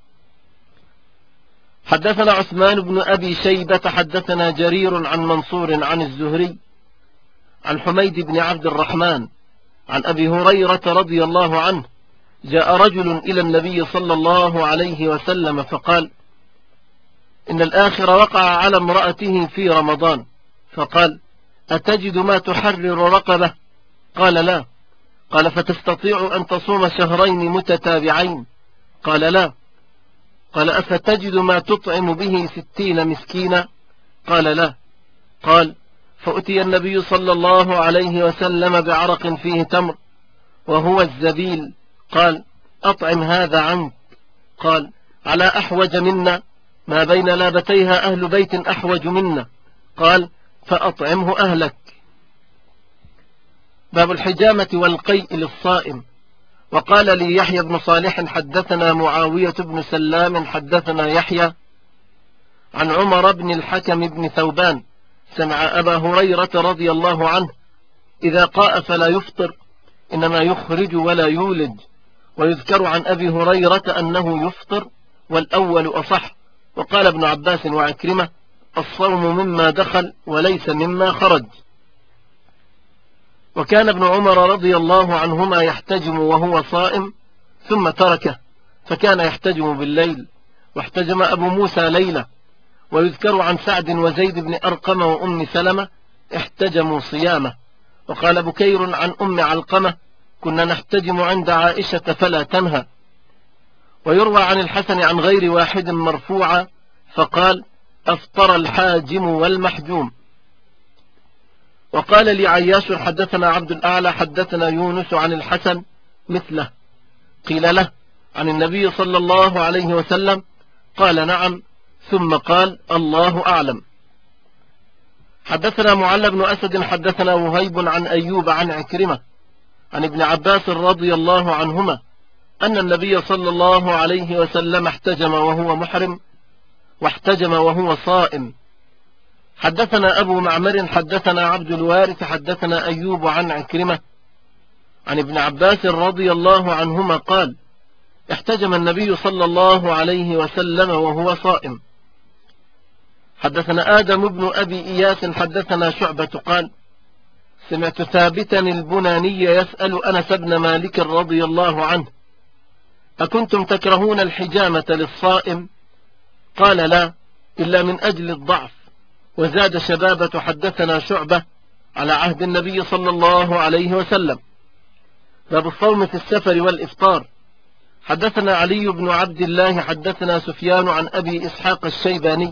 حدثنا عثمان بن أبي شيبة حدثنا جرير عن منصور عن الزهري عن حميد بن عبد الرحمن عن أبي هريرة رضي الله عنه: جاء رجل إلى النبي صلى الله عليه وسلم فقال: إن الآخر وقع على امرأته في رمضان. فقال: أتجد ما تحرر رقبة؟ قال: لا. قال: فتستطيع أن تصوم شهرين متتابعين؟ قال: لا. قال: أفتجد ما تطعم به 60 مسكينا؟ قال: لا. قال: فأتي النبي صلى الله عليه وسلم بعرق فيه تمر وهو الزبيل. قال: أطعم هذا عنك. قال: على أحوج منا، ما بين لابتيها أهل بيت أحوج منا. قال: فأطعمه أهلك. باب الحجامة والقيء للصائم. وقال لي يحيى بن صالح حدثنا معاوية بن سلام حدثنا يحيى عن عمر بن الحكم بن ثوبان سمع أبا هريرة رضي الله عنه: إذا قاء فلا يفطر، إنما يخرج ولا يولج. ويذكر عن أبي هريرة أنه يفطر، والأول أصح. وقال ابن عباس وعكرمة: الصوم مما دخل وليس مما خرج. وكان ابن عمر رضي الله عنهما يحتجم وهو صائم ثم تركه، فكان يحتجم بالليل، واحتجم أبو موسى ليلة. ويذكر عن سعد وزيد بن أرقم وأم سلمة احتجموا صيامه. وقال بكير عن أم علقمة: كنا نحتجم عند عائشة فلا تنهى. ويروى عن الحسن عن غير واحد مرفوعا فقال: أفطر الحاجم والمحجوم. وقال لي عياش حدثنا عبد الأعلى حدثنا يونس عن الحسن مثله. قيل له عن النبي صلى الله عليه وسلم؟ قال نعم، ثم قال الله أعلم. حدثنا معل بن أسد حدثنا وهيب عن أيوب عن عكرمة عن ابن عباس رضي الله عنهما أن النبي صلى الله عليه وسلم احتجم وهو محرم واحتجم وهو صائم. حدثنا أبو معمر حدثنا عبد الوارث حدثنا أيوب عن عكرمة عن ابن عباس رضي الله عنهما قال احتجم النبي صلى الله عليه وسلم وهو صائم. حدثنا آدم بن أبي إياس حدثنا شعبة قال سمعت ثابتا البناني يسأل أنس بن مالك رضي الله عنه أكنتم تكرهون الحجامة للصائم؟ قال لا، إلا من أجل الضعف. وزاد شبابة حدثنا شعبة على عهد النبي صلى الله عليه وسلم. باب الصوم في السفر والإفطار. حدثنا علي بن عبد الله حدثنا سفيان عن أبي إسحاق الشيباني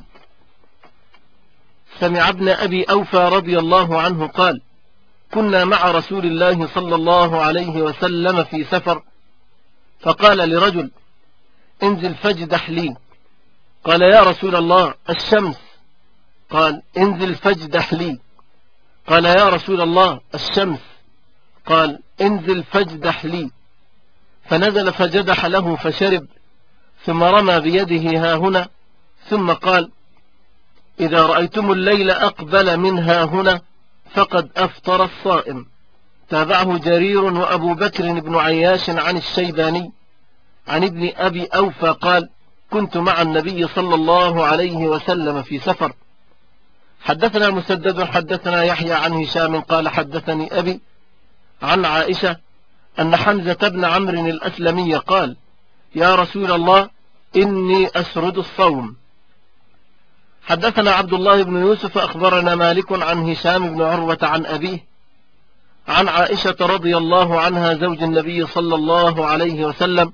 سمع ابن أبي أوفى رضي الله عنه قال كنا مع رسول الله صلى الله عليه وسلم في سفر، فقال لرجل انزل فاجدح لي. قال يا رسول الله الشمس. قال انزل فاجدح لي. قال يا رسول الله الشمس. قال انزل فاجدح لي. فنزل فجدح له فشرب، ثم رمى بيده ها هنا، ثم قال إذا رأيتم الليل أقبل من ها هنا فقد أفطر الصائم. تابعه جرير وأبو بكر بن عياش عن الشيباني عن ابن أبي أوفى قال كنت مع النبي صلى الله عليه وسلم في سفر. حدثنا مسدد حدثنا يحيى عن هشام قال حدثني أبي عن عائشة أن حمزة بن عمرو الأسلمي قال يا رسول الله إني أسرد الصوم. حدثنا عبد الله بن يوسف أخبرنا مالك عن هشام بن عروة عن أبيه عن عائشة رضي الله عنها زوج النبي صلى الله عليه وسلم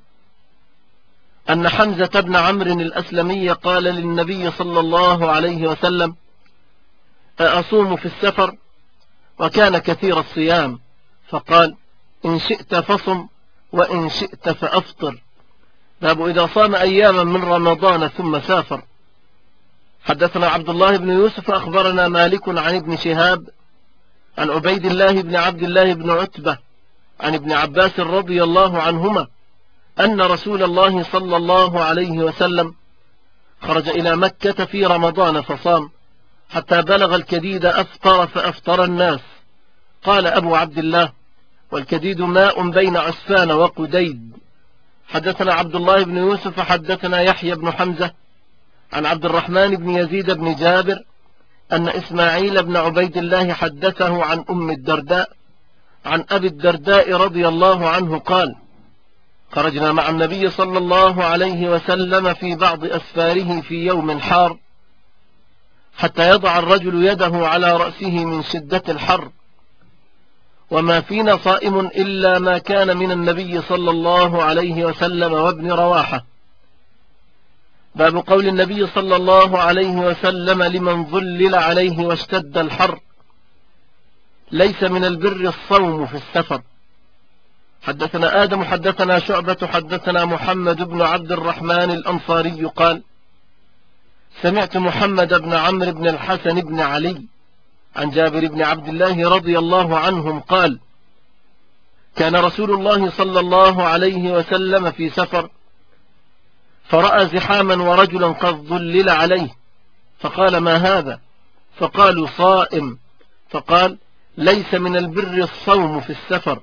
أن حمزة بن عمرو الأسلمي قال للنبي صلى الله عليه وسلم أصوم في السفر؟ وكان كثير الصيام، فقال إن شئت فصم وإن شئت فأفطر. باب إذا صام أياما من رمضان ثم سافر. حدثنا عبد الله بن يوسف أخبرنا مالك عن ابن شهاب عن عبيد الله بن عبد الله بن عتبة عن ابن عباس رضي الله عنهما أن رسول الله صلى الله عليه وسلم خرج إلى مكة في رمضان فصام حتى بلغ الكديد أفطر فأفطر الناس. قال أبو عبد الله والكديد ماء بين عسفان وقديد. حدثنا عبد الله بن يوسف حدثنا يحيى بن حمزة عن عبد الرحمن بن يزيد بن جابر أن إسماعيل بن عبيد الله حدثه عن أم الدرداء عن أبي الدرداء رضي الله عنه قال خرجنا مع النبي صلى الله عليه وسلم في بعض أسفاره في يوم حار حتى يضع الرجل يده على رأسه من شدة الحر، وما فينا صائم إلا ما كان من النبي صلى الله عليه وسلم وابن رواحة. باب قول النبي صلى الله عليه وسلم لمن ظلل عليه واشتد الحر ليس من البر الصوم في السفر. حدثنا آدم حدثنا شعبة حدثنا محمد بن عبد الرحمن الأنصاري قال سمعت محمد بن عمرو بن الحسن بن علي عن جابر بن عبد الله رضي الله عنهم قال كان رسول الله صلى الله عليه وسلم في سفر فرأى زحاما ورجلا قد ظلل عليه فقال ما هذا؟ فقالوا صائم. فقال ليس من البر الصوم في السفر.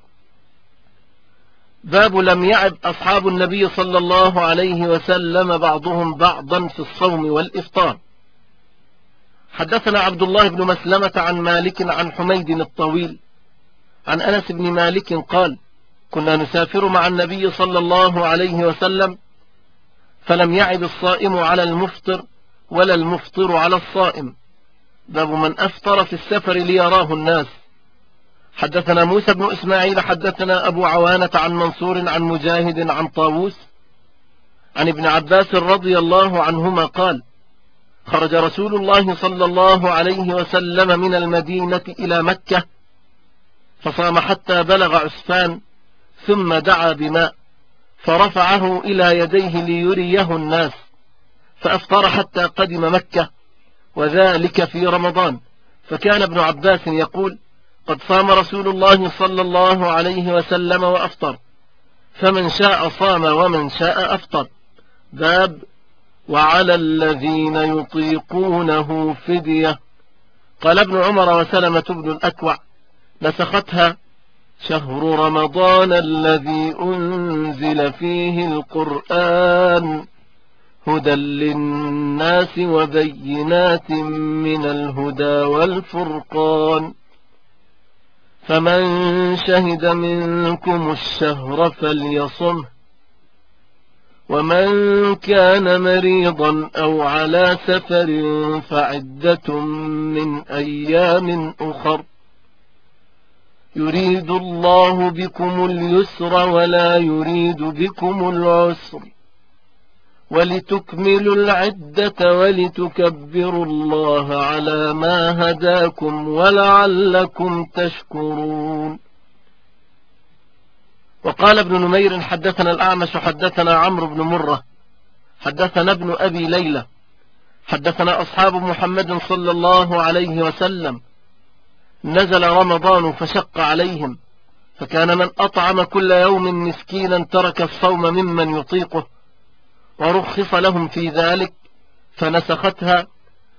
باب لم يعب أصحاب النبي صلى الله عليه وسلم بعضهم بعضا في الصوم والإفطار. حدثنا عبد الله بن مسلمة عن مالك عن حميد الطويل عن أنس بن مالك قال كنا نسافر مع النبي صلى الله عليه وسلم فلم يعب الصائم على المفطر ولا المفطر على الصائم. باب من أفطر في السفر ليراه الناس. حدثنا موسى بن إسماعيل حدثنا أبو عوانة عن منصور عن مجاهد عن طاووس عن ابن عباس رضي الله عنهما قال خرج رسول الله صلى الله عليه وسلم من المدينة إلى مكة فصام حتى بلغ عسفان، ثم دعا بماء فرفعه إلى يديه ليريه الناس، فأفطر حتى قدم مكة، وذلك في رمضان. فكان ابن عباس يقول: قد صام رسول الله صلى الله عليه وسلم وأفطر، فمن شاء صام ومن شاء أفطر. باب وعلى الذين يطيقونه فدية. قال ابن عمر وسلمة بن الأكوع: نسختها شهر رمضان الذي أنزل فيه القرآن هدى للناس وبينات من الهدى والفرقان، فمن شهد منكم الشهر فليصمه، ومن كان مريضا أو على سفر فعدة من أيام أخر، يريد الله بكم اليسر ولا يريد بكم العسر، ولتكملوا العدة ولتكبروا الله على ما هداكم ولعلكم تشكرون. وقال ابن نمير: حدثنا الأعمش حدثنا عمرو بن مرة حدثنا ابن أبي ليلى حدثنا أصحاب محمد صلى الله عليه وسلم نزل رمضان فشق عليهم، فكان من أطعم كل يوم مسكينا ترك الصوم ممن يطيقه، ورخص لهم في ذلك فنسختها: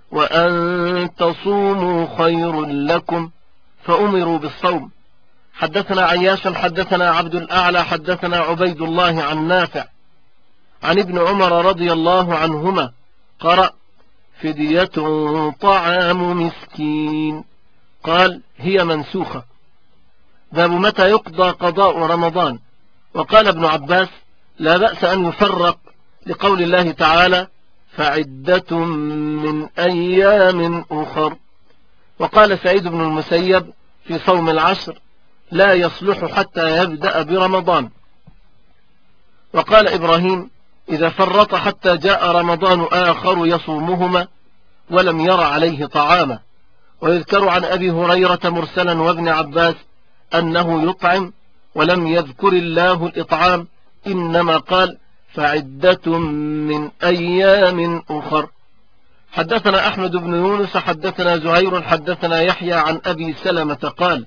وأن تصوموا خير لكم، فأمروا بالصوم. حدثنا عياش حدثنا عبد الأعلى حدثنا عبيد الله عن نافع عن ابن عمر رضي الله عنهما قرأ: فدية طعام مسكين. قال: هي منسوخة. باب متى يقضى قضاء رمضان. وقال ابن عباس: لا بأس أن يفرق لقول الله تعالى: فعدة من أيام أخر. وقال سعيد بن المسيب في صوم العشر: لا يصلح حتى يبدأ برمضان. وقال إبراهيم: إذا فرط حتى جاء رمضان آخر يصومهما ولم ير عليه طعاما. ويذكر عن أبي هريرة مرسلا وابن عباس أنه يطعم ولم يذكر الله الإطعام، إنما قال: فعدة من أيام أخر. حدثنا أحمد بن يونس حدثنا زهير حدثنا يحيى عن أبي سلمة قال: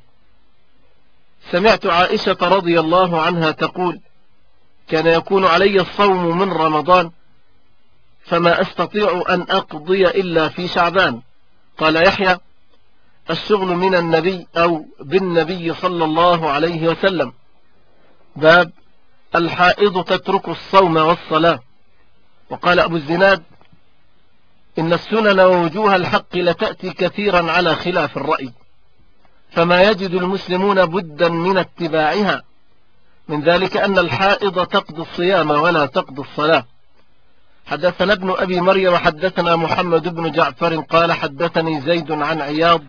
سمعت عائشة رضي الله عنها تقول: كان يكون علي الصوم من رمضان فما أستطيع أن أقضي إلا في شعبان. قال يحيى: الشغل من النبي أو بالنبي صلى الله عليه وسلم. باب الحائض تترك الصوم والصلاة. وقال أبو الزناد: إن السنن ووجوه الحق لتأتي كثيرا على خلاف الرأي، فما يجد المسلمون بدا من اتباعها، من ذلك أن الحائض تقضي الصيام ولا تقضي الصلاة. حدثنا ابن أبي مريم حدثنا محمد بن جعفر قال: حدثني زيد عن عياض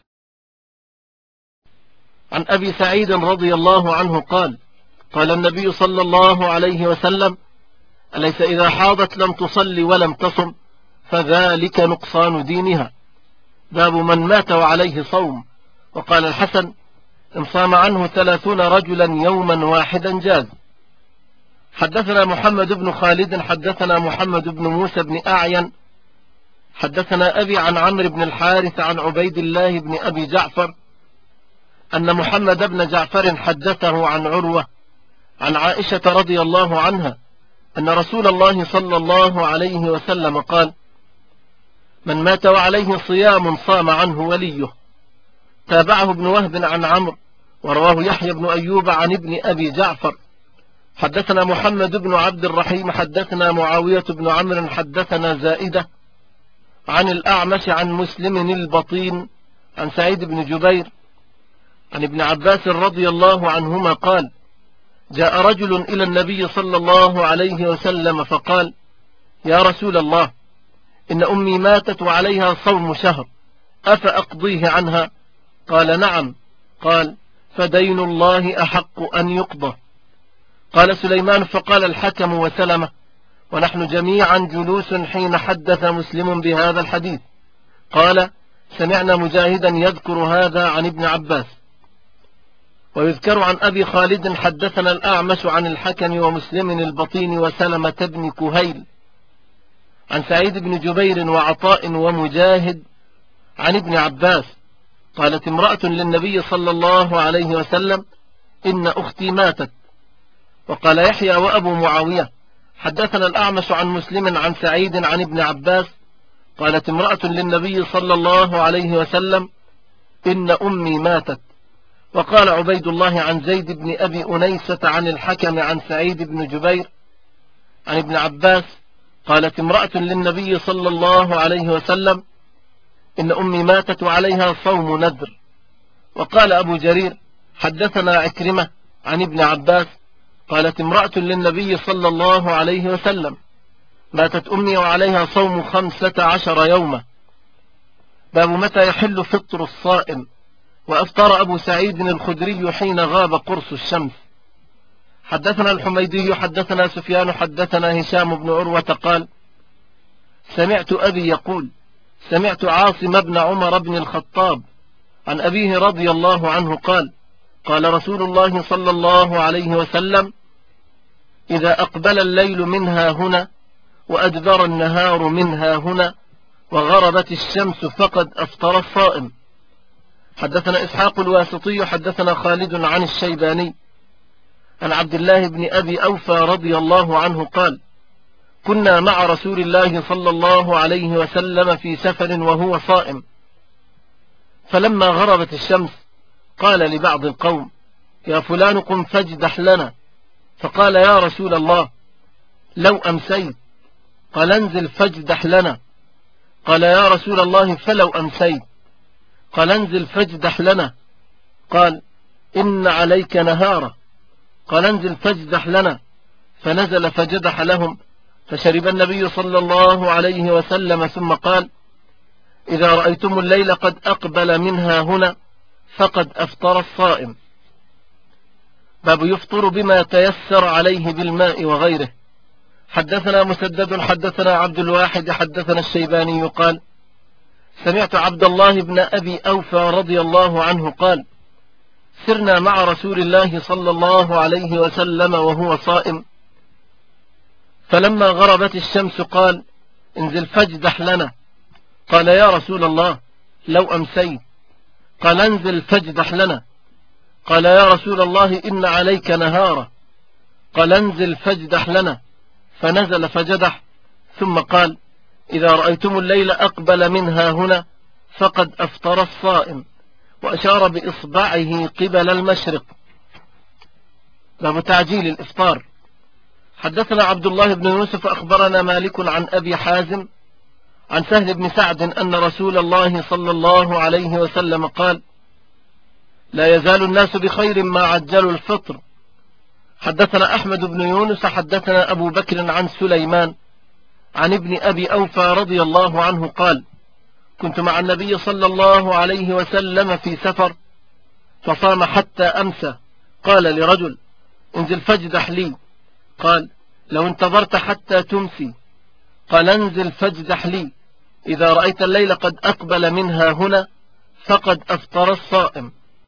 عن أبي سعيد رضي الله عنه قال: قال النبي صلى الله عليه وسلم: أليس إذا حاضت لم تصلي ولم تصم فذلك نقصان دينها. باب من مات وعليه صوم. وقال الحسن: إن صام عنه 30 رجلا يوما واحدا جاز. حدثنا محمد بن خالد حدثنا محمد بن موسى بن أعين حدثنا أبي عن عمرو بن الحارث عن عبيد الله بن أبي جعفر أن محمد بن جعفر حدثه عن عروة عن عائشة رضي الله عنها أن رسول الله صلى الله عليه وسلم قال: من مات وعليه صيام صام عنه وليه. تابعه ابن وهب عن عمرو، ورواه يحيى بن أيوب عن ابن أبي جعفر. حدثنا محمد بن عبد الرحيم حدثنا معاوية بن عمرو حدثنا زائدة عن الأعمش عن مسلم البطين عن سعيد بن جبير عن ابن عباس رضي الله عنهما قال: جاء رجل إلى النبي صلى الله عليه وسلم فقال: يا رسول الله، إن أمي ماتت وعليها صوم شهر، أفأقضيه عنها؟ قال: نعم. قال: فدين الله أحق أن يقضى. قال سليمان: فقال الحكم وسلمة: ونحن جميعا جلوس حين حدث مسلم بهذا الحديث. قال: سمعنا مجاهدا يذكر هذا عن ابن عباس. ويذكر عن أبي خالد حدثنا الأعمش عن الحكم ومسلم البطين وسلمة بن كهيل عن سعيد بن جبير وعطاء ومجاهد عن ابن عباس قالت امرأة للنبي صلى الله عليه وسلم: إن أختي ماتت. وقال يحيى وأبو معاوية: حدثنا الأعمش عن مسلم عن سعيد عن ابن عباس قالت امرأة للنبي صلى الله عليه وسلم: إن أمي ماتت. وقال عبيد الله عن زيد بن أبي أنيسة عن الحكم عن سعيد بن جبير عن ابن عباس قالت امرأة للنبي صلى الله عليه وسلم: إن أمي ماتت وعليها صوم نذر. وقال أبو جرير: حدثنا عكرمة عن ابن عباس قالت امرأة للنبي صلى الله عليه وسلم: ماتت أمي وعليها صوم 15 يوما. باب متى يحل فطر الصائم. وأفطر أبو سعيد الخدري حين غاب قرص الشمس. حدثنا الحميدي حدثنا سفيان حدثنا هشام بن عروة قال: سمعت أبي يقول: سمعت عاصم بن عمر بن الخطاب عن أبيه رضي الله عنه قال: قال رسول الله صلى الله عليه وسلم: إذا أقبل الليل منها هنا وأدبر النهار منها هنا وغربت الشمس فقد أفطر الصائم. حدثنا إسحاق الواسطي حدثنا خالد عن الشيباني عن عبد الله بن أبي أوفى رضي الله عنه قال: كنا مع رسول الله صلى الله عليه وسلم في سفر وهو صائم، فلما غربت الشمس قال لبعض القوم: يا فلان قم فاجدح لنا. فقال: يا رسول الله لو أمسيت. قال: انزل فاجدح لنا. قال: يا رسول الله فلو أمسيت. قال: انزل فاجدح لنا. قال: إن عليك نهارا. قال: انزل فاجدح لنا. فنزل فجدح لهم، فشرب النبي صلى الله عليه وسلم ثم قال: إذا رأيتم الليل قد أقبل منها هنا فقد أفطر الصائم. باب يفطر بما تيسر عليه بالماء وغيره. حدثنا مسدد حدثنا عبد الواحد حدثنا الشيباني قال: سمعت عبد الله بن أبي أوفى رضي الله عنه قال: سرنا مع رسول الله صلى الله عليه وسلم وهو صائم، فلما غربت الشمس قال: انزل فاجدح لنا. قال: يا رسول الله لو أمسيت. قال: انزل فاجدح لنا. قال: يا رسول الله إن عليك نهارا. قال: انزل فاجدح لنا. فنزل فجدح ثم قال: إذا رأيتم الليل أقبل منها هنا فقد أفطر الصائم، وأشار بإصبعه قبل المشرق. باب تعجيل الإفطار. حدثنا عبد الله بن يوسف أخبرنا مالك عن أبي حازم عن سهل بن سعد أن رسول الله صلى الله عليه وسلم قال: لا يزال الناس بخير ما عجلوا الفطر. حدثنا أحمد بن يونس حدثنا أبو بكر عن سليمان عن ابن أبي أوفى رضي الله عنه قال: كنت مع النبي صلى الله عليه وسلم في سفر فصام حتى أمسى. قال لرجل: انزل فاجدح لي. قال: لو انتظرت حتى تمسي. قال: انزل فاجدح لي. إذا رأيت الليل قد أقبل منها هنا فقد أفطر الصائم.